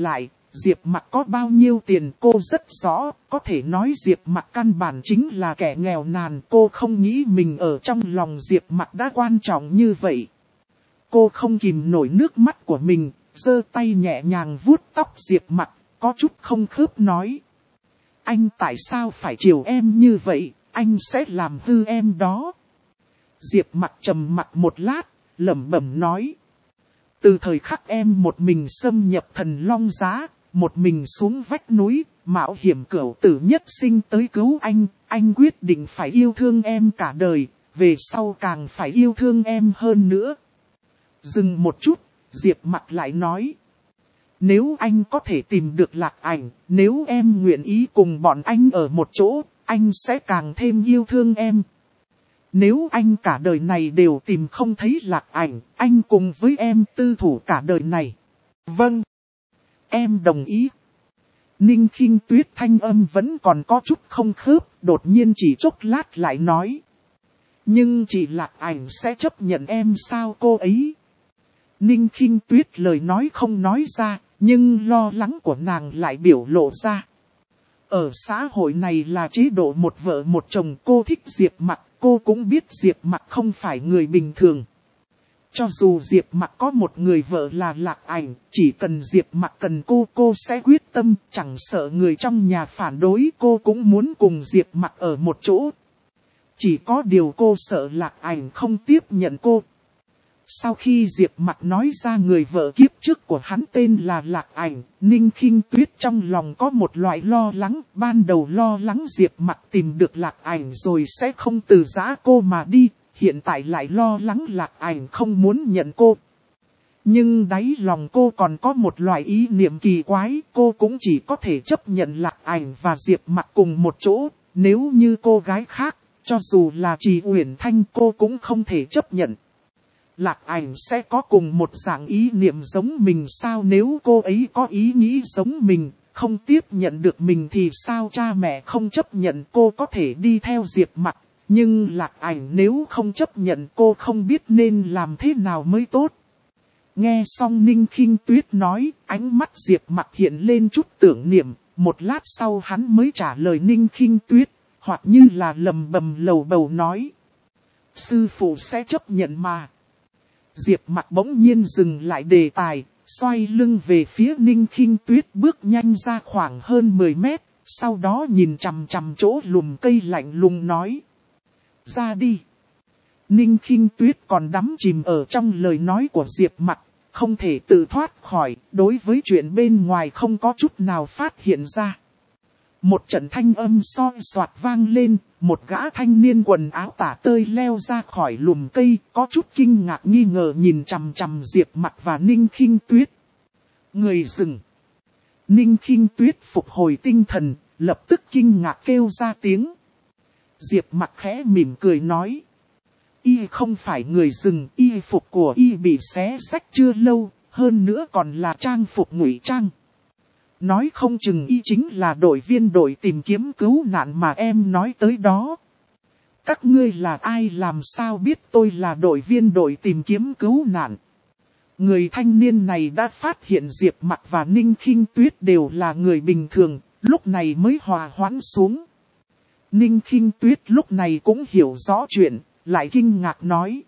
Diệp Mặc có bao nhiêu tiền cô rất rõ, có thể nói Diệp Mặc căn bản chính là kẻ nghèo nàn. Cô không nghĩ mình ở trong lòng Diệp Mặc đã quan trọng như vậy. Cô không kìm nổi nước mắt của mình, giơ tay nhẹ nhàng vuốt tóc Diệp Mặc, có chút không khớp nói. Anh tại sao phải chiều em như vậy, anh sẽ làm hư em đó. Diệp Mặc trầm mặc một lát, lẩm bẩm nói. Từ thời khắc em một mình xâm nhập Thần Long Giá, một mình xuống vách núi, mạo hiểm cửu tử nhất sinh tới cứu anh, anh quyết định phải yêu thương em cả đời, về sau càng phải yêu thương em hơn nữa. Dừng một chút, Diệp Mặc lại nói. Nếu anh có thể tìm được Lạc Ảnh, nếu em nguyện ý cùng bọn anh ở một chỗ, anh sẽ càng thêm yêu thương em. Nếu anh cả đời này đều tìm không thấy Lạc Ảnh, anh cùng với em tư thủ cả đời này. Vâng. Em đồng ý. Ninh Khinh Tuyết thanh âm vẫn còn có chút không khớp, đột nhiên chỉ chốc lát lại nói. Nhưng chị Lạc Ảnh sẽ chấp nhận em sao cô ấy? Ninh Khinh Tuyết lời nói không nói ra, nhưng lo lắng của nàng lại biểu lộ ra. Ở xã hội này là chế độ một vợ một chồng, cô thích Diệp Mặc, cô cũng biết Diệp Mặc không phải người bình thường. Cho dù Diệp Mặc có một người vợ là Lạc Ảnh, chỉ cần Diệp Mặc cần cô, cô sẽ quyết tâm, chẳng sợ người trong nhà phản đối, cô cũng muốn cùng Diệp Mặc ở một chỗ. Chỉ có điều cô sợ Lạc Ảnh không tiếp nhận cô. Sau khi Diệp Mặc nói ra người vợ kiếp trước của hắn tên là Lạc Ảnh, Ninh Khinh Tuyết trong lòng có một loại lo lắng. Ban đầu lo lắng Diệp Mặc tìm được Lạc Ảnh rồi sẽ không từ giã cô mà đi. Hiện tại lại lo lắng Lạc Ảnh không muốn nhận cô. Nhưng đáy lòng cô còn có một loại ý niệm kỳ quái. Cô cũng chỉ có thể chấp nhận Lạc Ảnh và Diệp Mặc cùng một chỗ. Nếu như cô gái khác, cho dù là Trì Uyển Thanh cô cũng không thể chấp nhận. Lạc Ảnh sẽ có cùng một dạng ý niệm giống mình sao? Nếu cô ấy có ý nghĩ giống mình, không tiếp nhận được mình thì sao? Cha mẹ không chấp nhận cô có thể đi theo Diệp Mặc. Nhưng Lạc Ảnh nếu không chấp nhận cô không biết nên làm thế nào mới tốt. Nghe xong Ninh Khinh Tuyết nói, ánh mắt Diệp Mặc hiện lên chút tưởng niệm. Một lát sau hắn mới trả lời Ninh Khinh Tuyết, hoặc như là lầm bầm lầu bầu nói. Sư phụ sẽ chấp nhận mà. Diệp Mặc bỗng nhiên dừng lại đề tài, xoay lưng về phía Ninh Khinh Tuyết bước nhanh ra khoảng hơn mười mét, sau đó nhìn chằm chằm chỗ lùm cây lạnh lùng nói. Ra đi. Ninh Khinh Tuyết còn đắm chìm ở trong lời nói của Diệp Mặc, không thể tự thoát khỏi, đối với chuyện bên ngoài không có chút nào phát hiện ra. Một trận thanh âm soi soạt vang lên, một gã thanh niên quần áo tả tơi leo ra khỏi lùm cây, có chút kinh ngạc nghi ngờ nhìn chằm chằm Diệp Mặc và Ninh Khinh Tuyết. Người dừng. Ninh Khinh Tuyết phục hồi tinh thần, lập tức kinh ngạc kêu ra tiếng. Diệp Mặc khẽ mỉm cười nói. Y không phải người rừng, y phục của y bị xé rách chưa lâu, hơn nữa còn là trang phục ngụy trang. Nói không chừng y chính là đội viên đội tìm kiếm cứu nạn mà em nói tới đó. Các ngươi là ai làm sao biết tôi là đội viên đội tìm kiếm cứu nạn? Người thanh niên này đã phát hiện Diệp Mặc và Ninh Khinh Tuyết đều là người bình thường, lúc này mới hòa hoãn xuống. Ninh Khinh Tuyết lúc này cũng hiểu rõ chuyện, lại kinh ngạc nói.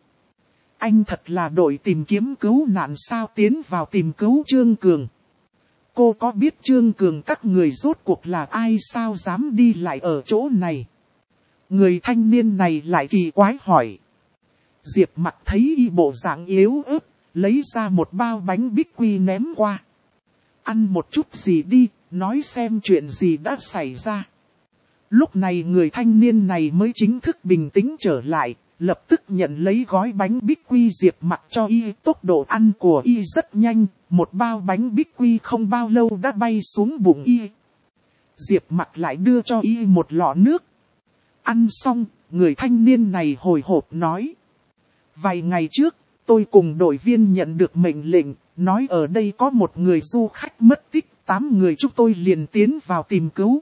Anh thật là đội tìm kiếm cứu nạn sao? Tiến vào tìm cứu Trương Cường. Cô có biết Trương Cường các người rốt cuộc là ai sao dám đi lại ở chỗ này? Người thanh niên này lại kỳ quái hỏi. Diệp Mặc thấy y bộ dạng yếu ớt, lấy ra một bao bánh bích quy ném qua. Ăn một chút gì đi, nói xem chuyện gì đã xảy ra. Lúc này người thanh niên này mới chính thức bình tĩnh trở lại, lập tức nhận lấy gói bánh bích quy Diệp Mặc cho y. Tốc độ ăn của y rất nhanh, một bao bánh bích quy không bao lâu đã bay xuống bụng y. Diệp Mặc lại đưa cho y một lọ nước. Ăn xong, người thanh niên này hồi hộp nói. Vài ngày trước, tôi cùng đội viên nhận được mệnh lệnh, nói ở đây có một người du khách mất tích, tám người chúng tôi liền tiến vào tìm cứu.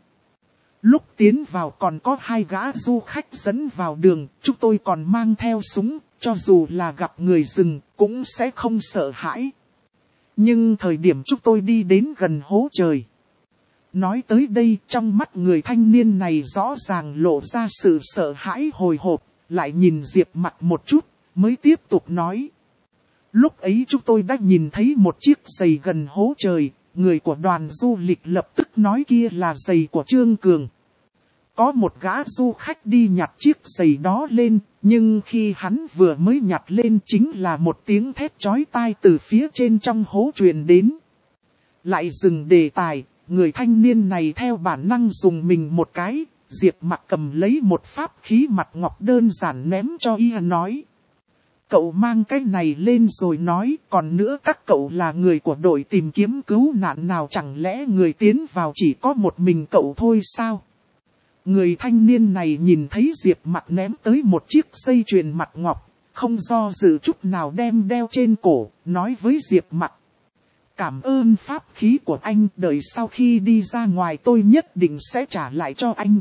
Lúc tiến vào còn có hai gã du khách dẫn vào đường, chúng tôi còn mang theo súng, cho dù là gặp người rừng, cũng sẽ không sợ hãi. Nhưng thời điểm chúng tôi đi đến gần hố trời. Nói tới đây, trong mắt người thanh niên này rõ ràng lộ ra sự sợ hãi hồi hộp, lại nhìn Diệp Mặc một chút, mới tiếp tục nói. Lúc ấy chúng tôi đã nhìn thấy một chiếc giày gần hố trời, người của đoàn du lịch lập tức nói kia là giày của Trương Cường. Có một gã du khách đi nhặt chiếc giày đó lên, nhưng khi hắn vừa mới nhặt lên chính là một tiếng thét chói tai từ phía trên trong hố truyền đến. Lại dừng đề tài, người thanh niên này theo bản năng dùng mình một cái, Diệp Mặc cầm lấy một pháp khí mặt ngọc đơn giản ném cho y nói. Cậu mang cái này lên rồi nói, còn nữa các cậu là người của đội tìm kiếm cứu nạn nào, chẳng lẽ người tiến vào chỉ có một mình cậu thôi sao? Người thanh niên này nhìn thấy Diệp Mặc ném tới một chiếc dây chuyền mặt ngọc, không do dự chút nào đem đeo trên cổ, nói với Diệp Mặc. Cảm ơn pháp khí của anh, đợi sau khi đi ra ngoài tôi nhất định sẽ trả lại cho anh.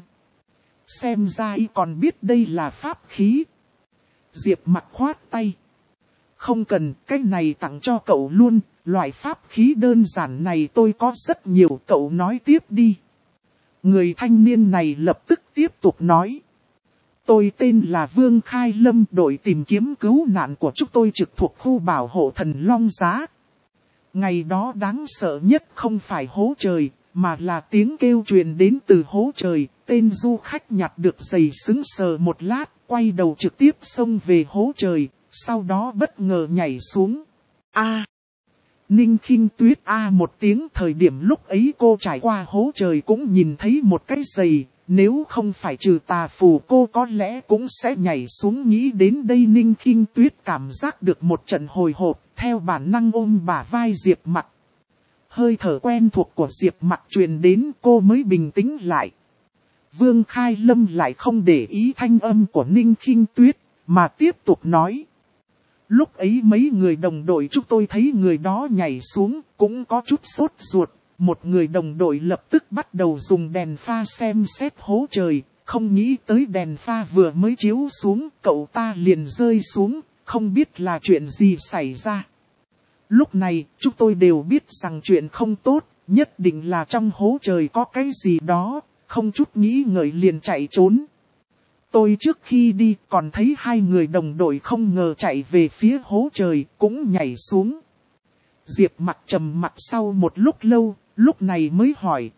Xem ra y còn biết đây là pháp khí. Diệp Mặc khoát tay. Không cần, cái này tặng cho cậu luôn, loại pháp khí đơn giản này tôi có rất nhiều, cậu nói tiếp đi. Người thanh niên này lập tức tiếp tục nói. Tôi tên là Vương Khai Lâm, đội tìm kiếm cứu nạn của chúng tôi trực thuộc khu bảo hộ Thần Long Giá. Ngày đó đáng sợ nhất không phải hố trời, mà là tiếng kêu truyền đến từ hố trời. Tên du khách nhặt được giày sững sờ một lát, quay đầu trực tiếp xông về hố trời, sau đó bất ngờ nhảy xuống. A. Ninh Khinh Tuyết A một tiếng, thời điểm lúc ấy cô trải qua hố trời cũng nhìn thấy một cái giày, nếu không phải trừ tà phù cô có lẽ cũng sẽ nhảy xuống. Nghĩ đến đây Ninh Khinh Tuyết cảm giác được một trận hồi hộp, theo bản năng ôm bả vai Diệp Mặc. Hơi thở quen thuộc của Diệp Mặc truyền đến, cô mới bình tĩnh lại. Vương Khai Lâm lại không để ý thanh âm của Ninh Khinh Tuyết, mà tiếp tục nói. Lúc ấy mấy người đồng đội chúng tôi thấy người đó nhảy xuống, cũng có chút sốt ruột. Một người đồng đội lập tức bắt đầu dùng đèn pha xem xét hố trời, không nghĩ tới đèn pha vừa mới chiếu xuống, cậu ta liền rơi xuống, không biết là chuyện gì xảy ra. Lúc này, chúng tôi đều biết rằng chuyện không tốt, nhất định là trong hố trời có cái gì đó, không chút nghĩ ngợi liền chạy trốn. Tôi trước khi đi còn thấy hai người đồng đội không ngờ chạy về phía hố trời, cũng nhảy xuống. Diệp Mặc trầm mặt sau một lúc lâu, lúc này mới hỏi.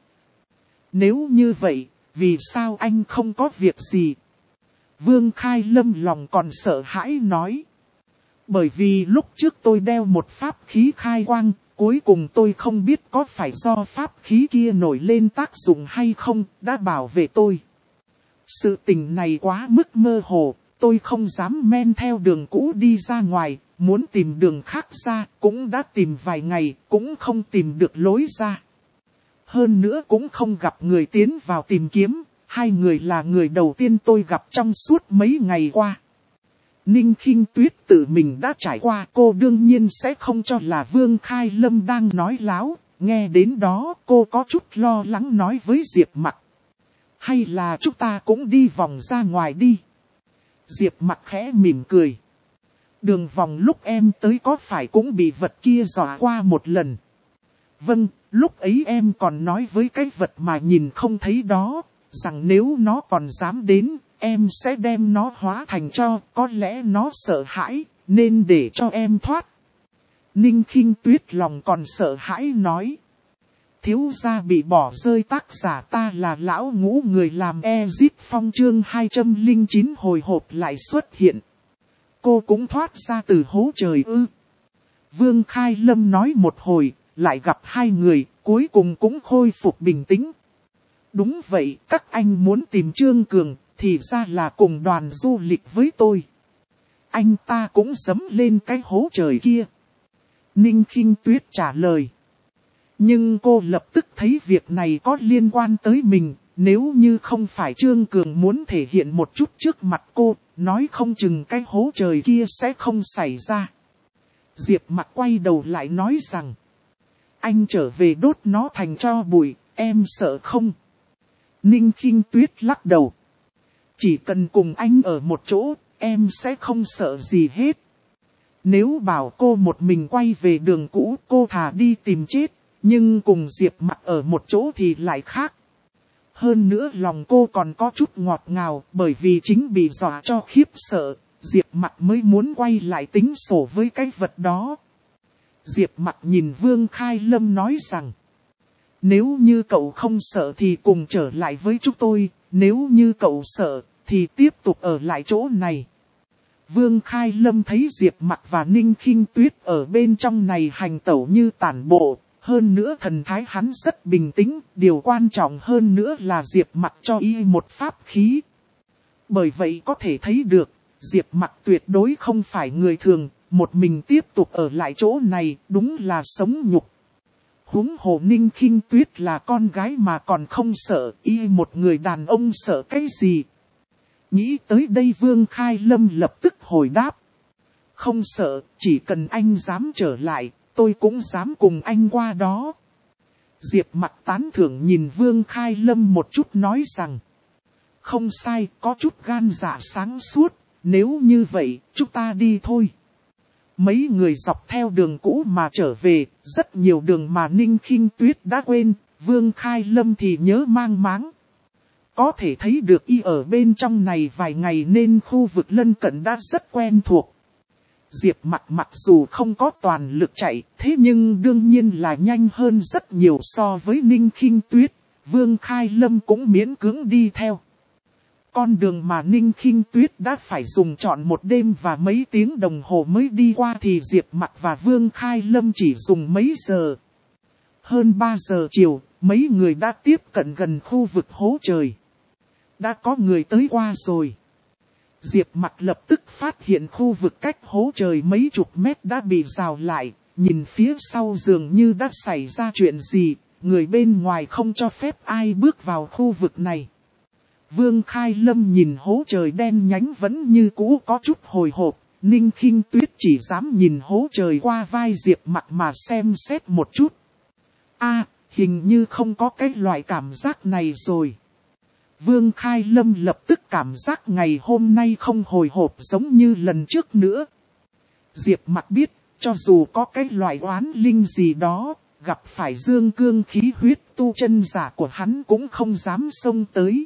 Nếu như vậy, vì sao anh không có việc gì? Vương Khai Lâm lòng còn sợ hãi nói. Bởi vì lúc trước tôi đeo một pháp khí khai quang, cuối cùng tôi không biết có phải do pháp khí kia nổi lên tác dụng hay không, đã bảo vệ tôi. Sự tình này quá mức mơ hồ, tôi không dám men theo đường cũ đi ra ngoài, muốn tìm đường khác ra, cũng đã tìm vài ngày, cũng không tìm được lối ra. Hơn nữa cũng không gặp người tiến vào tìm kiếm, hai người là người đầu tiên tôi gặp trong suốt mấy ngày qua. Ninh Khinh Tuyết tự mình đã trải qua, cô đương nhiên sẽ không cho là Vương Khai Lâm đang nói láo, nghe đến đó cô có chút lo lắng nói với Diệp Mặc. Hay là chúng ta cũng đi vòng ra ngoài đi. Diệp Mặc khẽ mỉm cười. Đường vòng lúc em tới có phải cũng bị vật kia dọa qua một lần. Vâng, lúc ấy em còn nói với cái vật mà nhìn không thấy đó, rằng nếu nó còn dám đến, em sẽ đem nó hóa thành cho, có lẽ nó sợ hãi, nên để cho em thoát. Ninh Khinh Tuyết lòng còn sợ hãi nói. Thiếu gia bị bỏ rơi, tác giả ta là lão ngũ, người làm Exit Phong chương hai trăm lẻ chín hồi hộp lại xuất hiện. Cô cũng thoát ra từ hố trời ư. Vương Khai Lâm nói một hồi, lại gặp hai người, cuối cùng cũng khôi phục bình tĩnh. Đúng vậy, các anh muốn tìm Trương Cường, thì ra là cùng đoàn du lịch với tôi. Anh ta cũng dẫm lên cái hố trời kia. Ninh Khinh Tuyết trả lời. Nhưng cô lập tức thấy việc này có liên quan tới mình, nếu như không phải Trương Cường muốn thể hiện một chút trước mặt cô, nói không chừng cái hố trời kia sẽ không xảy ra. Diệp Mặc quay đầu lại nói rằng, anh trở về đốt nó thành tro bụi, em sợ không? Ninh Khinh Tuyết lắc đầu. Chỉ cần cùng anh ở một chỗ, em sẽ không sợ gì hết. Nếu bảo cô một mình quay về đường cũ, cô thà đi tìm chết, nhưng cùng Diệp Mặc ở một chỗ thì lại khác. Hơn nữa lòng cô còn có chút ngọt ngào, bởi vì chính bị dọa cho khiếp sợ, Diệp Mặc mới muốn quay lại tính sổ với cái vật đó. Diệp Mặc nhìn Vương Khai Lâm nói rằng, nếu như cậu không sợ thì cùng trở lại với chúng tôi, nếu như cậu sợ thì tiếp tục ở lại chỗ này. Vương Khai Lâm thấy Diệp Mặc và Ninh Khinh Tuyết ở bên trong này hành tẩu như tản bộ, hơn nữa thần thái hắn rất bình tĩnh, điều quan trọng hơn nữa là Diệp Mặc cho y một pháp khí. Bởi vậy có thể thấy được, Diệp Mặc tuyệt đối không phải người thường, một mình tiếp tục ở lại chỗ này, đúng là sống nhục. Huống hồ Ninh Khinh Tuyết là con gái mà còn không sợ, y một người đàn ông sợ cái gì? Nghĩ tới đây Vương Khai Lâm lập tức hồi đáp. Không sợ, chỉ cần anh dám trở lại, tôi cũng dám cùng anh qua đó. Diệp Mặc tán thưởng nhìn Vương Khai Lâm một chút nói rằng, không sai, có chút gan dạ sáng suốt, nếu như vậy, chúng ta đi thôi. Mấy người dọc theo đường cũ mà trở về, rất nhiều đường mà Ninh Khinh Tuyết đã quên, Vương Khai Lâm thì nhớ mang máng. Có thể thấy được y ở bên trong này vài ngày nên khu vực lân cận đã rất quen thuộc. Diệp Mặc mặc dù không có toàn lực chạy, thế nhưng đương nhiên là nhanh hơn rất nhiều so với Ninh Khinh Tuyết, Vương Khai Lâm cũng miễn cưỡng đi theo. Con đường mà Ninh Khinh Tuyết đã phải dùng trọn một đêm và mấy tiếng đồng hồ mới đi qua thì Diệp Mặc và Vương Khai Lâm chỉ dùng mấy giờ. Hơn ba giờ chiều, mấy người đã tiếp cận gần khu vực hố trời. Đã có người tới qua rồi. Diệp Mặc lập tức phát hiện khu vực cách hố trời mấy chục mét đã bị rào lại, nhìn phía sau dường như đã xảy ra chuyện gì, người bên ngoài không cho phép ai bước vào khu vực này. Vương Khai Lâm nhìn hố trời đen nhánh vẫn như cũ có chút hồi hộp, Ninh Khinh Tuyết chỉ dám nhìn hố trời qua vai Diệp Mặc mà xem xét một chút. A, hình như không có cái loại cảm giác này rồi. Vương Khai Lâm lập tức cảm giác ngày hôm nay không hồi hộp giống như lần trước nữa. Diệp Mặc biết, cho dù có cái loại oán linh gì đó, gặp phải dương cương khí huyết tu chân giả của hắn cũng không dám xông tới.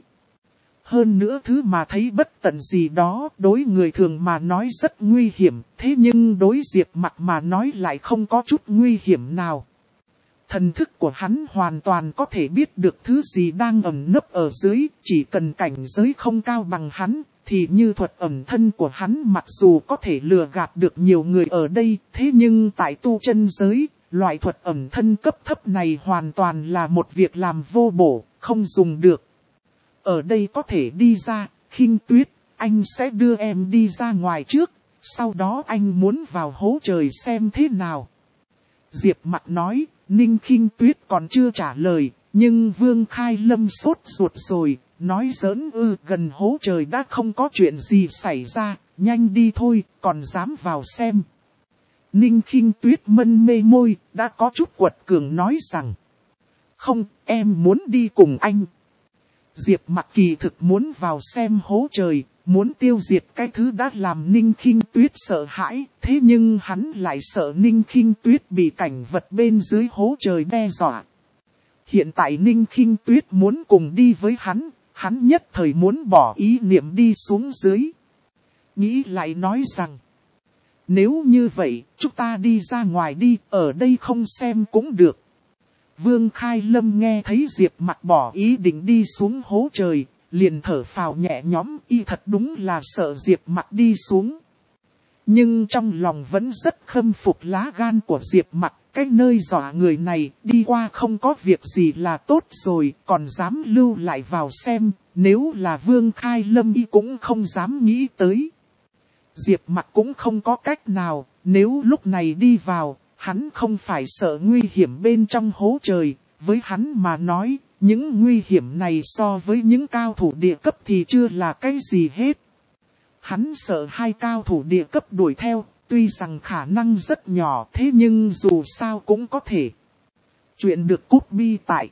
Hơn nữa thứ mà thấy bất tận gì đó đối người thường mà nói rất nguy hiểm, thế nhưng đối Diệp Mặc mà nói lại không có chút nguy hiểm nào. Thần thức của hắn hoàn toàn có thể biết được thứ gì đang ẩn nấp ở dưới, chỉ cần cảnh giới không cao bằng hắn, thì như thuật ẩn thân của hắn mặc dù có thể lừa gạt được nhiều người ở đây, thế nhưng tại tu chân giới, loại thuật ẩn thân cấp thấp này hoàn toàn là một việc làm vô bổ, không dùng được. Ở đây có thể đi ra, Khinh Tuyết, anh sẽ đưa em đi ra ngoài trước, sau đó anh muốn vào hố trời xem thế nào. Diệp Mặc nói, Ninh Khinh Tuyết còn chưa trả lời, nhưng Vương Khai Lâm sốt ruột rồi, nói giỡn ư gần hố trời đã không có chuyện gì xảy ra, nhanh đi thôi, còn dám vào xem. Ninh Khinh Tuyết mân mê môi, đã có chút quật cường nói rằng, không, em muốn đi cùng anh. Diệp Mặc kỳ thực muốn vào xem hố trời, muốn tiêu diệt cái thứ đã làm Ninh Khinh Tuyết sợ hãi, thế nhưng hắn lại sợ Ninh Khinh Tuyết bị cảnh vật bên dưới hố trời đe dọa. Hiện tại Ninh Khinh Tuyết muốn cùng đi với hắn, hắn nhất thời muốn bỏ ý niệm đi xuống dưới. Nghĩ lại nói rằng, nếu như vậy, chúng ta đi ra ngoài đi, ở đây không xem cũng được. Vương Khai Lâm nghe thấy Diệp Mặc bỏ ý định đi xuống hố trời, liền thở phào nhẹ nhõm, y thật đúng là sợ Diệp Mặc đi xuống. Nhưng trong lòng vẫn rất khâm phục lá gan của Diệp Mặc, cái nơi dọa người này đi qua không có việc gì là tốt rồi, còn dám lưu lại vào xem, nếu là Vương Khai Lâm y cũng không dám nghĩ tới. Diệp Mặc cũng không có cách nào, nếu lúc này đi vào, hắn không phải sợ nguy hiểm bên trong hố trời, với hắn mà nói, những nguy hiểm này so với những cao thủ địa cấp thì chưa là cái gì hết. Hắn sợ hai cao thủ địa cấp đuổi theo, tuy rằng khả năng rất nhỏ thế nhưng dù sao cũng có thể. Chuyện được cút bi tại.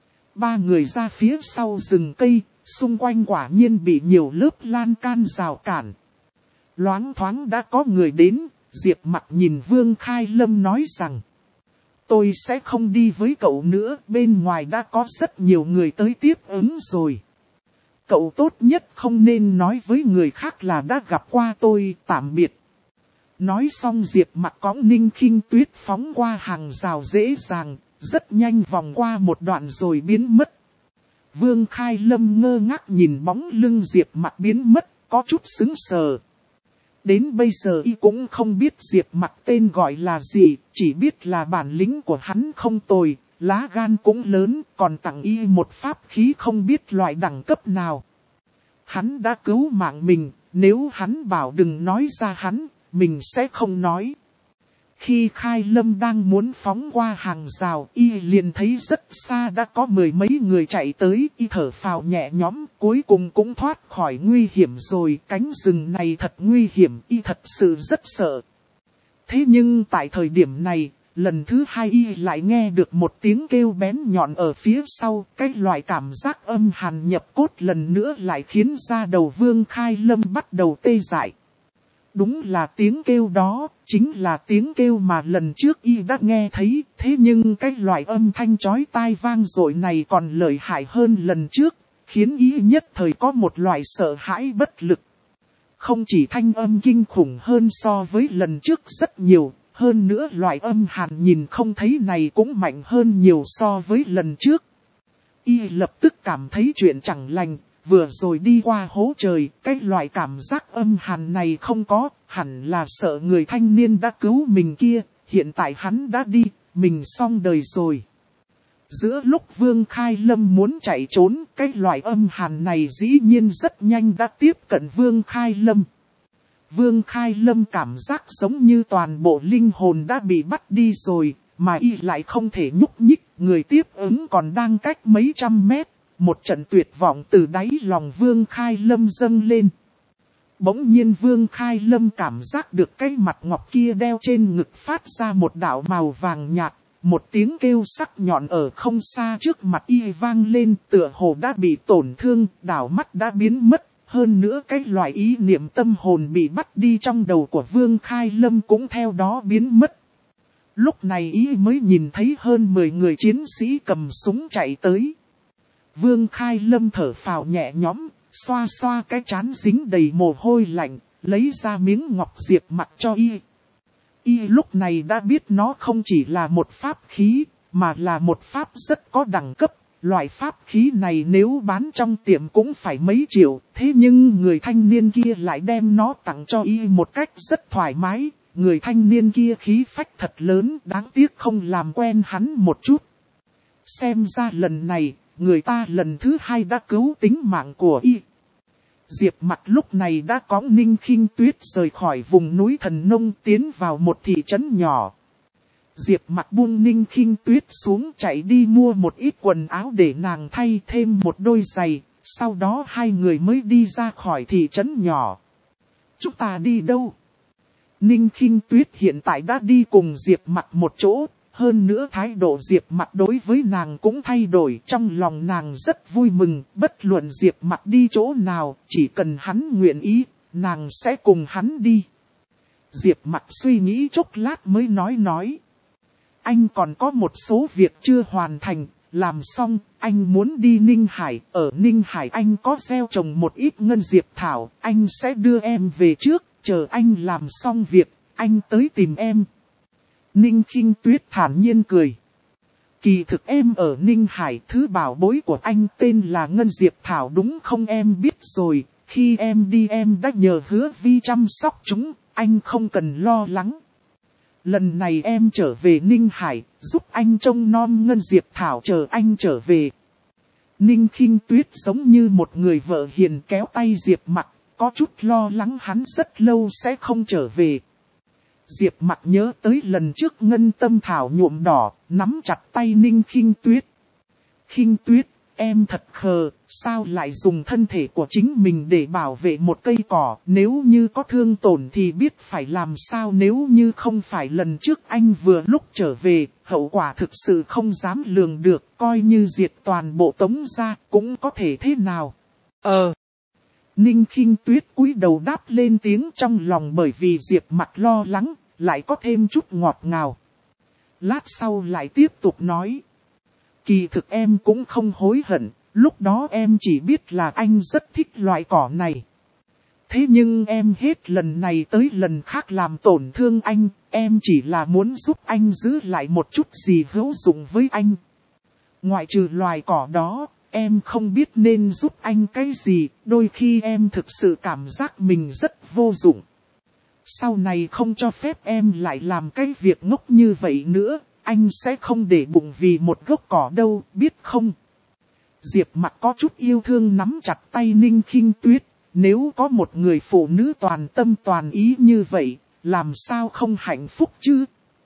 Ba người ra phía sau rừng cây, xung quanh quả nhiên bị nhiều lớp lan can rào cản. Loáng thoáng đã có người đến, Diệp Mặc nhìn Vương Khai Lâm nói rằng, tôi sẽ không đi với cậu nữa, bên ngoài đã có rất nhiều người tới tiếp ứng rồi. Cậu tốt nhất không nên nói với người khác là đã gặp qua tôi, tạm biệt. Nói xong Diệp Mặc cõng Ninh Khinh Tuyết phóng qua hàng rào dễ dàng, rất nhanh vòng qua một đoạn rồi biến mất. Vương Khai Lâm ngơ ngác nhìn bóng lưng Diệp Mặc biến mất, có chút sững sờ. Đến bây giờ y cũng không biết Diệp Mặc tên gọi là gì, chỉ biết là bản lĩnh của hắn không tồi, lá gan cũng lớn, còn tặng y một pháp khí không biết loại đẳng cấp nào. Hắn đã cứu mạng mình, nếu hắn bảo đừng nói ra hắn, mình sẽ không nói. Khi Khai Lâm đang muốn phóng qua hàng rào, y liền thấy rất xa đã có mười mấy người chạy tới, y thở phào nhẹ nhõm, cuối cùng cũng thoát khỏi nguy hiểm rồi, cánh rừng này thật nguy hiểm, y thật sự rất sợ. Thế nhưng tại thời điểm này, lần thứ hai y lại nghe được một tiếng kêu bén nhọn ở phía sau, cái loại cảm giác âm hàn nhập cốt lần nữa lại khiến da đầu Vương Khai Lâm bắt đầu tê dại. Đúng là tiếng kêu đó, chính là tiếng kêu mà lần trước y đã nghe thấy, thế nhưng cái loại âm thanh chói tai vang dội này còn lợi hại hơn lần trước, khiến y nhất thời có một loại sợ hãi bất lực. Không chỉ thanh âm kinh khủng hơn so với lần trước rất nhiều, hơn nữa loại âm hàn nhìn không thấy này cũng mạnh hơn nhiều so với lần trước. Y lập tức cảm thấy chuyện chẳng lành. Vừa rồi đi qua hố trời, cái loại cảm giác âm hàn này không có, hẳn là sợ người thanh niên đã cứu mình kia, hiện tại hắn đã đi, mình xong đời rồi. Giữa lúc Vương Khai Lâm muốn chạy trốn, cái loại âm hàn này dĩ nhiên rất nhanh đã tiếp cận Vương Khai Lâm. Vương Khai Lâm cảm giác giống như toàn bộ linh hồn đã bị bắt đi rồi, mà y lại không thể nhúc nhích, người tiếp ứng còn đang cách mấy trăm mét. Một trận tuyệt vọng từ đáy lòng Vương Khai Lâm dâng lên. Bỗng nhiên Vương Khai Lâm cảm giác được cái mặt ngọc kia đeo trên ngực phát ra một đạo màu vàng nhạt. Một tiếng kêu sắc nhọn ở không xa trước mặt y vang lên, tựa hồ đã bị tổn thương, đảo mắt đã biến mất. Hơn nữa cái loại ý niệm tâm hồn bị bắt đi trong đầu của Vương Khai Lâm cũng theo đó biến mất. Lúc này y mới nhìn thấy hơn mười người chiến sĩ cầm súng chạy tới. Vương Khai Lâm thở phào nhẹ nhõm, xoa xoa cái trán dính đầy mồ hôi lạnh, lấy ra miếng ngọc diệp mặc cho y. Y lúc này đã biết nó không chỉ là một pháp khí, mà là một pháp rất có đẳng cấp. Loại pháp khí này nếu bán trong tiệm cũng phải mấy triệu, thế nhưng người thanh niên kia lại đem nó tặng cho y một cách rất thoải mái. Người thanh niên kia khí phách thật lớn, đáng tiếc không làm quen hắn một chút. Xem ra lần này, người ta lần thứ hai đã cứu tính mạng của y. Diệp Mặc lúc này đã cõng Ninh Khinh Tuyết rời khỏi vùng núi Thần Nông tiến vào một thị trấn nhỏ. Diệp Mặc buông Ninh Khinh Tuyết xuống chạy đi mua một ít quần áo để nàng thay thêm một đôi giày, sau đó hai người mới đi ra khỏi thị trấn nhỏ. Chúng ta đi đâu? Ninh Khinh Tuyết hiện tại đã đi cùng Diệp Mặc một chỗ. Hơn nữa thái độ Diệp Mặc đối với nàng cũng thay đổi, trong lòng nàng rất vui mừng, bất luận Diệp Mặc đi chỗ nào, chỉ cần hắn nguyện ý, nàng sẽ cùng hắn đi. Diệp Mặc suy nghĩ chốc lát mới nói nói. Anh còn có một số việc chưa hoàn thành, làm xong, anh muốn đi Ninh Hải, ở Ninh Hải anh có gieo trồng một ít ngân diệp thảo, anh sẽ đưa em về trước, chờ anh làm xong việc, anh tới tìm em. Ninh Khinh Tuyết thản nhiên cười. Kỳ thực em ở Ninh Hải, thứ bảo bối của anh tên là Ngân Diệp Thảo đúng không em biết rồi, khi em đi em đã nhờ Hứa Vi chăm sóc chúng, anh không cần lo lắng. Lần này em trở về Ninh Hải, giúp anh trông nom Ngân Diệp Thảo chờ anh trở về. Ninh Khinh Tuyết giống như một người vợ hiền kéo tay Diệp Mặc, có chút lo lắng hắn rất lâu sẽ không trở về. Diệp Mặc nhớ tới lần trước Ngân Tâm Thảo nhuộm đỏ, nắm chặt tay Ninh Khinh Tuyết. Khinh Tuyết, em thật khờ, sao lại dùng thân thể của chính mình để bảo vệ một cây cỏ, nếu như có thương tổn thì biết phải làm sao, nếu như không phải lần trước anh vừa lúc trở về, hậu quả thực sự không dám lường được, coi như diệt toàn bộ Tống gia cũng có thể thế nào. Ờ. Ninh Khinh Tuyết cúi đầu đáp lên tiếng trong lòng, bởi vì Diệp Mặc lo lắng, lại có thêm chút ngọt ngào. Lát sau lại tiếp tục nói. Kỳ thực em cũng không hối hận, lúc đó em chỉ biết là anh rất thích loại cỏ này. Thế nhưng em hết lần này tới lần khác làm tổn thương anh, em chỉ là muốn giúp anh giữ lại một chút gì hữu dụng với anh. Ngoại trừ loài cỏ đó, em không biết nên giúp anh cái gì, đôi khi em thực sự cảm giác mình rất vô dụng. Sau này không cho phép em lại làm cái việc ngốc như vậy nữa, anh sẽ không để bụng vì một gốc cỏ đâu, biết không? Diệp Mặc có chút yêu thương nắm chặt tay Ninh Khinh Tuyết, nếu có một người phụ nữ toàn tâm toàn ý như vậy, làm sao không hạnh phúc chứ?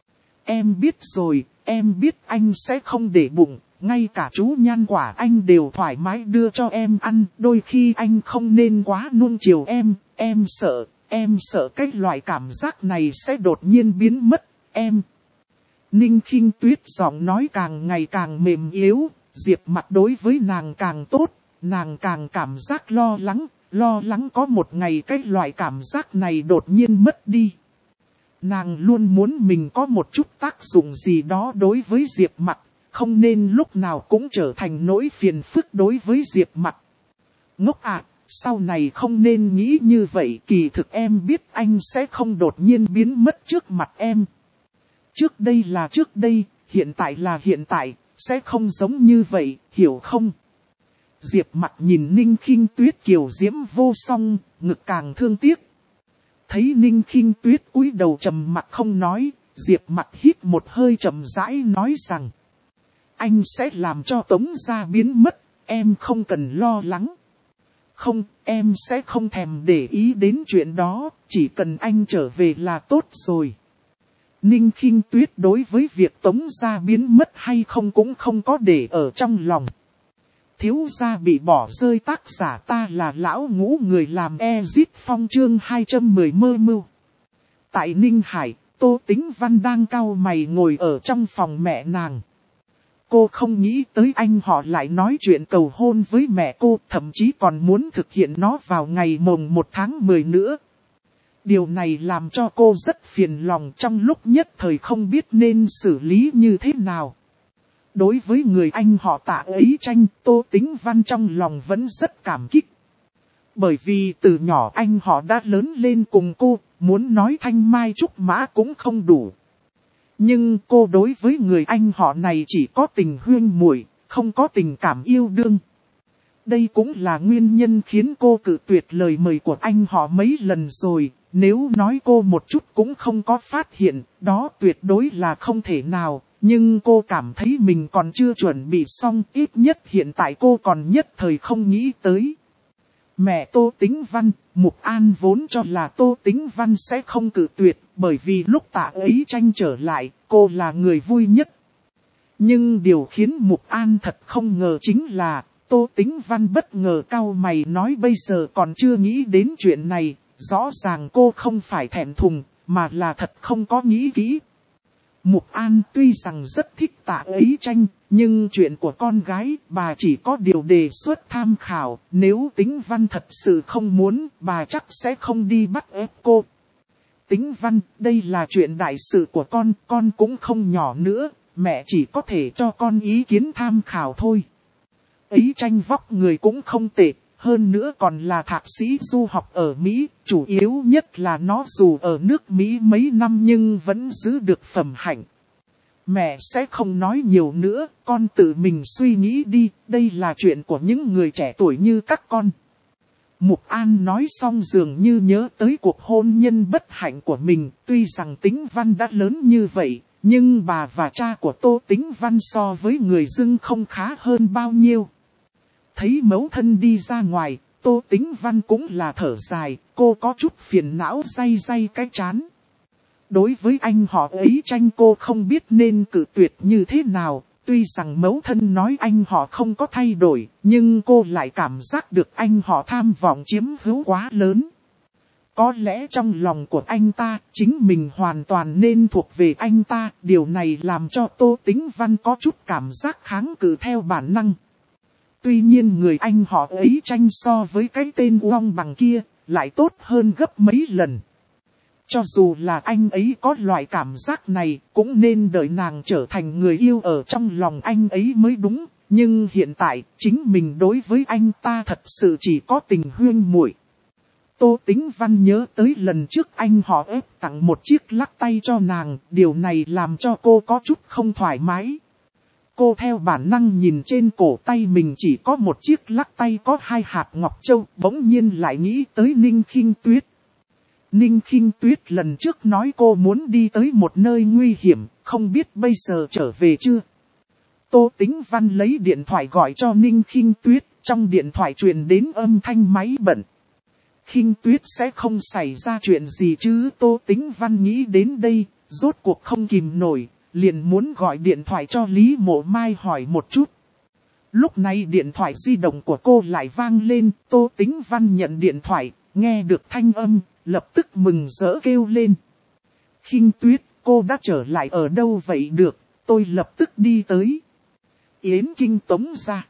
Em biết rồi, em biết anh sẽ không để bụng, ngay cả chú nhan quả anh đều thoải mái đưa cho em ăn, đôi khi anh không nên quá nuông chiều em, em sợ, em sợ cái loại cảm giác này sẽ đột nhiên biến mất, em. Ninh Khinh Tuyết giọng nói càng ngày càng mềm yếu, Diệp Mặc đối với nàng càng tốt, nàng càng cảm giác lo lắng, lo lắng có một ngày cái loại cảm giác này đột nhiên mất đi. Nàng luôn muốn mình có một chút tác dụng gì đó đối với Diệp Mặc, không nên lúc nào cũng trở thành nỗi phiền phức đối với Diệp Mặc. Ngốc ạ, à, sau này không nên nghĩ như vậy, kỳ thực em biết anh sẽ không đột nhiên biến mất trước mặt em. Trước đây là trước đây, hiện tại là hiện tại, sẽ không giống như vậy, hiểu không? Diệp Mặc nhìn Ninh Khinh Tuyết kiều diễm vô song, ngực càng thương tiếc. Thấy Ninh Khinh Tuyết cúi đầu trầm mặc không nói, Diệp Mặc hít một hơi chậm rãi nói rằng. Anh sẽ làm cho Tống gia biến mất, em không cần lo lắng. Không, em sẽ không thèm để ý đến chuyện đó, chỉ cần anh trở về là tốt rồi. Ninh Khinh Tuyết đối với việc Tống gia biến mất hay không cũng không có để ở trong lòng. Thiếu gia bị bỏ rơi, tác giả ta là lão ngũ, người làm Ezit Phong chương hai trăm mười mơ mưu. Tại Ninh Hải, Tô Tĩnh Văn đang cau mày ngồi ở trong phòng mẹ nàng. Cô không nghĩ tới anh họ lại nói chuyện cầu hôn với mẹ cô, thậm chí còn muốn thực hiện nó vào ngày mồng một tháng mười nữa. Điều này làm cho cô rất phiền lòng, trong lúc nhất thời không biết nên xử lý như thế nào. Đối với người anh họ Tạ ấy Tranh, Tô Tĩnh Văn trong lòng vẫn rất cảm kích. Bởi vì từ nhỏ anh họ đã lớn lên cùng cô, muốn nói thanh mai trúc mã cũng không đủ. Nhưng cô đối với người anh họ này chỉ có tình huynh muội, không có tình cảm yêu đương. Đây cũng là nguyên nhân khiến cô cự tuyệt lời mời của anh họ mấy lần rồi. Nếu nói cô một chút cũng không có phát hiện, đó tuyệt đối là không thể nào. Nhưng cô cảm thấy mình còn chưa chuẩn bị xong, ít nhất hiện tại cô còn nhất thời không nghĩ tới. Mẹ Tô Tĩnh Văn, Mục An vốn cho là Tô Tĩnh Văn sẽ không cự tuyệt, bởi vì lúc Tạ ấy Tranh trở lại, cô là người vui nhất. Nhưng điều khiến Mục An thật không ngờ chính là, Tô Tĩnh Văn bất ngờ cau mày nói bây giờ còn chưa nghĩ đến chuyện này, rõ ràng cô không phải thẹn thùng, mà là thật không có nghĩ kỹ. Mục An tuy rằng rất thích Tạ ấy Tranh, nhưng chuyện của con gái bà chỉ có điều đề xuất tham khảo, nếu Tĩnh Văn thật sự không muốn, bà chắc sẽ không đi bắt ép cô. Tĩnh Văn, đây là chuyện đại sự của con, con cũng không nhỏ nữa, mẹ chỉ có thể cho con ý kiến tham khảo thôi. Ấy Tranh vóc người cũng không tệ, hơn nữa còn là thạc sĩ du học ở Mỹ, chủ yếu nhất là nó dù ở nước Mỹ mấy năm nhưng vẫn giữ được phẩm hạnh. Mẹ sẽ không nói nhiều nữa, con tự mình suy nghĩ đi, đây là chuyện của những người trẻ tuổi như các con. Mục An nói xong dường như nhớ tới cuộc hôn nhân bất hạnh của mình, tuy rằng Tĩnh Văn đã lớn như vậy, nhưng bà và cha của Tô Tĩnh Văn so với người dưng không khá hơn bao nhiêu. Thấy mẫu thân đi ra ngoài, Tô Tĩnh Văn cũng là thở dài, cô có chút phiền não day day cái trán. Đối với anh họ ấy Tranh cô không biết nên cự tuyệt như thế nào, tuy rằng mẫu thân nói anh họ không có thay đổi, nhưng cô lại cảm giác được anh họ tham vọng chiếm hữu quá lớn. Có lẽ trong lòng của anh ta, chính mình hoàn toàn nên thuộc về anh ta, điều này làm cho Tô Tĩnh Văn có chút cảm giác kháng cự theo bản năng. Tuy nhiên người anh họ ấy tranh so với cái tên Uông Bằng kia, lại tốt hơn gấp mấy lần. Cho dù là anh ấy có loại cảm giác này, cũng nên đợi nàng trở thành người yêu ở trong lòng anh ấy mới đúng. Nhưng hiện tại, chính mình đối với anh ta thật sự chỉ có tình huynh muội. Tô Tĩnh Văn nhớ tới lần trước anh họ ép tặng một chiếc lắc tay cho nàng, điều này làm cho cô có chút không thoải mái. Cô theo bản năng nhìn trên cổ tay mình chỉ có một chiếc lắc tay có hai hạt ngọc châu, bỗng nhiên lại nghĩ tới Ninh Khinh Tuyết. Ninh Khinh Tuyết lần trước nói cô muốn đi tới một nơi nguy hiểm, không biết bây giờ trở về chưa? Tô Tĩnh Văn lấy điện thoại gọi cho Ninh Khinh Tuyết, trong điện thoại truyền đến âm thanh máy bận. Khinh Tuyết sẽ không xảy ra chuyện gì chứ? Tô Tĩnh Văn nghĩ đến đây, rốt cuộc không kìm nổi, liền muốn gọi điện thoại cho Lý Mộ Mai hỏi một chút. Lúc này điện thoại di động của cô lại vang lên, Tô Tĩnh Văn nhận điện thoại, nghe được thanh âm, lập tức mừng rỡ kêu lên. Khinh Tuyết, cô đã trở lại ở đâu vậy được, tôi lập tức đi tới. Yến Kinh Tống gia.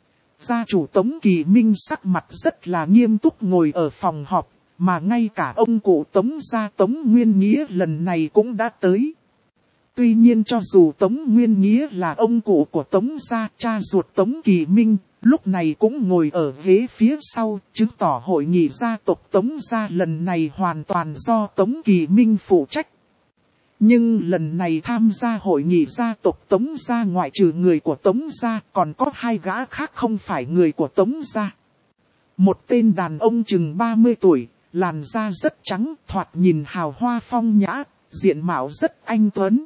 Gia chủ Tống Kỳ Minh sắc mặt rất là nghiêm túc ngồi ở phòng họp, mà ngay cả ông cụ Tống gia Tống Nguyên Nghĩa lần này cũng đã tới. Tuy nhiên cho dù Tống Nguyên Nghĩa là ông cụ của Tống gia, cha ruột Tống Kỳ Minh, lúc này cũng ngồi ở ghế phía sau, chứng tỏ hội nghị gia tộc Tống gia lần này hoàn toàn do Tống Kỳ Minh phụ trách. Nhưng lần này tham gia hội nghị gia tộc Tống gia ngoại trừ người của Tống gia còn có hai gã khác không phải người của Tống gia. Một tên đàn ông chừng ba mươi tuổi, làn da rất trắng, thoạt nhìn hào hoa phong nhã, diện mạo rất anh tuấn.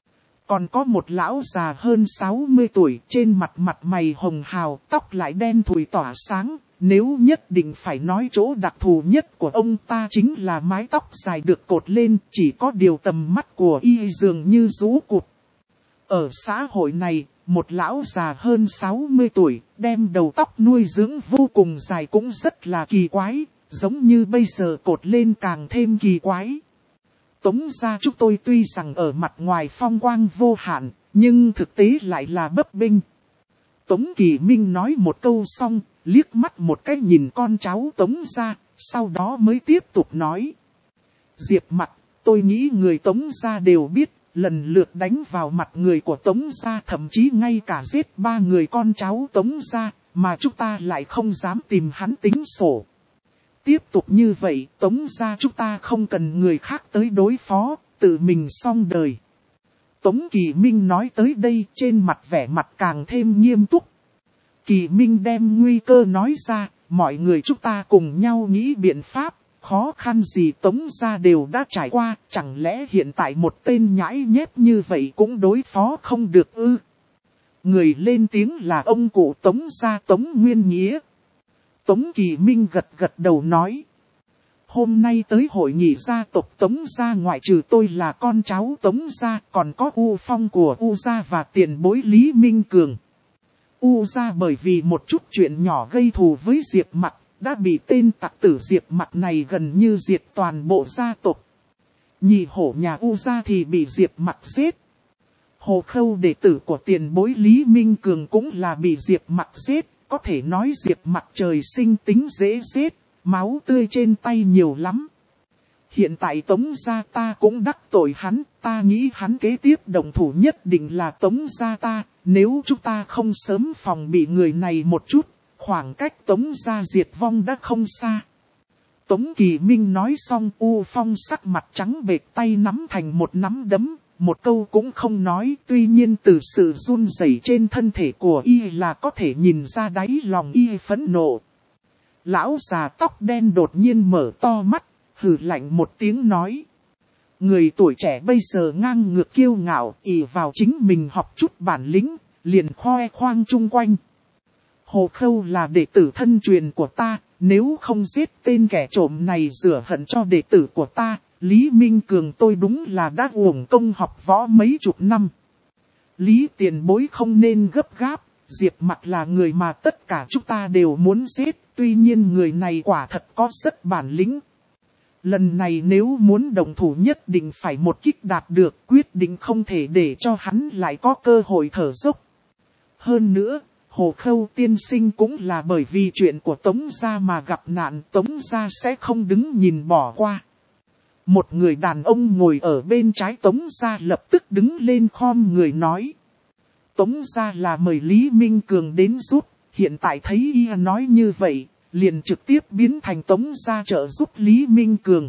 Còn có một lão già hơn sáu mươi tuổi, trên mặt mặt mày hồng hào, tóc lại đen thùi tỏa sáng. Nếu nhất định phải nói chỗ đặc thù nhất của ông ta chính là mái tóc dài được cột lên, chỉ có điều tầm mắt của y dường như rũ cụt. Ở xã hội này, một lão già hơn sáu mươi tuổi, đem đầu tóc nuôi dưỡng vô cùng dài cũng rất là kỳ quái, giống như bây giờ cột lên càng thêm kỳ quái. Tống gia chúng tôi tuy rằng ở mặt ngoài phong quang vô hạn, nhưng thực tế lại là bấp bênh. Tống Kỳ Minh nói một câu xong, liếc mắt một cái nhìn con cháu Tống gia, sau đó mới tiếp tục nói. Diệp Mặc, tôi nghĩ người Tống gia đều biết, lần lượt đánh vào mặt người của Tống gia, thậm chí ngay cả giết ba người con cháu Tống gia, mà chúng ta lại không dám tìm hắn tính sổ. Tiếp tục như vậy, Tống gia chúng ta không cần người khác tới đối phó, tự mình xong đời. Tống Kỳ Minh nói tới đây, trên mặt vẻ mặt càng thêm nghiêm túc. Kỳ Minh đem nguy cơ nói ra, mọi người chúng ta cùng nhau nghĩ biện pháp, khó khăn gì Tống gia đều đã trải qua, chẳng lẽ hiện tại một tên nhãi nhép như vậy cũng đối phó không được ư? Người lên tiếng là ông cụ Tống gia Tống Nguyên Nghĩa. Tống Kỳ Minh gật gật đầu nói. Hôm nay tới hội nghị gia tộc Tống gia ngoại trừ tôi là con cháu Tống gia, còn có U Phong của U gia và tiền bối Lý Minh Cường. U gia bởi vì một chút chuyện nhỏ gây thù với Diệp Mặc, đã bị tên tặc tử Diệp Mặc này gần như diệt toàn bộ gia tộc. Nhị hổ nhà U gia thì bị Diệp Mặc giết. Hồ Khâu đệ tử của tiền bối Lý Minh Cường cũng là bị Diệp Mặc giết, có thể nói Diệp Mặc trời sinh tính dễ giết, máu tươi trên tay nhiều lắm. Hiện tại Tống gia ta cũng đắc tội hắn, ta nghĩ hắn kế tiếp động thủ nhất định là Tống gia ta, nếu chúng ta không sớm phòng bị người này một chút, khoảng cách Tống gia diệt vong đã không xa. Tống Kỳ Minh nói xong, U Phong sắc mặt trắng bệch, tay nắm thành một nắm đấm, một câu cũng không nói, tuy nhiên từ sự run rẩy trên thân thể của y là có thể nhìn ra đáy lòng y phẫn nộ. Lão già tóc đen đột nhiên mở to mắt, hừ lạnh một tiếng nói. Người tuổi trẻ bây giờ ngang ngược kiêu ngạo, ỷ vào chính mình học chút bản lĩnh, liền khoe khoang chung quanh. Hồ Khâu là đệ tử thân truyền của ta, nếu không giết tên kẻ trộm này rửa hận cho đệ tử của ta, Lý Minh Cường tôi đúng là đã uổng công học võ mấy chục năm. Lý tiền bối không nên gấp gáp, Diệp Mặc là người mà tất cả chúng ta đều muốn giết, tuy nhiên người này quả thật có rất bản lĩnh. Lần này nếu muốn đồng thủ nhất định phải một kích đạt được, quyết định không thể để cho hắn lại có cơ hội thở dốc. Hơn nữa, Hồ Khâu tiên sinh cũng là bởi vì chuyện của Tống gia mà gặp nạn, Tống gia sẽ không đứng nhìn bỏ qua. Một người đàn ông ngồi ở bên trái Tống gia lập tức đứng lên khom người nói. Tống gia là mời Lý Minh Cường đến giúp, hiện tại thấy y nói như vậy, liền trực tiếp biến thành Tống gia trợ giúp Lý Minh Cường.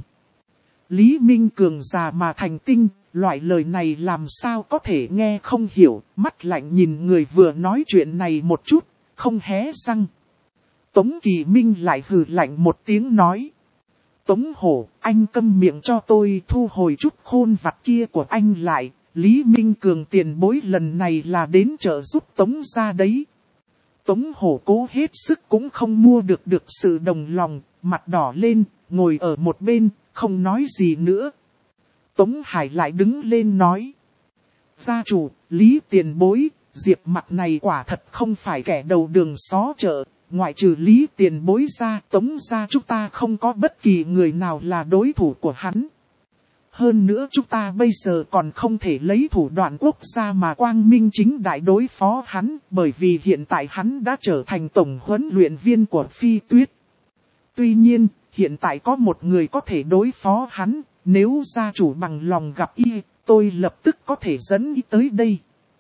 Lý Minh Cường già mà thành tinh, loại lời này làm sao có thể nghe không hiểu, mắt lạnh nhìn người vừa nói chuyện này một chút, không hé răng. Tống Kỳ Minh lại hừ lạnh một tiếng nói. Tống Hổ, anh câm miệng cho tôi, thu hồi chút khôn vặt kia của anh lại, Lý Minh Cường tiền bối lần này là đến trợ giúp Tống gia đấy. Tống Hổ cố hết sức cũng không mua được được sự đồng lòng, mặt đỏ lên, ngồi ở một bên, không nói gì nữa. Tống Hải lại đứng lên nói. Gia chủ, Lý tiền bối, Diệp Mặc này quả thật không phải kẻ đầu đường xó chợ, ngoại trừ Lý tiền bối ra, Tống gia chúng ta không có bất kỳ người nào là đối thủ của hắn. Hơn nữa chúng ta bây giờ còn không thể lấy thủ đoạn quốc gia mà quang minh chính đại đối phó hắn, bởi vì hiện tại hắn đã trở thành tổng huấn luyện viên của Phi Tuyết. Tuy nhiên, hiện tại có một người có thể đối phó hắn, nếu gia chủ bằng lòng gặp y, tôi lập tức có thể dẫn y tới đây.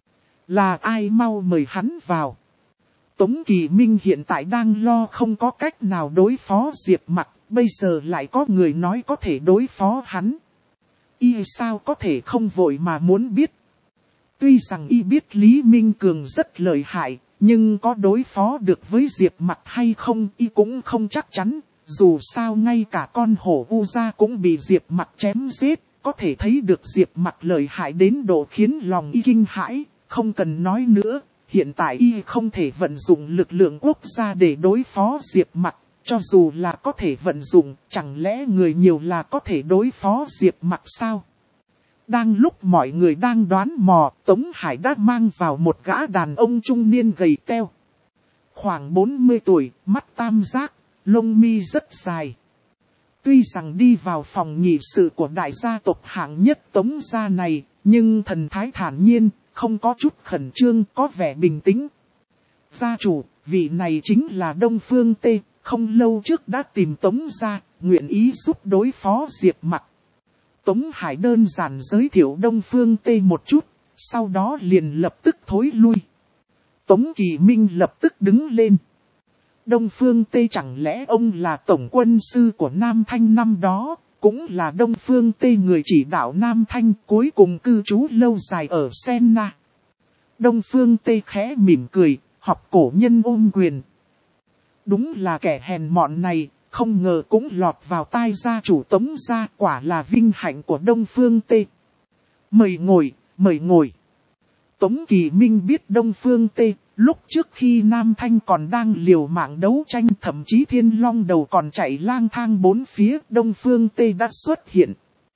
Là ai mau mời hắn vào. Tống Kỳ Minh hiện tại đang lo không có cách nào đối phó Diệp Mặc, bây giờ lại có người nói có thể đối phó hắn. Y sao có thể không vội mà muốn biết. Tuy rằng y biết Lý Minh Cường rất lợi hại, nhưng có đối phó được với Diệp Mặc hay không y cũng không chắc chắn. Dù sao ngay cả con hổ U gia cũng bị Diệp Mặc chém giết, có thể thấy được Diệp Mặc lợi hại đến độ khiến lòng y kinh hãi, không cần nói nữa. Hiện tại y không thể vận dụng lực lượng quốc gia để đối phó Diệp Mặc, cho dù là có thể vận dụng, chẳng lẽ người nhiều là có thể đối phó Diệp Mặc sao? Đang lúc mọi người đang đoán mò, Tống Hải đã mang vào một gã đàn ông trung niên gầy teo. Khoảng bốn mươi tuổi, mắt tam giác, lông mi rất dài. Tuy rằng đi vào phòng nghị sự của đại gia tộc hạng nhất Tống gia này, nhưng thần thái thản nhiên, không có chút khẩn trương, có vẻ bình tĩnh. Gia chủ, vị này chính là Đông Phương Tê, không lâu trước đã tìm Tống gia, nguyện ý giúp đối phó Diệp Mặc. Tống Hải đơn giản giới thiệu Đông Phương Tê một chút, sau đó liền lập tức thối lui. Tống Kỳ Minh lập tức đứng lên. Đông Phương Tê chẳng lẽ ông là tổng quân sư của Nam Thanh năm đó, cũng là Đông Phương Tê người chỉ đạo Nam Thanh cuối cùng cư trú lâu dài ở Senna. Đông Phương Tê khẽ mỉm cười, học cổ nhân ôm quyền. Đúng là kẻ hèn mọn này, không ngờ cũng lọt vào tai gia chủ Tống gia, quả là vinh hạnh của Đông Phương Tê. Mời ngồi, mời ngồi. Tống Kỳ Minh biết Đông Phương Tê, lúc trước khi Nam Thanh còn đang liều mạng đấu tranh, thậm chí Thiên Long Đầu còn chạy lang thang bốn phía, Đông Phương Tê đã xuất hiện.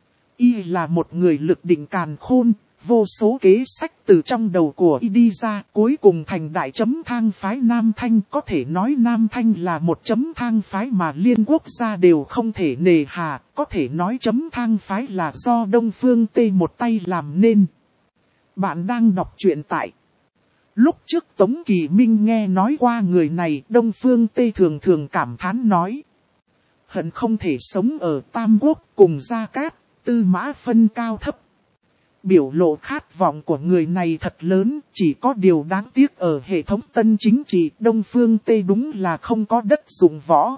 Y là một người lực định càn khôn, vô số kế sách từ trong đầu của Y đi ra, cuối cùng thành đại chấm thang phái Nam Thanh. Có thể nói Nam Thanh là một chấm thang phái mà liên quốc gia đều không thể nề hà, có thể nói chấm thang phái là do Đông Phương Tê một tay làm nên. Bạn đang đọc truyện tại. Lúc trước Tống Kỳ Minh nghe nói qua người này, Đông Phương Tê thường thường cảm thán nói. Hận không thể sống ở Tam Quốc cùng Gia Cát, Tư Mã phân cao thấp. Biểu lộ khát vọng của người này thật lớn, chỉ có điều đáng tiếc ở hệ thống tân chính trị Đông Phương Tê đúng là không có đất dụng võ.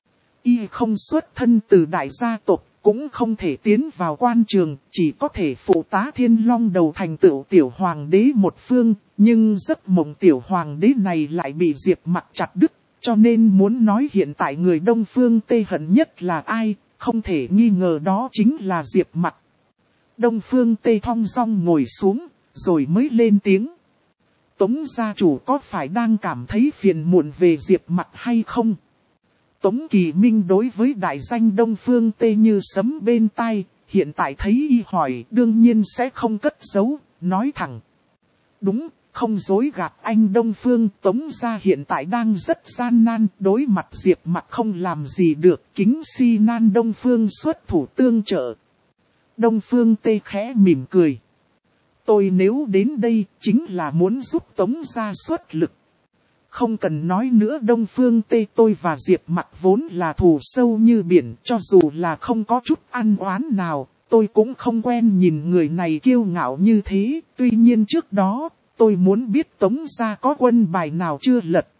Y không xuất thân từ đại gia tộc, cũng không thể tiến vào quan trường, chỉ có thể phụ tá Thiên Long Đầu thành tựu tiểu hoàng đế một phương, nhưng giấc mộng tiểu hoàng đế này lại bị Diệp Mặc chặt đứt, cho nên muốn nói hiện tại người Đông Phương Tê hận nhất là ai, không thể nghi ngờ đó chính là Diệp Mặc. Đông Phương Tê thong dong ngồi xuống, rồi mới lên tiếng. Tống gia chủ có phải đang cảm thấy phiền muộn về Diệp Mặc hay không? Tống Kỳ Minh đối với đại danh Đông Phương Tê như sấm bên tai, hiện tại thấy y hỏi đương nhiên sẽ không cất giấu, nói thẳng. Đúng, không dối gạt anh Đông Phương, Tống gia hiện tại đang rất gian nan, đối mặt Diệp Mặc không làm gì được, kính si nan Đông Phương xuất thủ tương trợ. Đông Phương Tê khẽ mỉm cười. Tôi nếu đến đây chính là muốn giúp Tống gia xuất lực. Không cần nói nữa, Đông Phương Tây tôi và Diệp Mặc vốn là thù sâu như biển, cho dù là không có chút ăn oán nào, tôi cũng không quen nhìn người này kiêu ngạo như thế. Tuy nhiên trước đó, tôi muốn biết Tống gia có quân bài nào chưa lật.